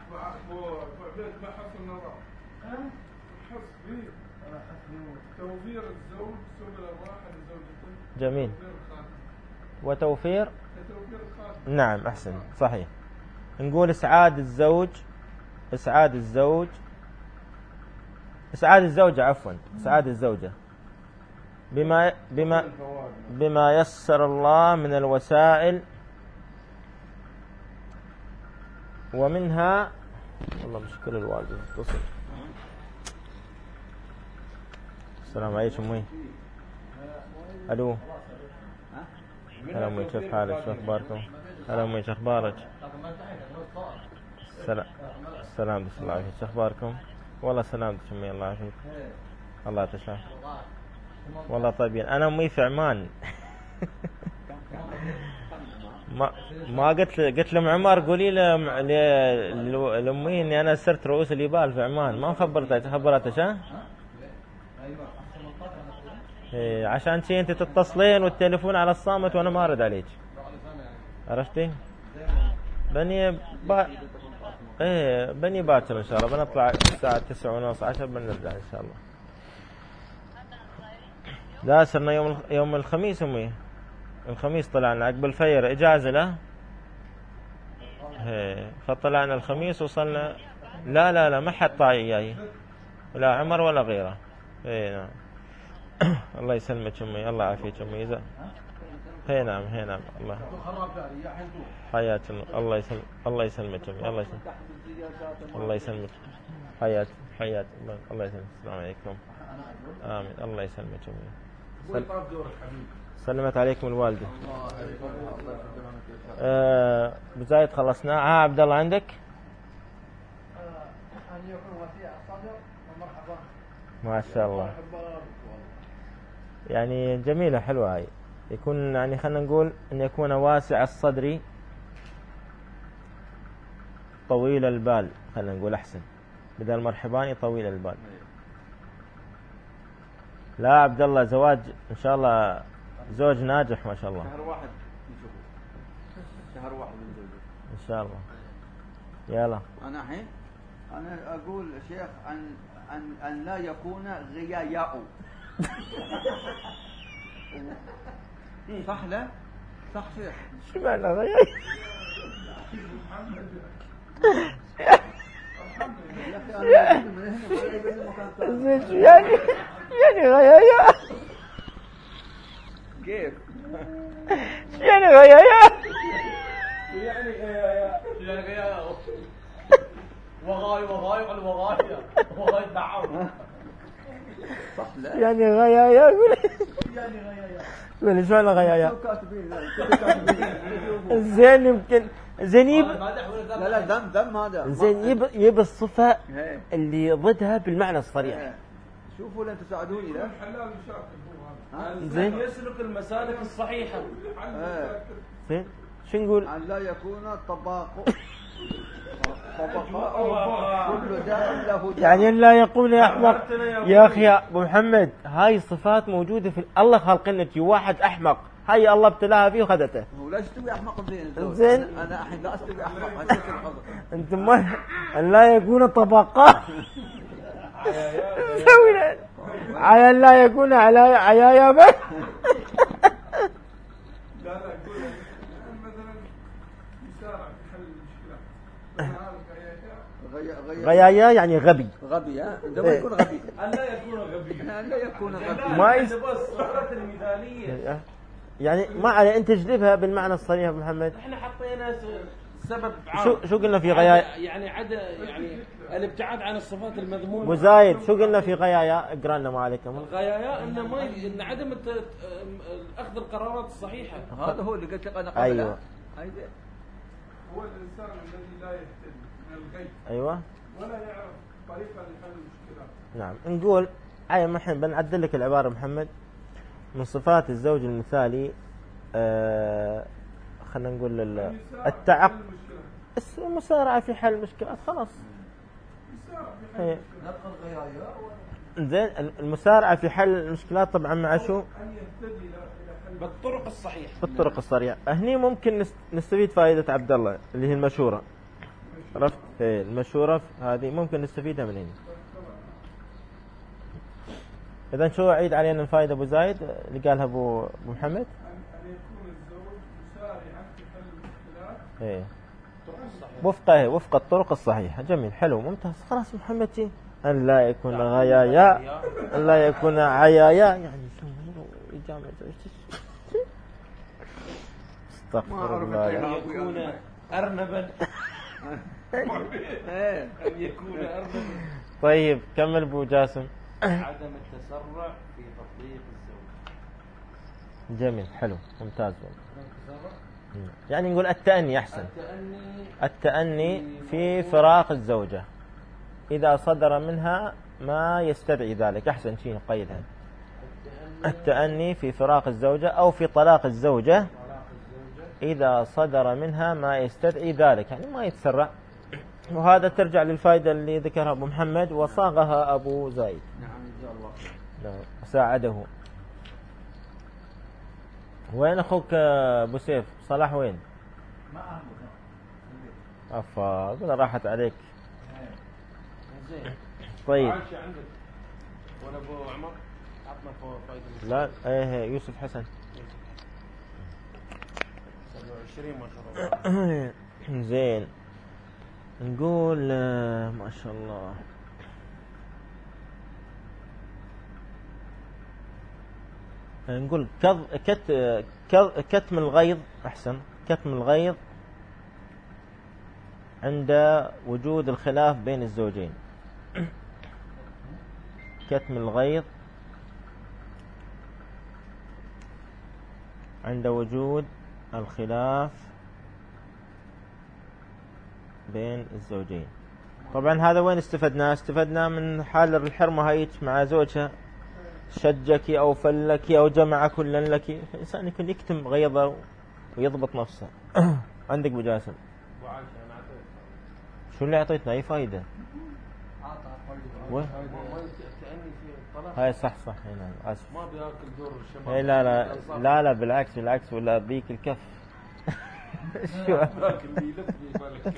توفير الزوج سبل الراحة لزوجته. جميل. وتوفير توفير الخادم. نعم أحسن صحيح. نقول إسعاد الزوج إسعاد الزوج إسعاد الزوجة عفوا إسعاد الزوجة بما بما بما يسر الله من الوسائل ومنها والله مشكلة الوالد اتصل. السلام عليكم أمي. ألو هلا أمي كيف حالك شو أخباركم؟ هلا أمي شو أخبارك؟ السلام السلام بسم الله عليكم شو أخباركم؟ والله سلامتك أمي الله يعافيك. الله تشاء والله طيبين. أنا أمي في عمان. ما ما قلت قلت لأم عمر قولي لأمي إني أنا صرت رؤوس الجبال في عمان ما خبرتها خبرتها شا؟ إيه عشان شي أنت تتصلين والتليفون على الصامت وأنا ما أرد عليك عرفتي؟ بني با... إيه بني باكر إن شاء الله بنطلع الساعة تسعة ونص عشر بنرجع إن شاء الله. لا صرنا يوم يوم الخميس أمي الخميس طلعنا عقب الفير إجازة له إيه فطلعنا الخميس وصلنا. لا لا لا ما حد طايق جاي لا عمر ولا غيره. إيه نعم. الله يسلمك أمي الله يعافيك أمي إذا هي نعم هي نعم الله حياة الله يسلم الله يسلمك أمي الله يسلمك الله يسلمك حياة حياة الله يسلمك. السلام عليكم. آمين الله يسلمك أمي. سل... سلمت عليكم الوالدة. آه بزايد خلصنا. ها عبد الله عندك؟ أن يكون وسيع الصدر ومرحبا. ما شاء الله يعني جميلة حلوة هاي. يكون يعني خلنا نقول أن يكون واسع الصدر طويل البال خلنا نقول أحسن بدل مرحباني طويل البال. لا عبد الله زواج إن شاء الله زوج ناجح ما شاء الله. شهر واحد نشوفه شهر واحد من زوجه إن شاء الله. يلا أنا الحين أنا أقول شيخ أن أن أن لا يكون غياياء. صح لا صح شيخ. شو معنى غياي؟ يعني يعني غيايا كيف يعني غيايا يعني غيايا يعني غيايا وغاي وغاي على وغاي وغاي دعوة صح لا يعني غيايا يقول يعني غيايا ولا شو انا غيايا شو كاتبين لا، شو كاتبين زين يمكن زين يب لا لا ذم ذم هذا زين يب يب الصفة إيه. اللي ضدها بالمعنى الصريح. إيه. شوفوا لين تساعدوني لا حلال شاكر هو هذا زين يسلك المسالك الصحيحة. إيه. زين شو نقول؟ أن لا يكون طباق طبقاء كل داء له داء. يعني لا يقول يا أحمق يا أخي يا أبو محمد، هاي صفات موجودة في الله خالقنا واحد أحمق، هاي الله ابتلاها فيه وخذته. هو لا تستوي أحمق زين الزوج. زين. أنا أنا الحين لا أستوي أحمق هذا الحظ. أنت ما أن لا يكون طبقاء سوي له. على أن لا يكون على عيايا بس. لا لا يقول مثلا يسارع في حل المشكلة هذا غيايا غي- غي- غيايا يعني غبي. غبي ها عندما يكون غبي أن لا يكون غبيا. أن لا يكون غبي ما يس- بس الصورة المثالية. يعني ما عليه أنت تجلبها بالمعنى الصريح أبو محمد. احنا حطينا س- سبب عام. شو شو قلنا في غيايا؟ عدا- يعني عدا يعني الابتعاد عن الصفات المذمومة. أبو زايد شو قلنا في غيايا؟ اقرا لنا ما عليكم. الغيايا ان ما ي- ان عدم الت- اخذ القرارات الصحيحة. هذا هو اللي قلت لك أنا قبل أيوة. هاي زين. هو الإنسان الذي لا يهتدي من الغي أيوة ولا يعرف طريقة لحل المشكلات. نعم. نقول عيا ما الحين بنعدل لك العبارة محمد. من صفات الزوج المثالي آه خلينا نقول ال- التعق الس- المسارعة في حل المشكلات خلاص. إيه. نبقى الغيايا زين المسارعة في حل المشكلات طبعا مع شو؟ أن يهتدي إلى إلى حل بالطرق الصحيحة. بالطرق الصريحة. هني ممكن نست- نستفيد فائدة عبد الله اللي هي المشورة. عرفت؟ إيه المشورة هذه ممكن نستفيدها من هنا. إذا شو عيد علينا الفائدة أبو زايد اللي قالها أبو أبو محمد؟ أن أن يكون الزوج مسارعا في حل المشكلات. إيه وفق إيه وفق الطرق الصحيحة. جميل حلو ممتاز. خلاص محمد شي. أن لا يكون غيايا أن لا يكون عيايا يعني شو إجابة استغفر الله أن يعني. يكون أرنبا. إيه. أن يكون أرنبا. طيب كمل أبو جاسم. عدم التسرع في تطبيق الزوج. جميل حلو ممتاز والله. يعني نقول التأني أحسن. التأني التأني في فراق الزوجة إذا صدر منها ما يستدعي ذلك. أحسن شيء نقيدها. التأني في فراق الزوجة أو في طلاق الزوجة إذا صدر منها ما يستدعي ذلك، يعني ما يتسرع. وهذا ترجع للفائدة اللي ذكرها أبو محمد وصاغها أبو زايد. نعم إن شاء الله. نعم ساعده. وين أخوك أبو سيف صلاح وين؟ ما أهله أفا قول راحت عليك. زين. طيب عايشة عندك ولا أبو عمر عطنا فائدة. لا إيه يوسف حسن. سبعة وعشرين ما شاء الله. زين نقول آه، ما شاء الله. نقول كظ كت كظ كتم الغيظ أحسن. كتم الغيظ عند وجود الخلاف بين الزوجين. كتم الغيظ عند وجود الخلاف بين الزوجين. طبعا هذا وين استفدنا؟ استفدنا من حال الحرمة هايك مع زوجها شجك أو فلك أو جمع كلا لك. الإنسان يكون يكتم غيظه ويضبط نفسه. عندك أبو جاسم. وعايشة أنا أعطيك. شو اللي أعطيتنا أي فائدة؟ وين؟ التأني في الطلاق. هاي صح صح هنا آسف. ما بياكل دور الشباب. إيه لا لا لا لا بالعكس بالعكس ولا بيك الكف. شو لكن اللي يلف يبالك.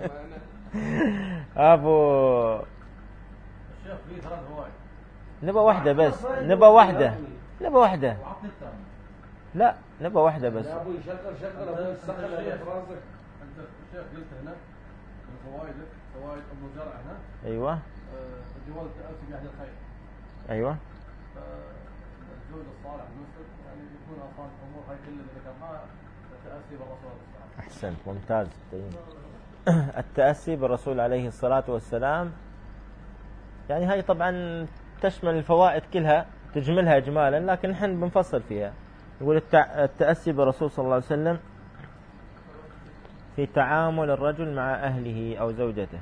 أبو الشيخ في ثلاث هواي. نبى واحدة بس. نبى واحدة. نبى واحدة. وعطني الثاني. لا نبى واحدة بس. يا أبوي شغل شغل أبوي السخن اللي في راسك. انت الشيخ قلت هنا من فوائدك فوائد ابو زرع هنا أيوة آه، الجواز التأسي بأهل الخير. أيوة فالزوج الصالح المسلم يعني يكون اصلا الامور هاي كلها اللي ذكرناها التأسي بالرسول عليه الصلاة والسلام. أحسنت ممتاز. طيب. التأسي بالرسول عليه الصلاة والسلام يعني هاي طبعا تشمل الفوائد كلها تجملها إجمالا، لكن نحن بنفصل فيها. يقول التأسي بالرسول صلى الله عليه وسلم في تعامل الرجل مع أهله أو زوجته.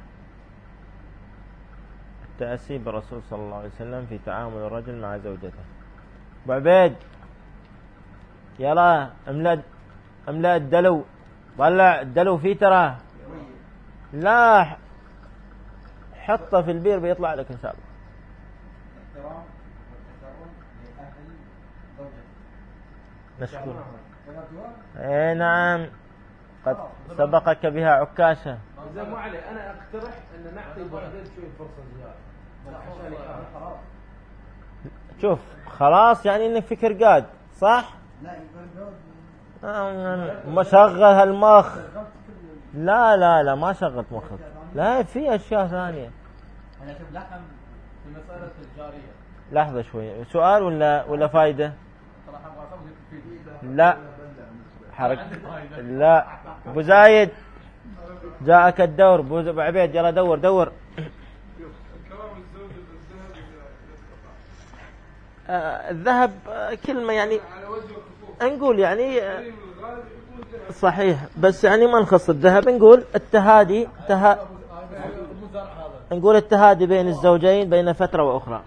التأسي بالرسول صلى الله عليه وسلم في تعامل الرجل مع زوجته. أبو عبيد يلا املا املا الدلو، طلع الدلو فيه ترى، لا حطه في البير بيطلع لك إن شاء الله. الاحترام والتكرم لأهل زوجته. نشكر. اي نعم، قد سبقك بها عكاشة. إذا مو عليه أنا أقترح أن نعطي أبو عبيد شوي فرصة زيادة. شوف خلاص يعني إنك فكر قاد صح؟ لا يقول مشغل هالمخ. لا لا لا ما شغلت مخك، لا في أشياء ثانية. أنا أشوف لحم في مسألة الجارية. لحظة شوي، سؤال ولا ولا فايدة؟ صراحة ما أعتقد في لا حرك. لا أبو زايد جاءك الدور. أبو عبيد يلا دور دور. كلام الزوجة بالذهب إذا آه الذهب آه كلمة يعني على وجه الخصوص. نقول يعني آه الغالب يكون ذهب. صحيح، بس يعني ما نخص الذهب، نقول التهادي تها... نقول التهادي بين الزوجين بين فترة وأخرى.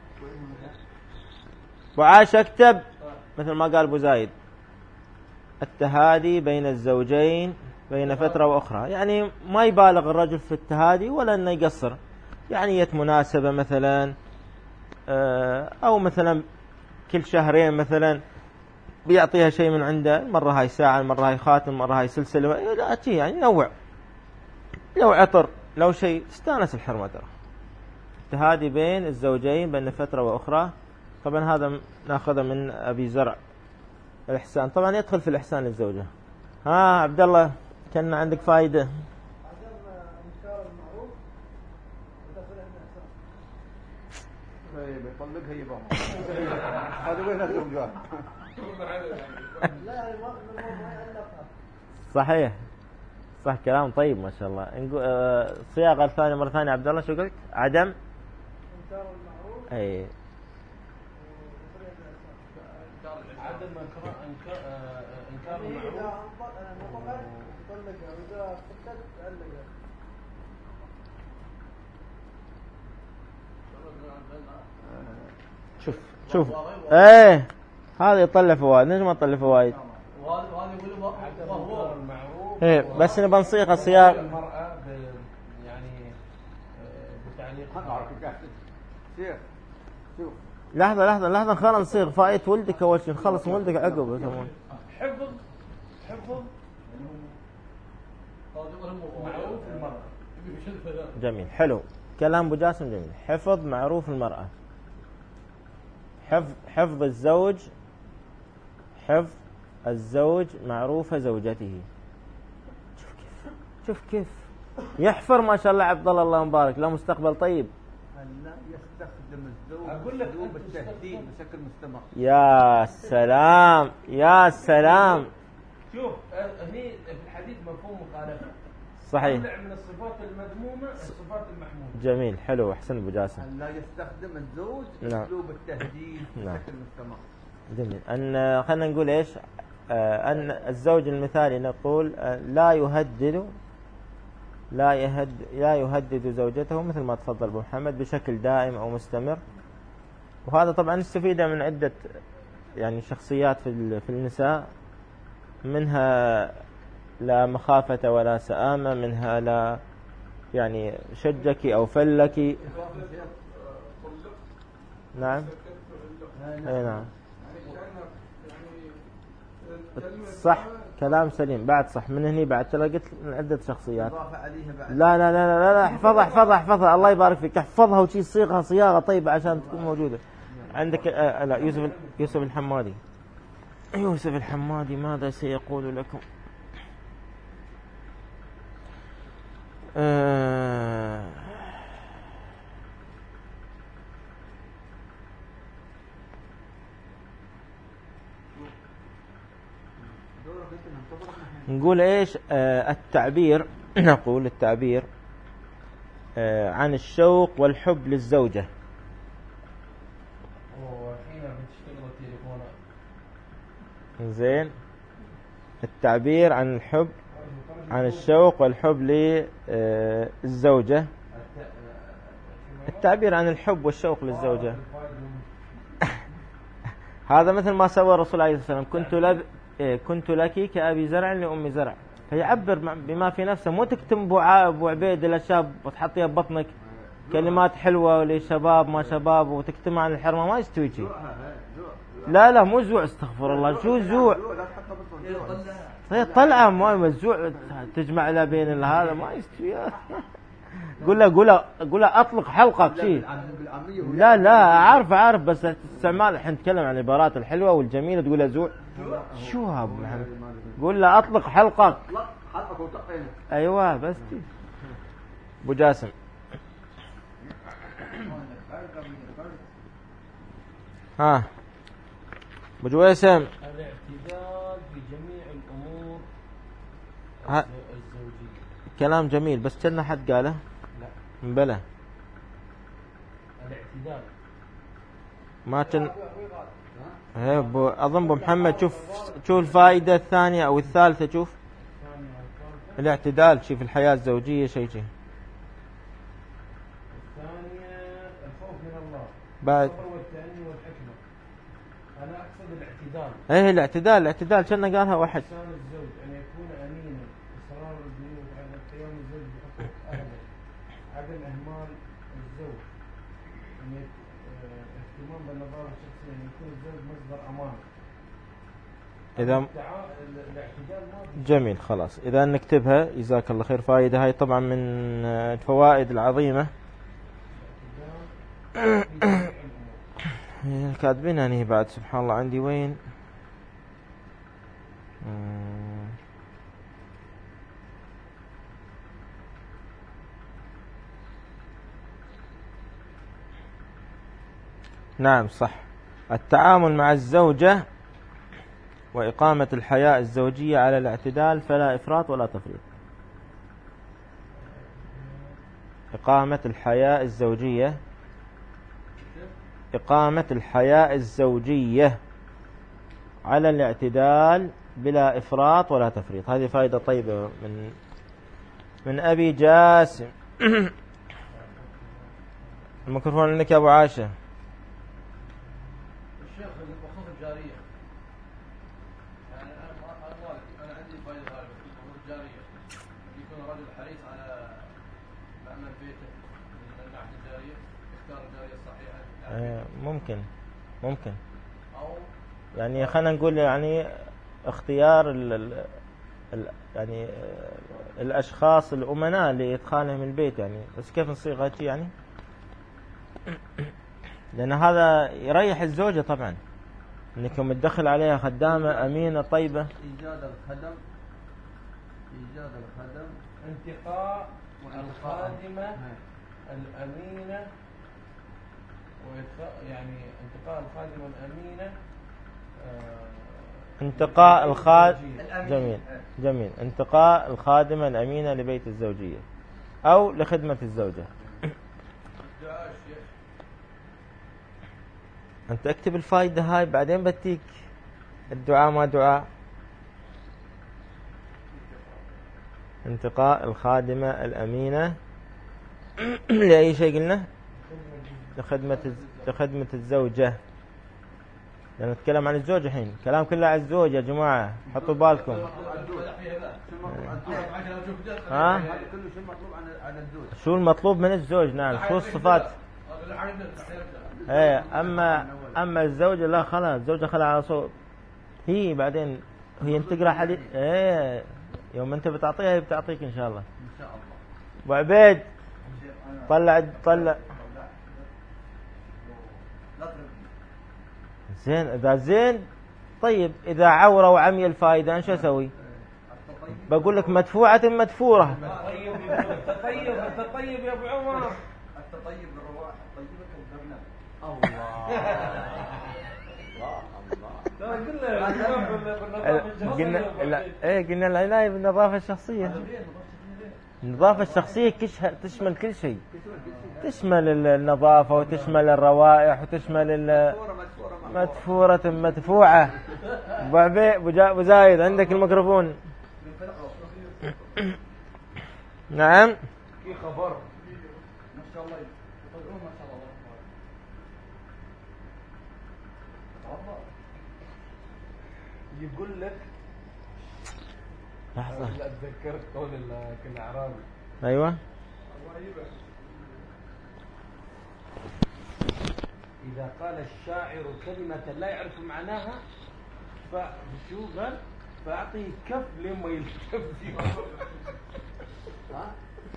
وعاش اكتب مثل ما قال أبو زايد، التهادي بين الزوجين بين فترة وأخرى، يعني ما يبالغ الرجل في التهادي ولا أنه يقصر، يعني يت مناسبة مثلا أو مثلا كل شهرين مثلا بيعطيها شيء من عنده، مرة هاي ساعة، مرة هاي خاتم، مرة هاي سلسلة، لا يعني نوع، لو عطر لو شيء تستانس الحرمة ترى. التهادي بين الزوجين بين فترة وأخرى. طبعا هذا ناخذه من أبي زرع. الإحسان طبعا يدخل في الإحسان للزوجة. ها عبد الله كان عندك فايدة. بيطلقها يبغى هذا وين الرجال؟ صحيح صح، كلام طيب ما شاء الله. صياغة الثانية مرة ثانية عبد الله شو قلت؟ عدم إنكار المعروف. أي عدم إنكار إنكار المعروف. شوف شوف ايه هذا يطلع فوائد، ليش ما تطلع فوائد؟ ايه بس نبغى نصيغ صياغة المرأة يعني بتعليق. شيخ شوف لحظة لحظة لحظة خلنا نصيغ فائدة ولدك أول شيء، نخلص ولدك عقب يسمون حفظ حفظ معروف المرأة. جميل حلو كلام أبو جاسم جميل. حفظ معروف المرأة، حفظ حفظ الزوج، حفظ الزوج معروف زوجته. شوف كيف شوف كيف يحفر ما شاء الله عبد الله الله مبارك، له مستقبل طيب. لا يستخدم الزوج أسلوب التهديد بشكل مستمر. يا سلام يا سلام. شوف هني في الحديث مفهوم مخالفة صحيح، طلع من الصفات المذمومة الصفات المحمودة. جميل حلو أحسن أبو جاسم. أن لا يستخدم الزوج نعم. أسلوب التهديد نعم. بشكل مستمر. جميل. أن خلنا نقول إيش آه أن الزوج المثالي نقول آه لا يهدد لا يهد لا يهدد زوجته مثل ما تفضل أبو محمد بشكل دائم أو مستمر. وهذا طبعا نستفيده من عدة يعني شخصيات في في النساء، منها لا مخافة ولا سآمة، منها لا يعني شجك أو فلك. نعم أي نعم صح كلام سليم بعد صح. من هني بعد تلقيت من عدة شخصيات. لا لا لا لا لا احفظها احفظها احفظها الله يبارك فيك، احفظها وشي صيغها صياغة طيبة عشان تكون موجودة عندك. آه لا يوسف يوسف الحمادي يوسف الحمادي ماذا سيقول لكم؟ آه نقول إيش آه التعبير نقول التعبير آه عن الشوق والحب للزوجة. زين. التعبير عن الحب، عن الشوق والحب للزوجة. التعبير عن الحب والشوق للزوجة هذا مثل ما سوى الرسول عليه الصلاة والسلام، كنت لب... كنت لك كأبي زرع لأم زرع. فيعبر بما في نفسه، مو تكتم ابو عبيد الاشاب وتحطيها ببطنك كلمات حلوه للشباب ما شباب وتكتم عن الحرمه، ما يستوي شيء. لا لا مو زوع، استغفر الله. شو زوع؟ هي طلعه ما زوع تجمع لا بين هذا، ما يستوي. قول له قول له قول له اطلق حلقك شيء. لا لا عارف عارف بس استعمال. الحين نتكلم عن العبارات الحلوه والجميله تقول له زوع. شو هذا محمد؟ قول له اطلق حلقك. حلقك وطقينه. ايوه بس دي. ابو جاسم. ها ابو جويسم. الاعتدال في جميع الامور الزوجيه. كلام جميل بس كنا حد قاله؟ لا بلى الاعتدال ما كن. اظن ابو محمد شوف شوف الفائده الثانيه او الثالثه. شوف الاعتدال شوف الحياه الزوجيه شيء شيء. الثانيه الخوف من الله بعد الصبر والتأني والحكمه. انا اقصد الاعتدال. ايه الاعتدال. الاعتدال كنا قالها واحد. إحسان الزوج أن يكون أمينا، إصرار البيوت على قيام الزوج بحقوق أهله، عدم إهمال الزوج، أن يك- آه، اهتمام بالنظافة الشخصية، أن يكون الزوج مصدر أمان. إذا التعا- الاعتدال ما في جميل خلاص. إذا نكتبها جزاك الله خير. فائدة هاي طبعا من الفوائد العظيمة. اعتدال في جميع الأمور. كاتبينها هني بعد سبحان الله. عندي وين؟ مم. نعم صح. التعامل مع الزوجة وإقامة الحياة الزوجية على الاعتدال فلا إفراط ولا تفريط. إقامة الحياة الزوجية إقامة الحياة الزوجية على الاعتدال بلا إفراط ولا تفريط. هذه فائدة طيبة من من أبي جاسم. الميكروفون عندك يا أبو عاشة. الشيخ بخصوص الجارية، يعني أنا أنا والد أنا عندي فائدة هذه بخصوص الجارية، يكون الرجل حريص على عمل بيته من ناحية الجارية، يختار الجارية الصحيحة. آه، ممكن ممكن أو يعني خلينا نقول يعني اختيار ال ال ال يعني آه، الأشخاص الأمناء لإدخالهم البيت يعني. بس كيف نصيغها يعني؟ لأن هذا يريح الزوجة طبعا، انكم تدخل عليها خدامة أمينة طيبة. إيجاد الخدم إيجاد الخدم انتقاء الخادمة الأمينة، وإدخاء- يعني انتقاء الخادمة الأمينة. آه، انتقاء الخاد الزوجية. جميل جميل انتقاء الخادمة الأمينة لبيت الزوجية أو لخدمة الزوجة. الدعاء الشيخ أنت اكتب الفائدة هاي بعدين بتيك الدعاء. ما دعاء انتقاء الخادمة الأمينة لأي شيء قلنا؟ لخدمة الز- لخدمة الزوجة. لأن نتكلم عن الزوج الحين، كلام كله عن الزوج يا جماعة، حطوا بالكم. ها؟ هذا كله شيء مطلوب عن عن الزوج. شو المطلوب من الزوج؟ نعم شو الصفات؟ ايه اما اما الزوجة لا خلاص، الزوجة خلها على صوت. هي بعدين هي انت تقرا حديث ايه يوم انت بتعطيها هي بتعطيك ان شاء الله. إن شاء الله. ابو عبيد طلع طلع لا ترد. زين. اذا زين طيب، اذا عوره وعمي الفائده شو اسوي؟ بقول لك مدفوعة مدفورة. طيب يقول طيب انت طيب يا ابو عمر. التطيب بالرواح الطيبة كالجبنة. لا قلنا قلنا لا ايه قلنا العناية بالنظافة الشخصية. النظافة الشخصية تشمل كل شيء، تشمل النظافة وتشمل الروائح وتشمل مدفورة مدفوعة. أبو زايد عندك الميكروفون. نعم. في خبر ما شاء الله يطلعون ما شاء الله. يقول لك لحظة اتذكرت قول كنا اعرابي. ايوه. اذا قال الشاعر كلمة لا يعرف معناها فشو قال؟ فاعطيه كف لما يلتف فيه. ها؟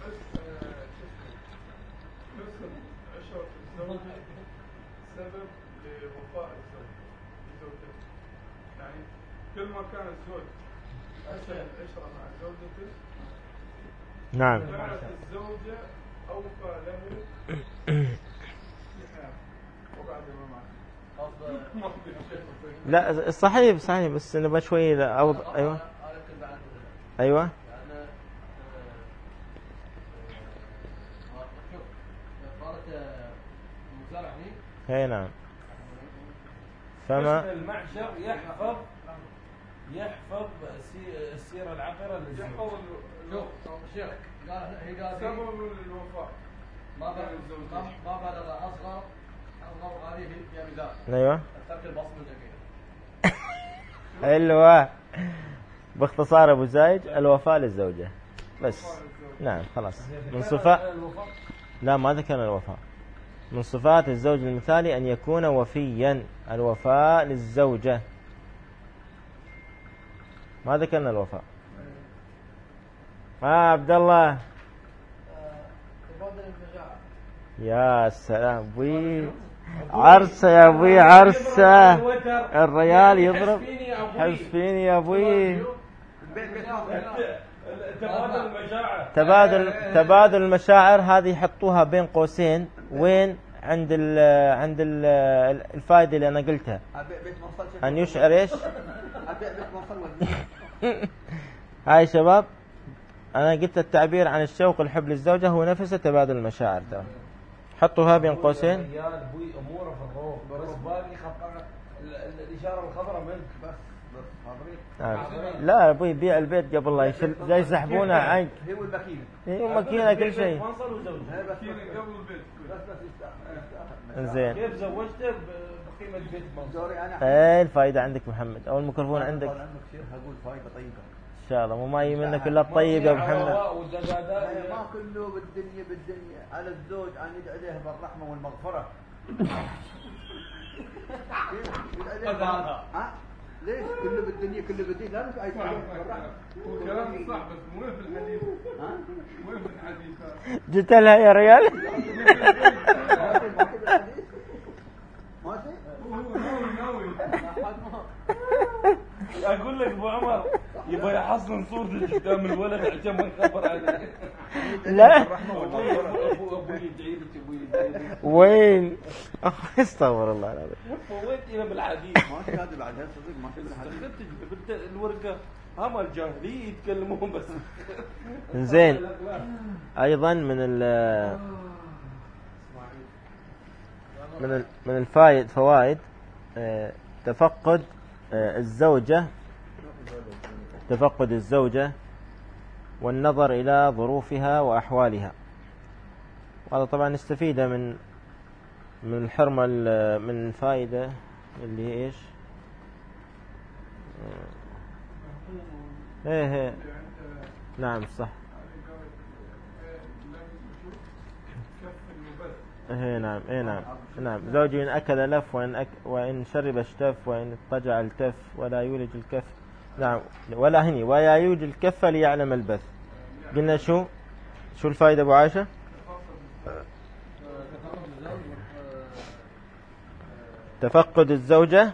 حسن عشرة الزوج سبب لوفاء الزوج لزوجته. يعني كل ما كان الزوج أسهل العشرة مع زوجته نعم كانت الزوجة أوفى له في حياته وبعد ما مات. لا صحيح صحيح بس نبغى شوي أوض... أيوة أيوة هي نعم. فما المعشر يحفظ يحفظ السيرة العقرة يحفظ شيخ قال هي قال سبب الوفاء ما بلغ ما بلغ أصغر أصغر هذه يا ميزان. أيوة ترك البصم الجميل. أيوة باختصار أبو زايد الوفاء للزوجة بس. نعم خلاص. من صفات لا ما ذكر الوفاء. من صفات الزوج المثالي أن يكون وفيا. الوفاء للزوجة ما ذكرنا الوفاء. آه عبد الله يا سلام بوي عرسة يا بوي عرسة. الريال يضرب حس فيني يا بوي. تبادل تبادل المشاعر هذه يحطوها بين قوسين. وين عند ال عند ال الفائدة اللي أنا قلتها أن يشعر إيش. هاي شباب أنا قلت التعبير عن الشوق الحب للزوجة هو نفسه تبادل المشاعر. ترى حطوها بين قوسين. ريال بوي أموره في الروح بس باقي خط الإشارة الخضراء منك بس بس حاضرين. لا ابوي بيع البيت قبل لا يشل زي يسحبونه عنك. هي والماكينه هي الماكينه كل شيء. منصل وزوج الماكينه قبل البيت بس بس يستاهل. زين كيف زوجته بقيمة بيت منصل. دوري انا ايه الفائده عندك محمد او الميكروفون عندك عندك شيخ هقول فايده طيبه ان شاء الله. مو ما يجي منك الا الطيب يا محمد. ما كله بالدنيا بالدنيا على الزوج ان يدعي له بالرحمه والمغفره. ها ليش كله بالدنيا كله بالدنيا لا مش عايز هو كلام صح بس مو في الحديث. ها مو في الحديث. جيت لها يا ريال. ما في هو ناوي ناوي. اقول لك ابو عمر يبغى يحصن صورته قدام الولد عشان ما يخبر عليه. لا ابو ابو يدعي لك ابو يدعي لك. وين استغفر الله العظيم. فويت الى بالحديث ما في هذا بعد صدق ما في بالحديث. جبت الورقه هم الجاهليه يتكلمون بس. زين ايضا من ال من ال من الفائد فوائد تفقد الزوجة تفقد الزوجة والنظر إلى ظروفها وأحوالها. وهذا طبعا نستفيد من من الحرمة من الفائدة اللي هي إيش إيه إيه نعم صح إيه نعم إيه نعم نعم. زوجي إن أكل لف وإن أك وإن شرب اشتف وإن اضطجع التف ولا يولج الكف. نعم ولا هني ولا يولج الكف ليعلم البث. قلنا شو شو الفائدة أبو عائشة؟ تفقد الزوجة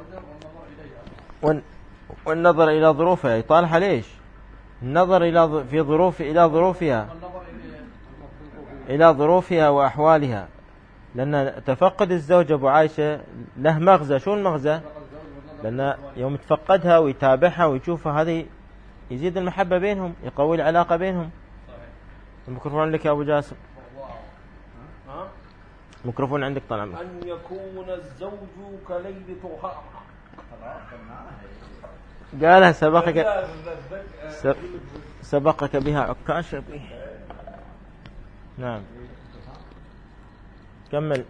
والنظر إلى ظروفها. يطالها ليش؟ النظر إلى في ظروف إلى ظروفها إلى ظروفها وأحوالها. لأن تفقد الزوجة أبو عائشة له مغزى. شو المغزى؟ لأن يوم تفقدها ويتابعها ويشوفها هذه يزيد المحبة بينهم يقوي العلاقة بينهم. الميكروفون عندك يا أبو جاسم. ها؟ الميكروفون عندك طال عمرك. أن يكون الزوج كليل طهامة. قالها سبقك سبقك بها عكاش به. نعم كمل.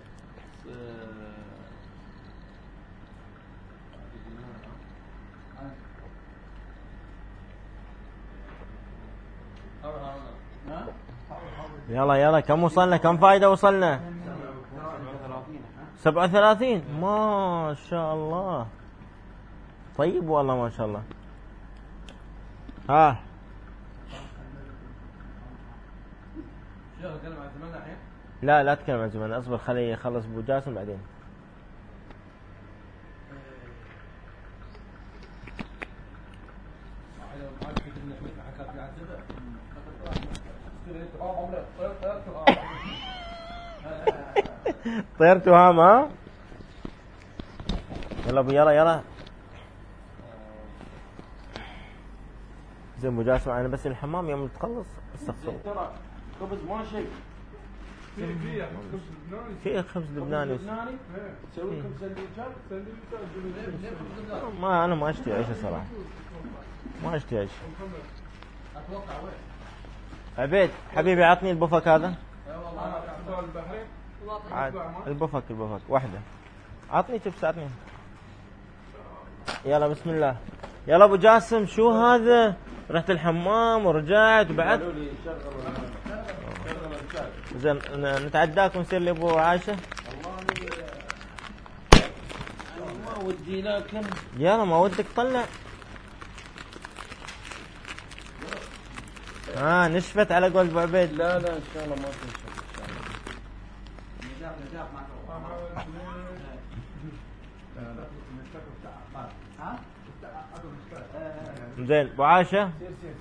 يلا يلا كم وصلنا؟ كم فايدة وصلنا؟ سبعة وثلاثين. ما شاء الله. طيب والله ما شاء الله. ها شيخ نتكلم عن زمان الحين؟ لا لا تكلم عن زمان، اصبر خليه يخلص ابو جاسم بعدين. طير تهام. ها يلا ابو يلا يلا زين ابو جاسم انا بس الحمام يوم تخلص استغفر. ترى خبز ما شيء. في في خبز لبناني. في خبز لبناني لبناني تسوي لكم سندويشات. سندويشات. ما انا ما اشتري عيش صراحه، ما اشتري عيش. اتوقع وين؟ عبيد حبيبي عطني البفك هذا. انا البحرين. عاد البفك البفك واحده عطني شيبس عطني. يلا بسم الله. يلا ابو جاسم شو هذا؟ رحت الحمام ورجعت وبعد. زين نتعداك ونصير لابو عايشه. ما ودي لكن يلا ما ودك طلع. ها آه نشفت على قول ابو عبيد. لا لا ان شاء الله ما تنشف. زين ابو عاشه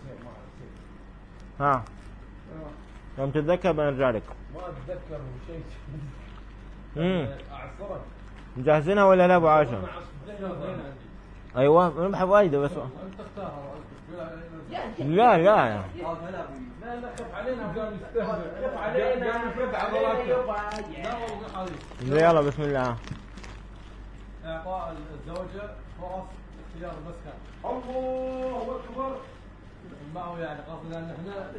ها يوم تتذكر بنرجع لك. ما اتذكر شيء. امم اعصرك مجهزينها ولا لا ابو عاشه؟ ايوه نبحث وايده بس. انت اختارها. لا لا لا لا خف علينا خف علينا خف علينا. لا والله حبيبي. يلا بسم الله. إعطاء الزوجة فرص اختيار المسكن. الله اكبر. ما هو يعني قصدي ان احنا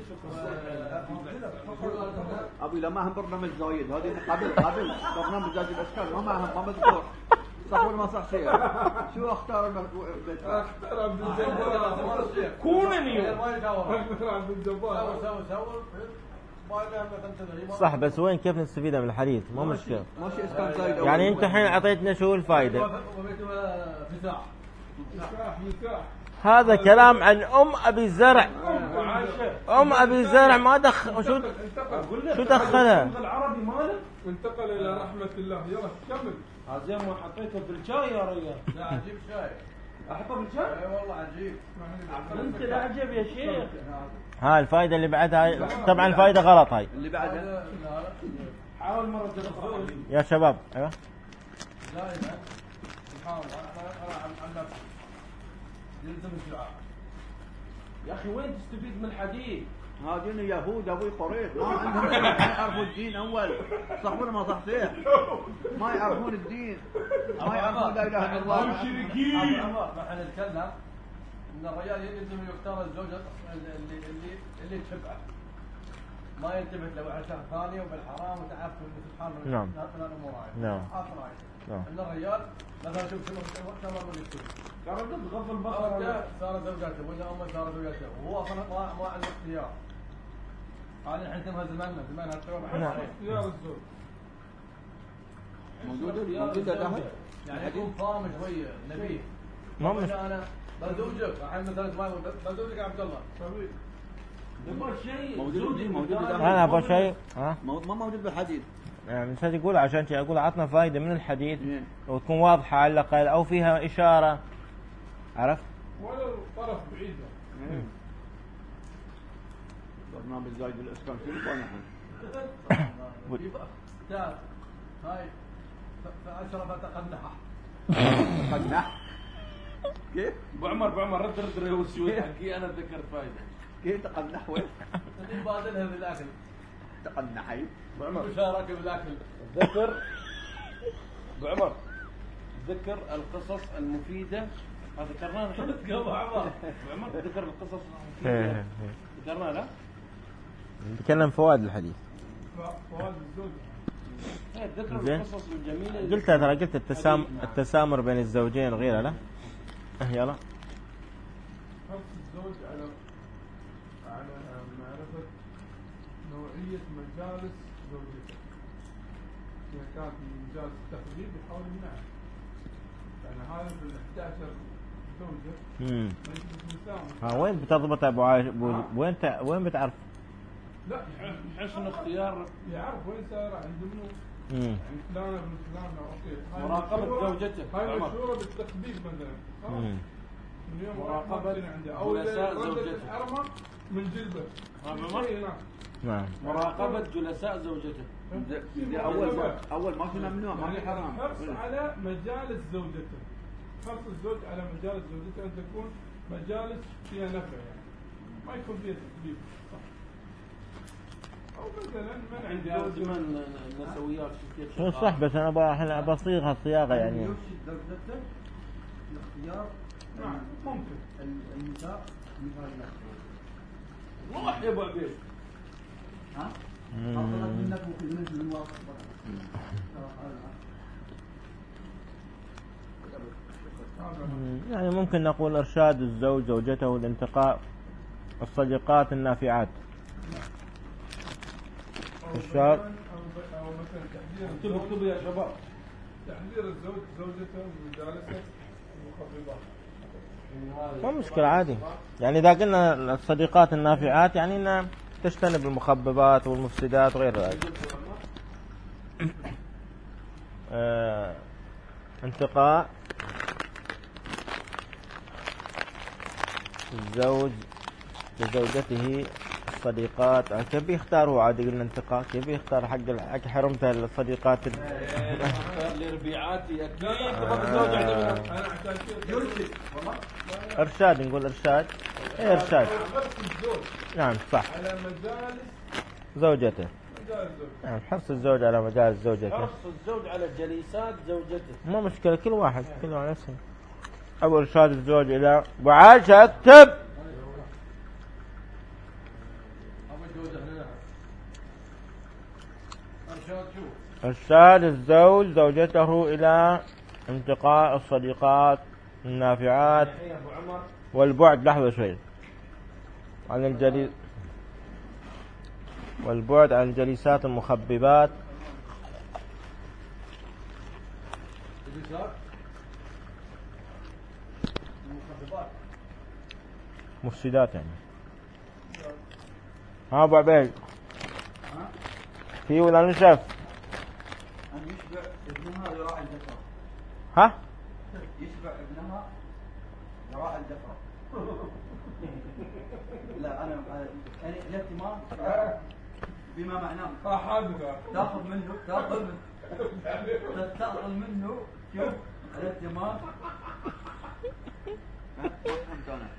ابي لا ما هم برنامج زايد هذه قبل قبل برنامج زايد الاشكال ما معهم ما مذكور صح ولا ما صح شيء. شو اختار البيت؟ اختار عبد الجبار. كونني ما يدور. اختار عبد الجبار. سوي سوي ما له صح بس وين كيف نستفيد من الحديث؟ ما مشكله. ماشي اسكان زايد. يعني انت الحين اعطيتنا شو الفائده؟ فتاح مفتاح مفتاح. هذا كلام عن ام ابي الزرع. ام ابي الزرع ما دخل شو شو دخلها؟ العربي مالك انتقل الى رحمه الله. يلا كمل. زين ما حطيته بالشاي يا ريال. لا عجيب شاي. احطه بالشاي؟ اي والله عجيب. انت الاعجب يا شيخ. ها الفائده اللي بعدها طبعا الفائده غلط هاي. اللي بعدها حاول مره تدخل يا شباب ايوه زايد سبحان الله. انا انا عن نفسي يلزم الدعاء. يا اخي وين تستفيد من الحديث؟ هاجين يهود ابوي قريب ما عندهم ما يعرفوا الدين اول صح ولا ما صح فيه؟ ما يعرفون الدين ما يعرفون لا اله الا الله. مشركين. نحن نتكلم ان الرجال يلزم يختار الزوجه اللي اللي اللي تحبها. ما يلتفت لو عشان ثانيه وبالحرام وتعفف سبحان الله. نعم. من الامور هاي. نعم. اخر هاي. نعم. ان الرجال مثلا شوف شوف كم مره يكتب. ترى انت تغض أو البصر. أنت صار زوجته ولا أمه صار زوجته وهو أصلا ما ما عنده اختيار. هذا الحين تمها زماننا زمانها الشباب. نعم. اختيار الزوج. موجوده موجوده ذهب. يعني يكون فاهم شويه نبيه. ما مش انا بزوجك الحين مثلا ما بزوجك يا عبد الله. حبيبي. يبغى شيء موجود الدين موجود الدين. انا ابغى شيء ها مو- ما موجود بالحديث. يعني نسيت اقول عشان شي اقول عطنا فائده من الحديث زين. وتكون واضحه على الاقل او فيها اشاره. عرفت؟ ولو طرف بعيد. برنامج زايد الاسكان شو نبغى نحن؟ تعال هاي فأشرف تقنحه. قناح. كيف؟ ابو عمر ابو عمر رد رد السويد حقي انا اتذكرت فايده. كيف تقنح وين؟ نبادلها بالاكل. تقنحي مشاركه بالاكل. ذكر ابو عمر ذكر القصص المفيده. هذا ذكرناها احنا ابو عمر ابو عمر ذكر القصص المفيده. ذكرناها لا؟ نتكلم فوائد الحديث. فوائد الزوج. ذكر زين. القصص الجميله. قلتها ترى قلت التسام التسامر بين الزوجين غيره لا؟ اه يلا. حرص الزوج على على معرفة نوعية مجالس زوجته. إذا كانت من مجالس التخدير يحاول يمنعها. يعني هذا بال إحدى عشرة زوجة امم ما يجوز مساومة. ها وين بتضبط ابو عايش ابو وين تع... وين بتعرف؟ لا حسن اختيار. يعرف وين سائر عند منو. امم يعني فلانة بن فلانة اوكي. هاي مراقبة مشهورة- زوجته. هاي عمر. مشهورة بالتخدير مثلا. خلاص. امم من يوم مراقبة واحد ما تصير عنده. او جلساء إذا ردت زوجته. الحرمة من جلبه. عمر. شيء هناك. نعم. مراقبة جلساء زوجته. دي اول اول ما في ممنوع ما في يعني حرام. الحرص على مجالس زوجته. حرص الزوج على مجالس زوجته ان تكون مجالس فيها نفع يعني ما يكون فيها تكليف. صح. او مثلا منع عندي هذا الزوج زمان النسويات كيف شو صح بس انا بقى بصيغها صياغه يعني. يرشد زوجته لاختيار نعم ممكن. النساء مثال له. روح يا ابو عبيد. ها؟ مم. أفضل منك وكل منك من واقف مم. يعني ممكن نقول ارشاد الزوج زوجته لانتقاء الصديقات النافعات. او الشاب. بيان او ب- او مثلا تحذير اكتبوا الزوج اكتبوا يا شباب. تحذير الزوج زوجته من مجالسه المخدرات. ما مشكلة عادي. يعني إذا قلنا الصديقات النافعات يعني أنها تجتنب المخببات والمفسدات وغير ذلك. آه انتقاء الزوج لزوجته الصديقات. كيف بيختار هو عادي قلنا انتقاء؟ كيف بيختار حق حق حرمته الصديقات؟ لربيعاتي اكيد تبغى تتزوج واحده منهم. انا عشان كذا يرشد والله ارشاد نقول ارشاد. ايه ارشاد. حرص الزوج نعم صح. على مجالس زوجته. مجالس زوجته. نعم حرص الزوج على مجال زوجته. حرص الزوج على جليسات زوجته. ما مشكلة كل واحد كل واحد نفسه. أو إرشاد الزوج إلى وعاش اكتب. إرشاد الزوج زوجته إلى انتقاء الصديقات النافعات والبعد. لحظة شوي. عن الجليس والبعد عن الجليسات المخببات مفسدات يعني. ها ابو عبيد في ولا نشف؟ أن يشبع ابنها يراعي الجفرة. ها يشبع ابنها يراعي الجفرة. لا أنا يعني الاهتمام بما معناه اه حاضر. تاخذ منه تاخذ تستأصل منه شوف الاهتمام. ما فهمت انا.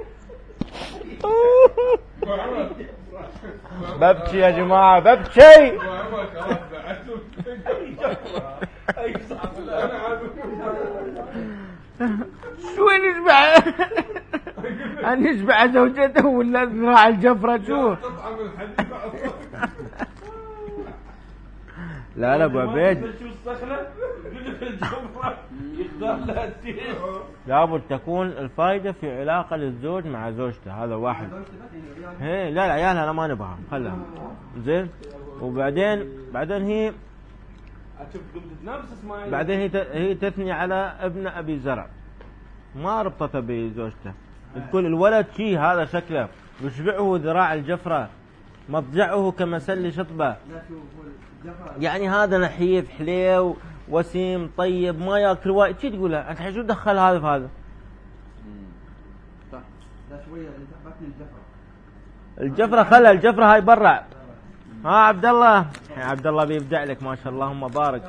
ببكي يا جماعة ببكي. شو نشبع؟ أن يشبع زوجته ولا ذراع الجفرة شو؟ لا لا ابو عبيد شو الصخله؟ يقول في الجمره يختار لها التيس. لابد تكون الفائدة في علاقة للزوج مع زوجته. هذا واحد. هي لا العيال أنا ما نبغى خلها زين. وبعدين بعدين هي اشوف قمت تنافس اسماعيل. بعدين هي ت- هي تثني على ابن أبي زرع ما ربطته بزوجته. تقول الولد شيء هذا شكله يشبعه ذراع الجفرة مضجعه كمسل شطبة. لا شوف الجفرة يعني هذا نحيف حليو وسيم طيب ما ياكل وايد. شي تقولها انت شو دخل هذا في هذا؟ صح. لا شوية اللي تعبتني الجفرة. الجفرة خلها الجفرة هاي برع. ها عبد الله يا عبد الله بيبدع لك ما شاء الله اللهم بارك.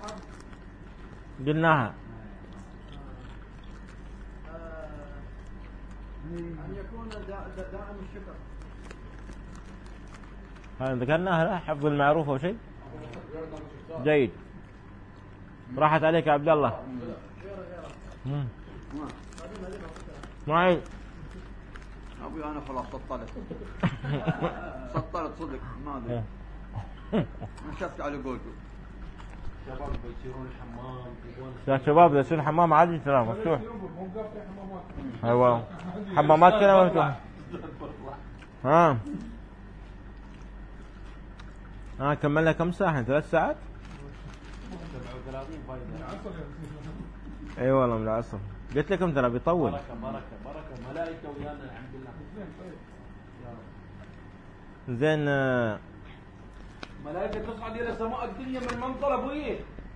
قلناها أن يكون دا- دا- دائم الشكر. هذا ذكرناها لا حفظ المعروف أو شيء. جيد. راحت عليك يا عبد الله. مم. معي. أبوي أنا خلاص سطلت. سطلت صدق ما أدري. نشفت على قولته. شباب بيصيرون الحمام يبون. يا شباب إذا يصير الحمام عادي ترى مفتوح. أيوة. حمامات كذا مفتوح. ها. ها كملنا كم ساعة؟ ثلاث ساعات؟ سبعة وثلاثين فايدة. اي والله من العصر. قلت لكم ترى بيطول. بركة بركة بركة ملائكة ويانا الحمد لله. زين. ملائكة تصعد إلى سماء الدنيا من منظر أبويه.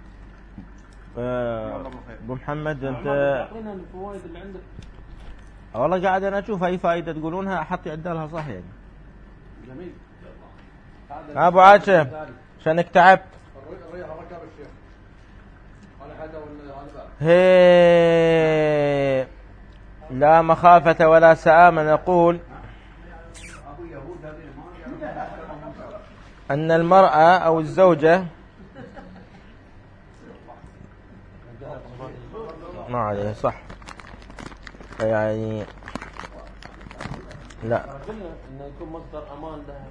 ابو محمد انت أعطينا الفوائد اللي عندك. والله قاعد انا اشوف اي فائدة تقولونها احط عدالها صح يعني. جميل. ابو عاشم عشانك تعبت. الريح ركب الشيخ. أنا حدا ولا هذا. هي لا مخافة ولا سآمة نقول أن المرأة أو الزوجة ما عليه صح يعني لا قلنا إنه يكون مصدر أمان لها.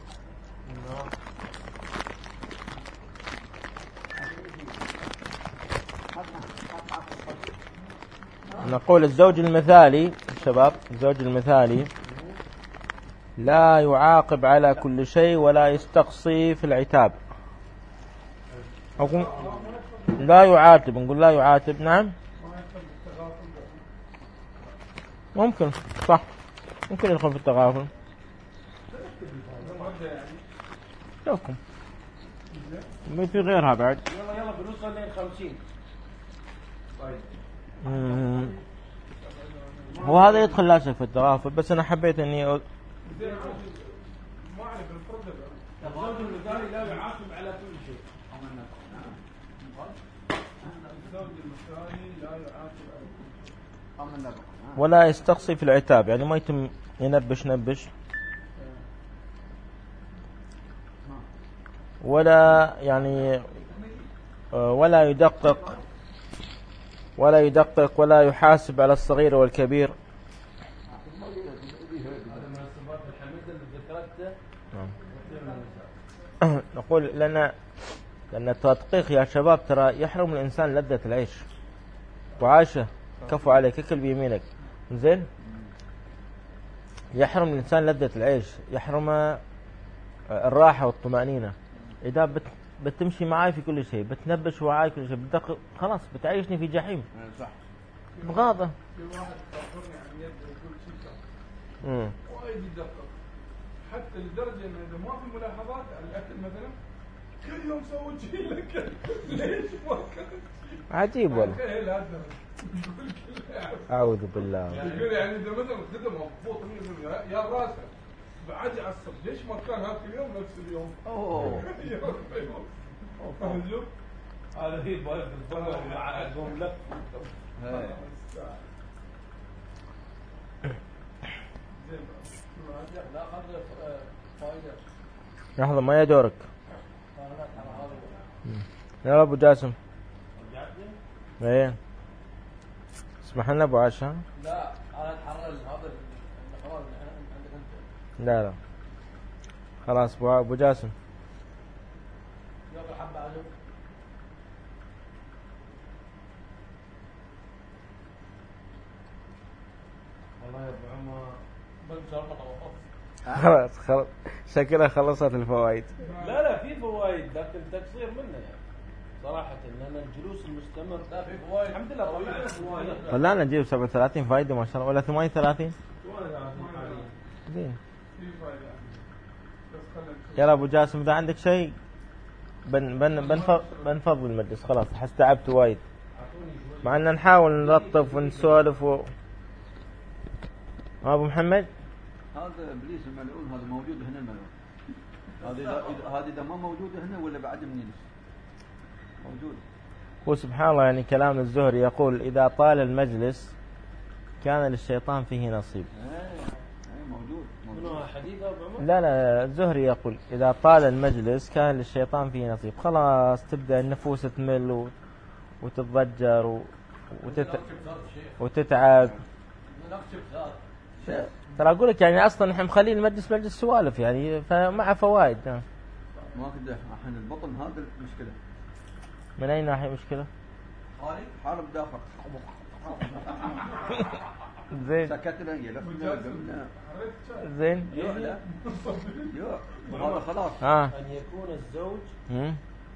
نقول الزوج المثالي شباب الزوج المثالي لا يعاقب على كل شيء ولا يستقصي في العتاب. أقول لا يعاتب نقول لا يعاتب. نعم ممكن صح ممكن يدخل في التغافل. شوفكم ما في غيرها بعد. يلا يلا بنوصل لين خمسين. وهذا يدخل لا شك في التغافل بس أنا حبيت إني أ... ما أعرف الفرد. الزوج المثالي لا يعاقب على كل شيء. الزوج المثالي لا يعاقب على كل شيء. ولا يستقصي في العتاب يعني ما يتم ينبش نبش ولا يعني ولا يدقق ولا يدقق ولا يحاسب على الصغير والكبير. نقول لأن لأن التدقيق يا شباب ترى يحرم الإنسان لذة العيش. وعاشه كفو عليك اكل بيمينك زين. يحرم الإنسان لذة العيش يحرم الراحة والطمأنينة. إذا بت بتمشي معاي في كل شيء بتنبش وعاي كل شيء بتدقق خلاص بتعيشني في جحيم. صح. مغاضة. في واحد يخبرني عن يد يقول شيء امم وايد يدقق حتى لدرجه انه اذا ما في ملاحظات على الاكل مثلا كل يوم سوي شيء لك ليش ما كنت عجيب والله. أعوذ بالله. يقول يعني اذا مثلا خدمه مضبوط يا راسه بعد يعصب ليش ما كان هذاك اليوم نفس اليوم؟ اوه فاهم؟ هذا هي بالك الضوء مع قوم لك. لا خذ فائدة. لحظة ما يدورك. يا أبو جاسم. ايه اسمح لنا أبو عاشا. لا أنا أتحرر هذا خلاص عندك أنت. لا لا خلاص أبو جاسم. يلا حبة عجب. والله يا أبو عمر بنشر مطوقف. خلاص خلاص شكلها خلصت الفوائد. لا لا في فوائد لكن تقصير منه يعني صراحة لأن الجلوس المستمر لا في فوائد الحمد لله طبعا فوائد. خلانا نجيب سبعة وثلاثين فائدة ما شاء الله ولا ثمانية وثلاثين. زين. يلا أبو جاسم إذا عندك شيء بن بن بنفض بنفضل المجلس خلاص حس تعبت وايد مع أن نحاول نلطف ونسولف و... أبو محمد هذا ابليس الملعون هذا موجود هنا الملعون. هذا هذا اذا ما موجود هنا ولا بعد منين موجود. هو سبحان الله يعني كلام الزهري يقول إذا طال المجلس كان للشيطان فيه نصيب. ايه موجود موجود. شنو حديثة أبو عمر؟ لا لا الزهري يقول إذا طال المجلس كان للشيطان فيه نصيب. خلاص تبدأ النفوس تمل و... وتتضجر و... وتت... وتتعب. ترى أقول لك يعني أصلا نحن مخلين المجلس مجلس سوالف يعني فمع فوائد. ما كده الحين البطن هذا المشكلة. من أي ناحية مشكلة؟ حارب داخل. زين. سكتنا هي لفنا. زين. يو لا. يو هذا خلاص. آه. أن يكون الزوج مم.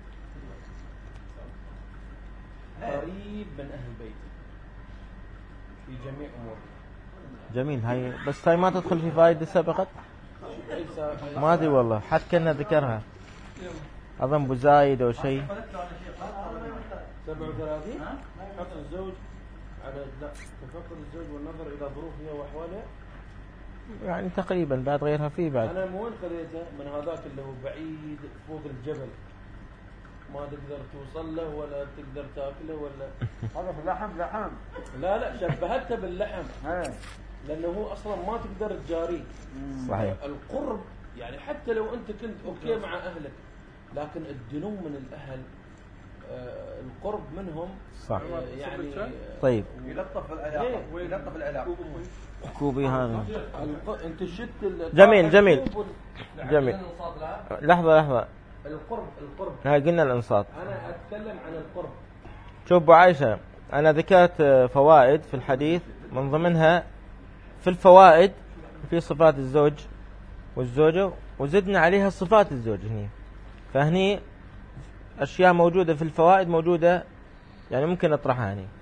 قريب من أهل بيته في جميع أموره. جميل. هاي بس هاي ما تدخل في فائدة سبقت. ما أدري والله حتى كنا ذكرها أظن بزايد أو شيء. سبعة وثلاثين حط الزوج على لا تفكر الزوج والنظر إلى ظروفها وأحوالها. يعني تقريبا بعد غيرها فيه بعد. أنا مو وين خذيته من هذاك اللي هو بعيد فوق الجبل ما تقدر توصل له ولا تقدر تاكله ولا هذا في اللحم لحم. لا لا شبهته باللحم ايه لأنه هو أصلا ما تقدر تجاريه. صحيح. القرب يعني حتى لو أنت كنت أوكي مع أهلك لكن الدنو من الأهل آه القرب منهم صح. آه يعني آه طيب. يلطف العلاقة ويلطف العلاقة. كوبي هذا. الق... أنت شت جميل جميل جميل. لحظة لحظة. القرب القرب. هاي قلنا الانصات. أنا أتكلم عن القرب. شوف أبو عائشة أنا ذكرت فوائد في الحديث من ضمنها في الفوائد في صفات الزوج والزوجة وزدنا عليها صفات الزوج هني. فهني أشياء موجودة في الفوائد موجودة يعني ممكن أطرحها هني.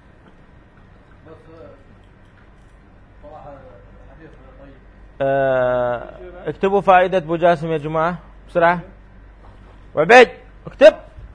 أه اكتبوا فائدة أبو جاسم يا جماعة بسرعة. وعبيد اكتب.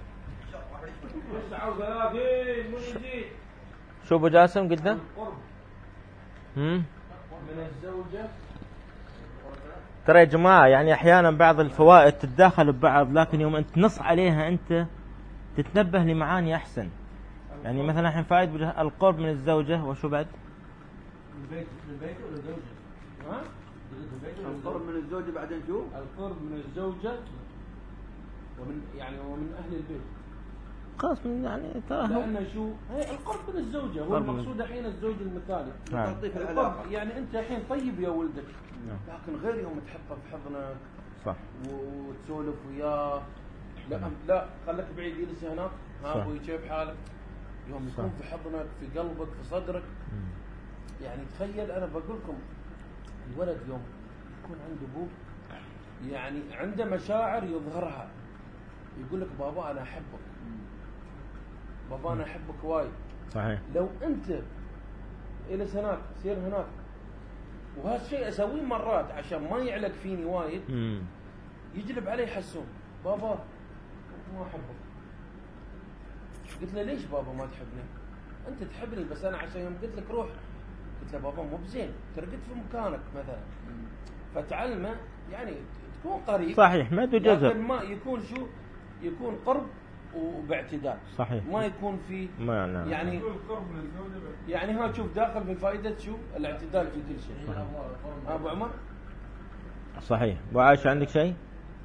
شو أبو جاسم قلنا؟ هم؟ من الزوجة. ترى يا جماعة يعني أحيانا بعض الفوائد تتداخل ببعض لكن يوم أنت نص عليها أنت تتنبه لمعاني أحسن. يعني مثلا الحين فائدة القرب من الزوجة وشو بعد؟ البيت البيت ولا الزوجة؟ ها؟ القرب من الزوجة بعدين شو؟ القرب من الزوجة ومن يعني ومن أهل البيت. خلاص من يعني ترى هو لأن شو هي القرب من الزوجة هو المقصود الحين الزوج المثالي. نعم. تلطيف القرب العلاقة. يعني أنت الحين طيب يا ولدك نعم. لكن غير يوم تحطه في حضنك صح وتسولف وياه لا لا خليك بعيد يجلس هناك ها ابوي كيف حالك يوم يكون في حضنك في قلبك في صدرك. يعني تخيل انا بقول لكم الولد يوم يكون عنده ابوه يعني عنده مشاعر يظهرها يقول لك بابا انا احبك بابا انا احبك وايد. صحيح. لو انت جلس هناك سير هناك وهذا الشيء اسويه مرات عشان ما يعلق فيني وايد مم. يجلب علي حسون بابا ما احبك. قلت له ليش بابا ما تحبني؟ انت تحبني بس انا عشان يوم قلت لك روح قلت له بابا مو بزين ترقد في مكانك مثلا فتعلمه يعني تكون قريب صحيح ما عنده جزر لكن ما يكون شو يكون قرب وباعتدال. صحيح. ما يكون في ما يعني يعني القرب من الزوجة يعني ها تشوف داخل في فائدة شو الاعتدال في كل شيء. ابو عمر صحيح. ابو عائشة عندك شيء؟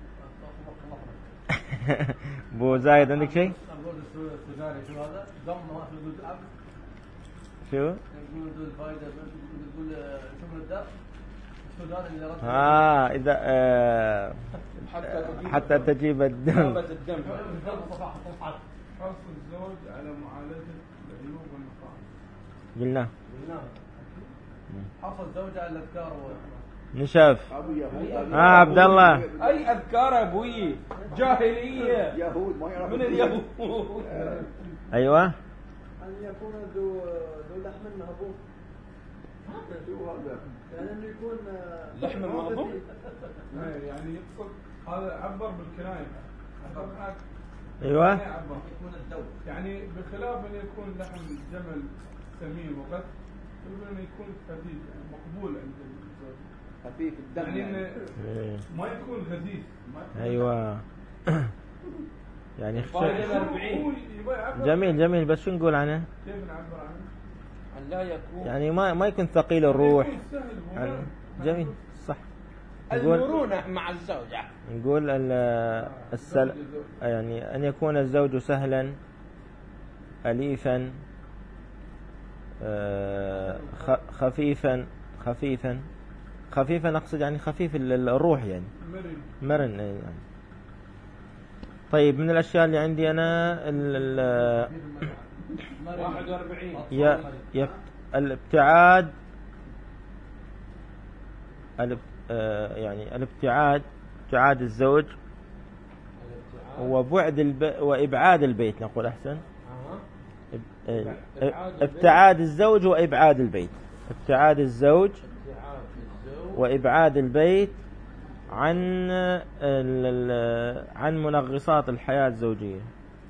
ابو زايد عندك شيء؟ أقول السجاري شو هذا؟ ضم ما في وجود أب. شو؟ يقول ذو الفائدة يقول شو من الداء؟ السجاري اللي رد. آه إذا آه حتى تجيب حتى تجيب الدم. نوبة الدم. حرص الزوج على معالجة العيوب والنقائص. قلنا حصل الزوجة على الأذكار نشاف. ابو يهود. آه عبد الله. اي اذكار ابوي جاهليه يهود ما يعرف من اليهود. أيوة. أن يكون ذو ذو لحم مهبوط. شو هذا؟ يعني أنه يكون لحم مهبوط؟ إيه، يعني يقصد هذا عبر بالكناية. عبر هناك أيوة. يعني عبر يكون الذوق. يعني بخلاف ان يكون لحم الجمل سمين وقد يقول انه يكون خفيف يعني مقبول عند الزوج. خفيف الدم يعني يعني. انه ما يكون غثيث. ما يكون أيوة. يعني فائدة هو- أربعين. هو يبغى يعبر. جميل جميل بس شو نقول عنه؟ كيف نعبر عنه؟ ان لا يكون يعني ما ما يكون ثقيل الروح. يكون سهل هو عن ما- جميل صح. المرونة مع الزوجة. نقول السل... يعني أن يكون الزوج سهلا أليفا خفيفا خفيفا خفيفا أقصد يعني خفيف الروح يعني مرن يعني. طيب من الأشياء اللي عندي أنا ال واحد وأربعين الابتعاد يعني الابتعاد ابتعاد الزوج وبعد الب... وإبعاد البيت نقول أحسن. ابتعاد الزوج وإبعاد البيت ابتعاد الزوج وإبعاد البيت عن عن منغصات الحياة الزوجية.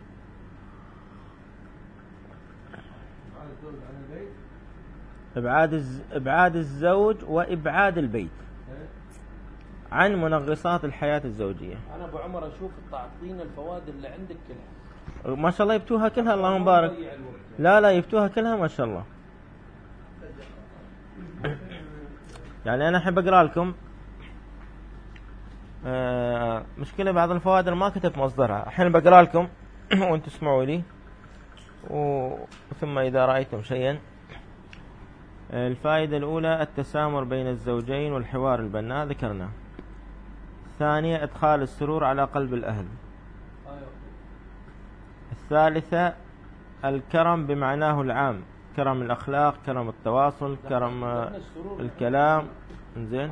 إبعاد إبعاد الزوج وإبعاد البيت عن منغصات الحياة الزوجية. أنا أبو عمر أشوف تعطينا الفوائد اللي عندك كلها ما شاء الله يبتوها كلها اللهم بارك. لا لا يبتوها كلها ما شاء الله. يعني أنا أحب أقرأ لكم آه مشكلة بعض الفوائد اللي ما كتبت مصدرها الحين بقرأ لكم وأنتم تسمعوا لي ثم إذا رأيتم شيئا. الفائدة الأولى التسامر بين الزوجين والحوار البناء ذكرنا. الثانية إدخال السرور على قلب الأهل. الثالثة الكرم بمعناه العام كرم الأخلاق كرم التواصل كرم الكلام. إنزين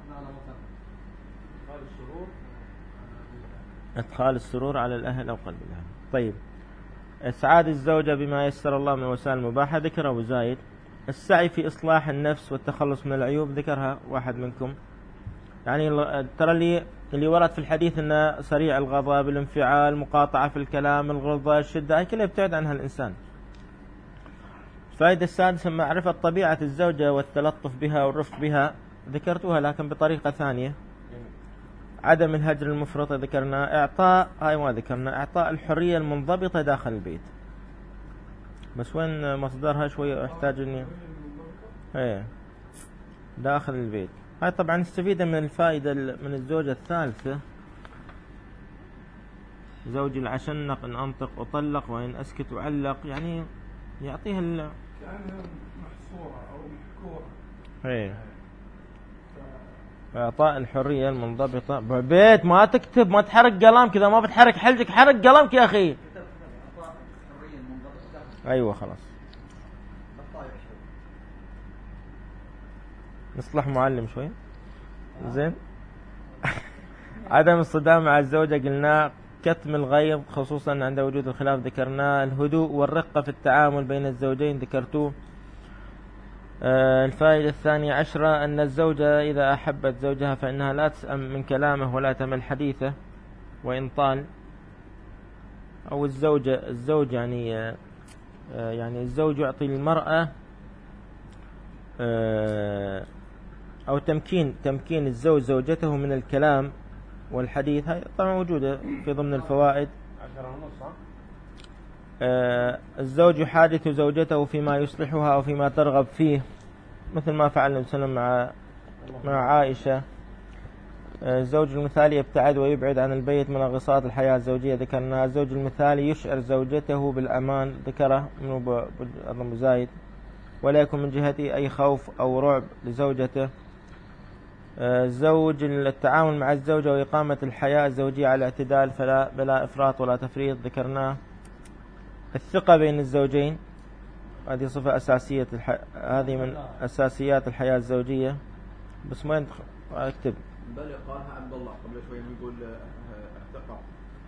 إدخال السرور على الأهل أو قلب الأهل. طيب إسعاد الزوجة بما يسر الله من وسائل المباحة ذكر أبو زايد. السعي في إصلاح النفس والتخلص من العيوب ذكرها واحد منكم. يعني ترى اللي اللي ورد في الحديث أنه سريع الغضب الانفعال مقاطعة في الكلام الغلظة الشدة هاي كلها يبتعد عنها الإنسان. الفائدة السادسة معرفة طبيعة الزوجة والتلطف بها والرفق بها ذكرتها لكن بطريقة ثانية. عدم الهجر المفرط ذكرنا. إعطاء هاي ما ذكرنا إعطاء الحرية المنضبطة داخل البيت بس وين مصدرها شوية أحتاج إني ايه داخل البيت. هاي طبعا نستفيد من الفائدة من الزوجة الثالثة. زوجي العشنق إن أنطق أطلق وإن أسكت أعلق يعني يعطيها ال كأنها محصورة أو محكورة. ايه إعطاء الحرية المنضبطة. بيت ما تكتب ما تحرك قلمك إذا ما بتحرك حلجك حرك قلمك يا أخي. أيوة خلاص نصلح معلم شوي زين. عدم الصدام مع الزوجة قلنا. كتم الغيظ خصوصا عند وجود الخلاف ذكرناه. الهدوء والرقة في التعامل بين الزوجين ذكرتوه. آه الفائدة الثانية عشرة أن الزوجة إذا أحبت زوجها فإنها لا تسأم من كلامه ولا تمل حديثه وإن طال. أو الزوجة الزوج يعني آه يعني الزوج يعطي للمرأة آه أو تمكين تمكين الزوج زوجته من الكلام والحديث. هاي طبعا موجودة في ضمن الفوائد. آه الزوج يحادث زوجته فيما يصلحها أو فيما ترغب فيه مثل ما فعل النبي صلى الله عليه وسلم مع مع عائشة. آه الزوج المثالي يبتعد ويبعد عن البيت منغصات الحياة الزوجية ذكرنا. الزوج المثالي يشعر زوجته بالأمان ذكره من أبو زايد ولا يكون من جهته أي خوف أو رعب لزوجته. الزوج التعامل مع الزوجة وإقامة الحياة الزوجية على اعتدال فلا بلا إفراط ولا تفريط ذكرناه. الثقة بين الزوجين هذه صفة أساسية الح... هذه من أساسيات الحياة الزوجية. بس ما ينتخ... أكتب بل قالها عبد الله قبل شوي يقول الثقة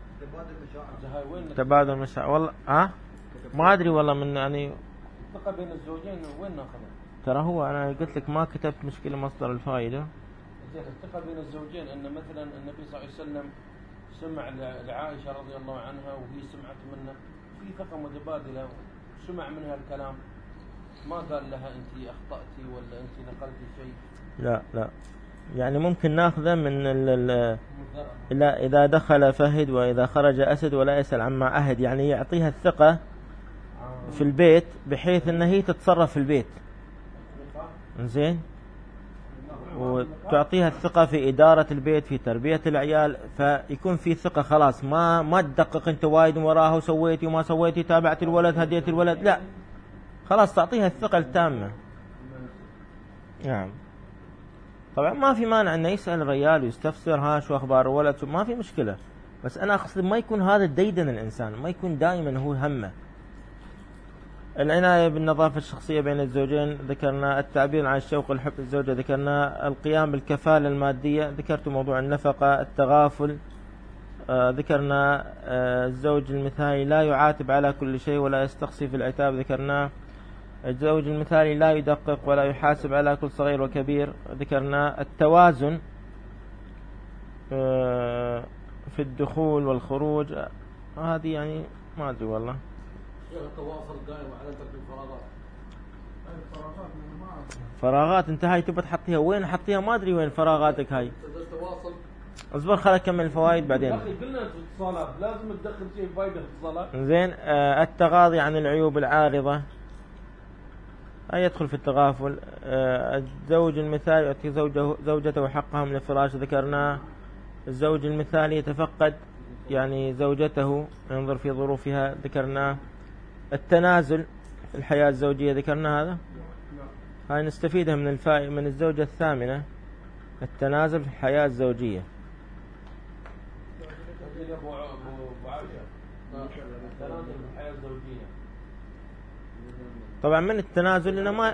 تبادل المشاعر والله ها ما أدري والله من يعني الثقة بين الزوجين وين ناخذها؟ ترى هو أنا قلت لك ما كتبت مشكلة مصدر الفائدة. الثقة بين الزوجين أن مثلا النبي صلى الله عليه وسلم سمع لعائشة رضي الله عنها وهي سمعت منه في ثقة متبادلة سمع منها الكلام ما قال لها أنت أخطأتي ولا أنت نقلتي شيء. لا لا يعني ممكن ناخذه من ال لا إذا دخل فهد وإذا خرج أسد ولا يسأل عما عهد يعني يعطيها الثقة في البيت بحيث أن هي تتصرف في البيت زين و... تعطيها الثقة في إدارة البيت، في تربية العيال، فيكون في ثقة خلاص. ما ما تدقق أنت وايد وراها وسويتي وما سويتي، تابعت الولد هديت الولد، لا خلاص تعطيها الثقة التامة. نعم. طبعا ما في مانع أنه يسأل الرجال ويستفسر ها شو أخبار الولد، ما في مشكلة، بس أنا أقصد ما يكون هذا ديدن الإنسان، ما يكون دائما هو همه. العناية بالنظافة الشخصية بين الزوجين ذكرنا، التعبير عن الشوق والحب الزوجة ذكرنا، القيام بالكفالة المادية ذكرت، موضوع النفقة، التغافل آه ذكرنا، آه الزوج المثالي لا يعاتب على كل شيء ولا يستقصي في العتاب ذكرنا، الزوج المثالي لا يدقق ولا يحاسب على كل صغير وكبير ذكرنا، التوازن آه في الدخول والخروج، هذه يعني ما أدري والله. التواصل دائما وعدم ترك الفراغات. فراغات انت هاي تبى تحطيها وين؟ حطيها ما ادري وين فراغاتك هاي. التواصل. اصبر خليني اكمل الفوائد بعدين. اخي قلنا في الاتصالات لازم تدخل شيء فايده في الاتصالات. زين. آه التغاضي عن العيوب العارضه هاي يدخل في التغافل. آه الزوج المثالي يعطي زوجه زوجته حقها من الفراش ذكرناه. الزوج المثالي يتفقد يعني زوجته، ينظر في ظروفها ذكرناه. التنازل في الحياة الزوجية ذكرنا هذا. هاي نستفيدها من الفائدة من الزوجة الثامنة، التنازل في الحياة الزوجية. طبعا من التنازل لنا ما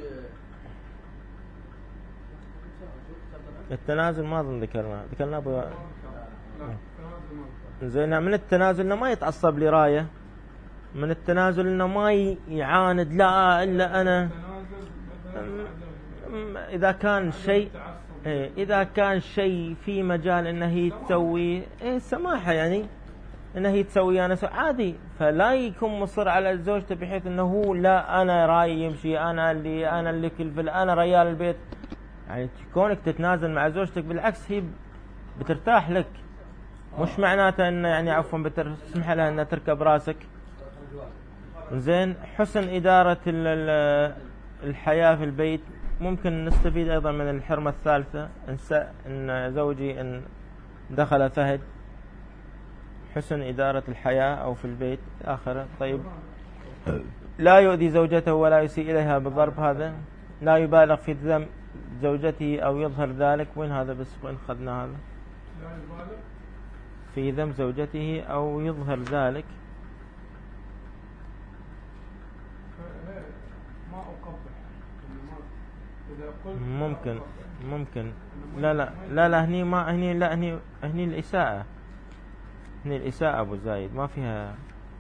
التنازل ما أظن ذكرنا ذكرنا ب... زين. من التنازل لنا ما يتعصب لراية، من التنازل انه ما يعاند لا الا انا. اذا كان شيء اذا كان شيء في مجال انه هي تسوي سماحه، يعني انه هي تسوي انا عادي، فلا يكون مصر على زوجته بحيث انه هو لا انا رايي يمشي، انا اللي انا اللي كل انا ريال البيت. يعني كونك تتنازل مع زوجتك بالعكس هي بترتاح لك، مش معناته انه يعني عفوا بتسمح لها انها تركب راسك. زين. حسن إدارة الحياة في البيت، ممكن نستفيد أيضا من الحرمة الثالثة، إن زوجي إن دخل فهد، حسن إدارة الحياة أو في البيت آخر. طيب لا يؤذي زوجته ولا يسيء إليها بالضرب، هذا لا يبالغ في ذم زوجته أو يظهر ذلك. وين هذا بس وين أخذنا هذا؟ في ذم زوجته أو يظهر ذلك. ممكن ممكن لا لا لا لا هني ما هني لا هني هني الإساءة، هني الإساءة أبو زايد ما فيها.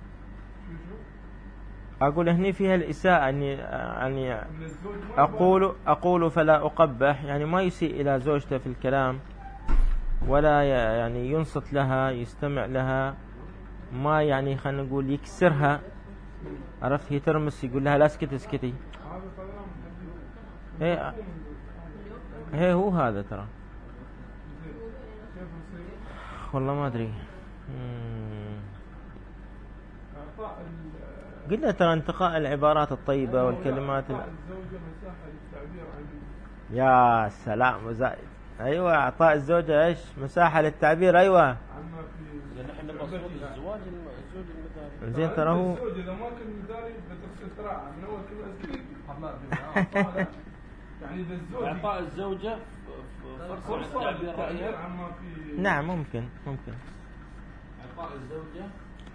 أقول هني فيها الإساءة، يعني يعني أقول أقول فلا أقبح، يعني ما يسيء إلى زوجته في الكلام ولا يعني ينصت لها يستمع لها، ما يعني خلينا نقول يكسرها. عرفت؟ هي ترمس يقول لها لا اسكتي اسكتي. هي هي هو هذا ترى والله ما أدري. قلنا ترى انتقاء العبارات الطيبة والكلمات ال... يا سلام زائد. أيوة أعطاء الزوجة إيش مساحة للتعبير. أيوة زين ترى هو الزوج إذا ما كان مثالي بتغسل تراعى من أول كلمة يعني إذا الزوج إعطاء الزوجة فرصة للتعبير عما في. نعم ممكن ممكن إعطاء الزوجة.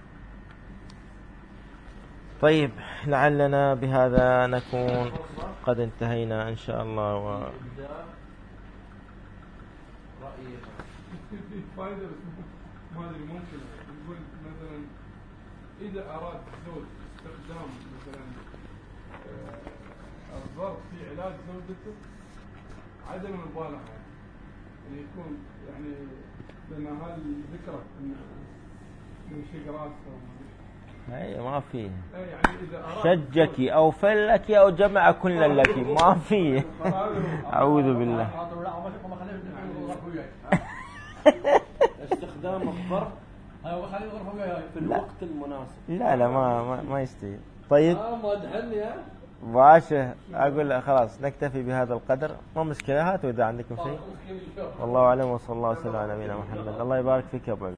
طيب لعلنا بهذا نكون قد انتهينا إن شاء الله. و... رأيي فائدة ما أدري ممكن نقول مثلا إذا أراد الزوج استخدام مثلا الضرب في علاج زوجته عدم المبالغة، يعني يكون يعني لأن هذه ذكرى من شجرات أي ما فيه يعني إذا أراد شجك أو فلك أو جمع كل لك ما فيه. أعوذ بالله. استخدام الضرب في الوقت المناسب. لا لا ما ما, ما يستوي. طيب اه ما ادحني ها باشا أقول له خلاص نكتفي بهذا القدر، ما مشكلة. هاتوا إذا عندكم شيء. والله أعلم، وصلى الله وسلم على نبينا محمد. الله يبارك فيك يا أبو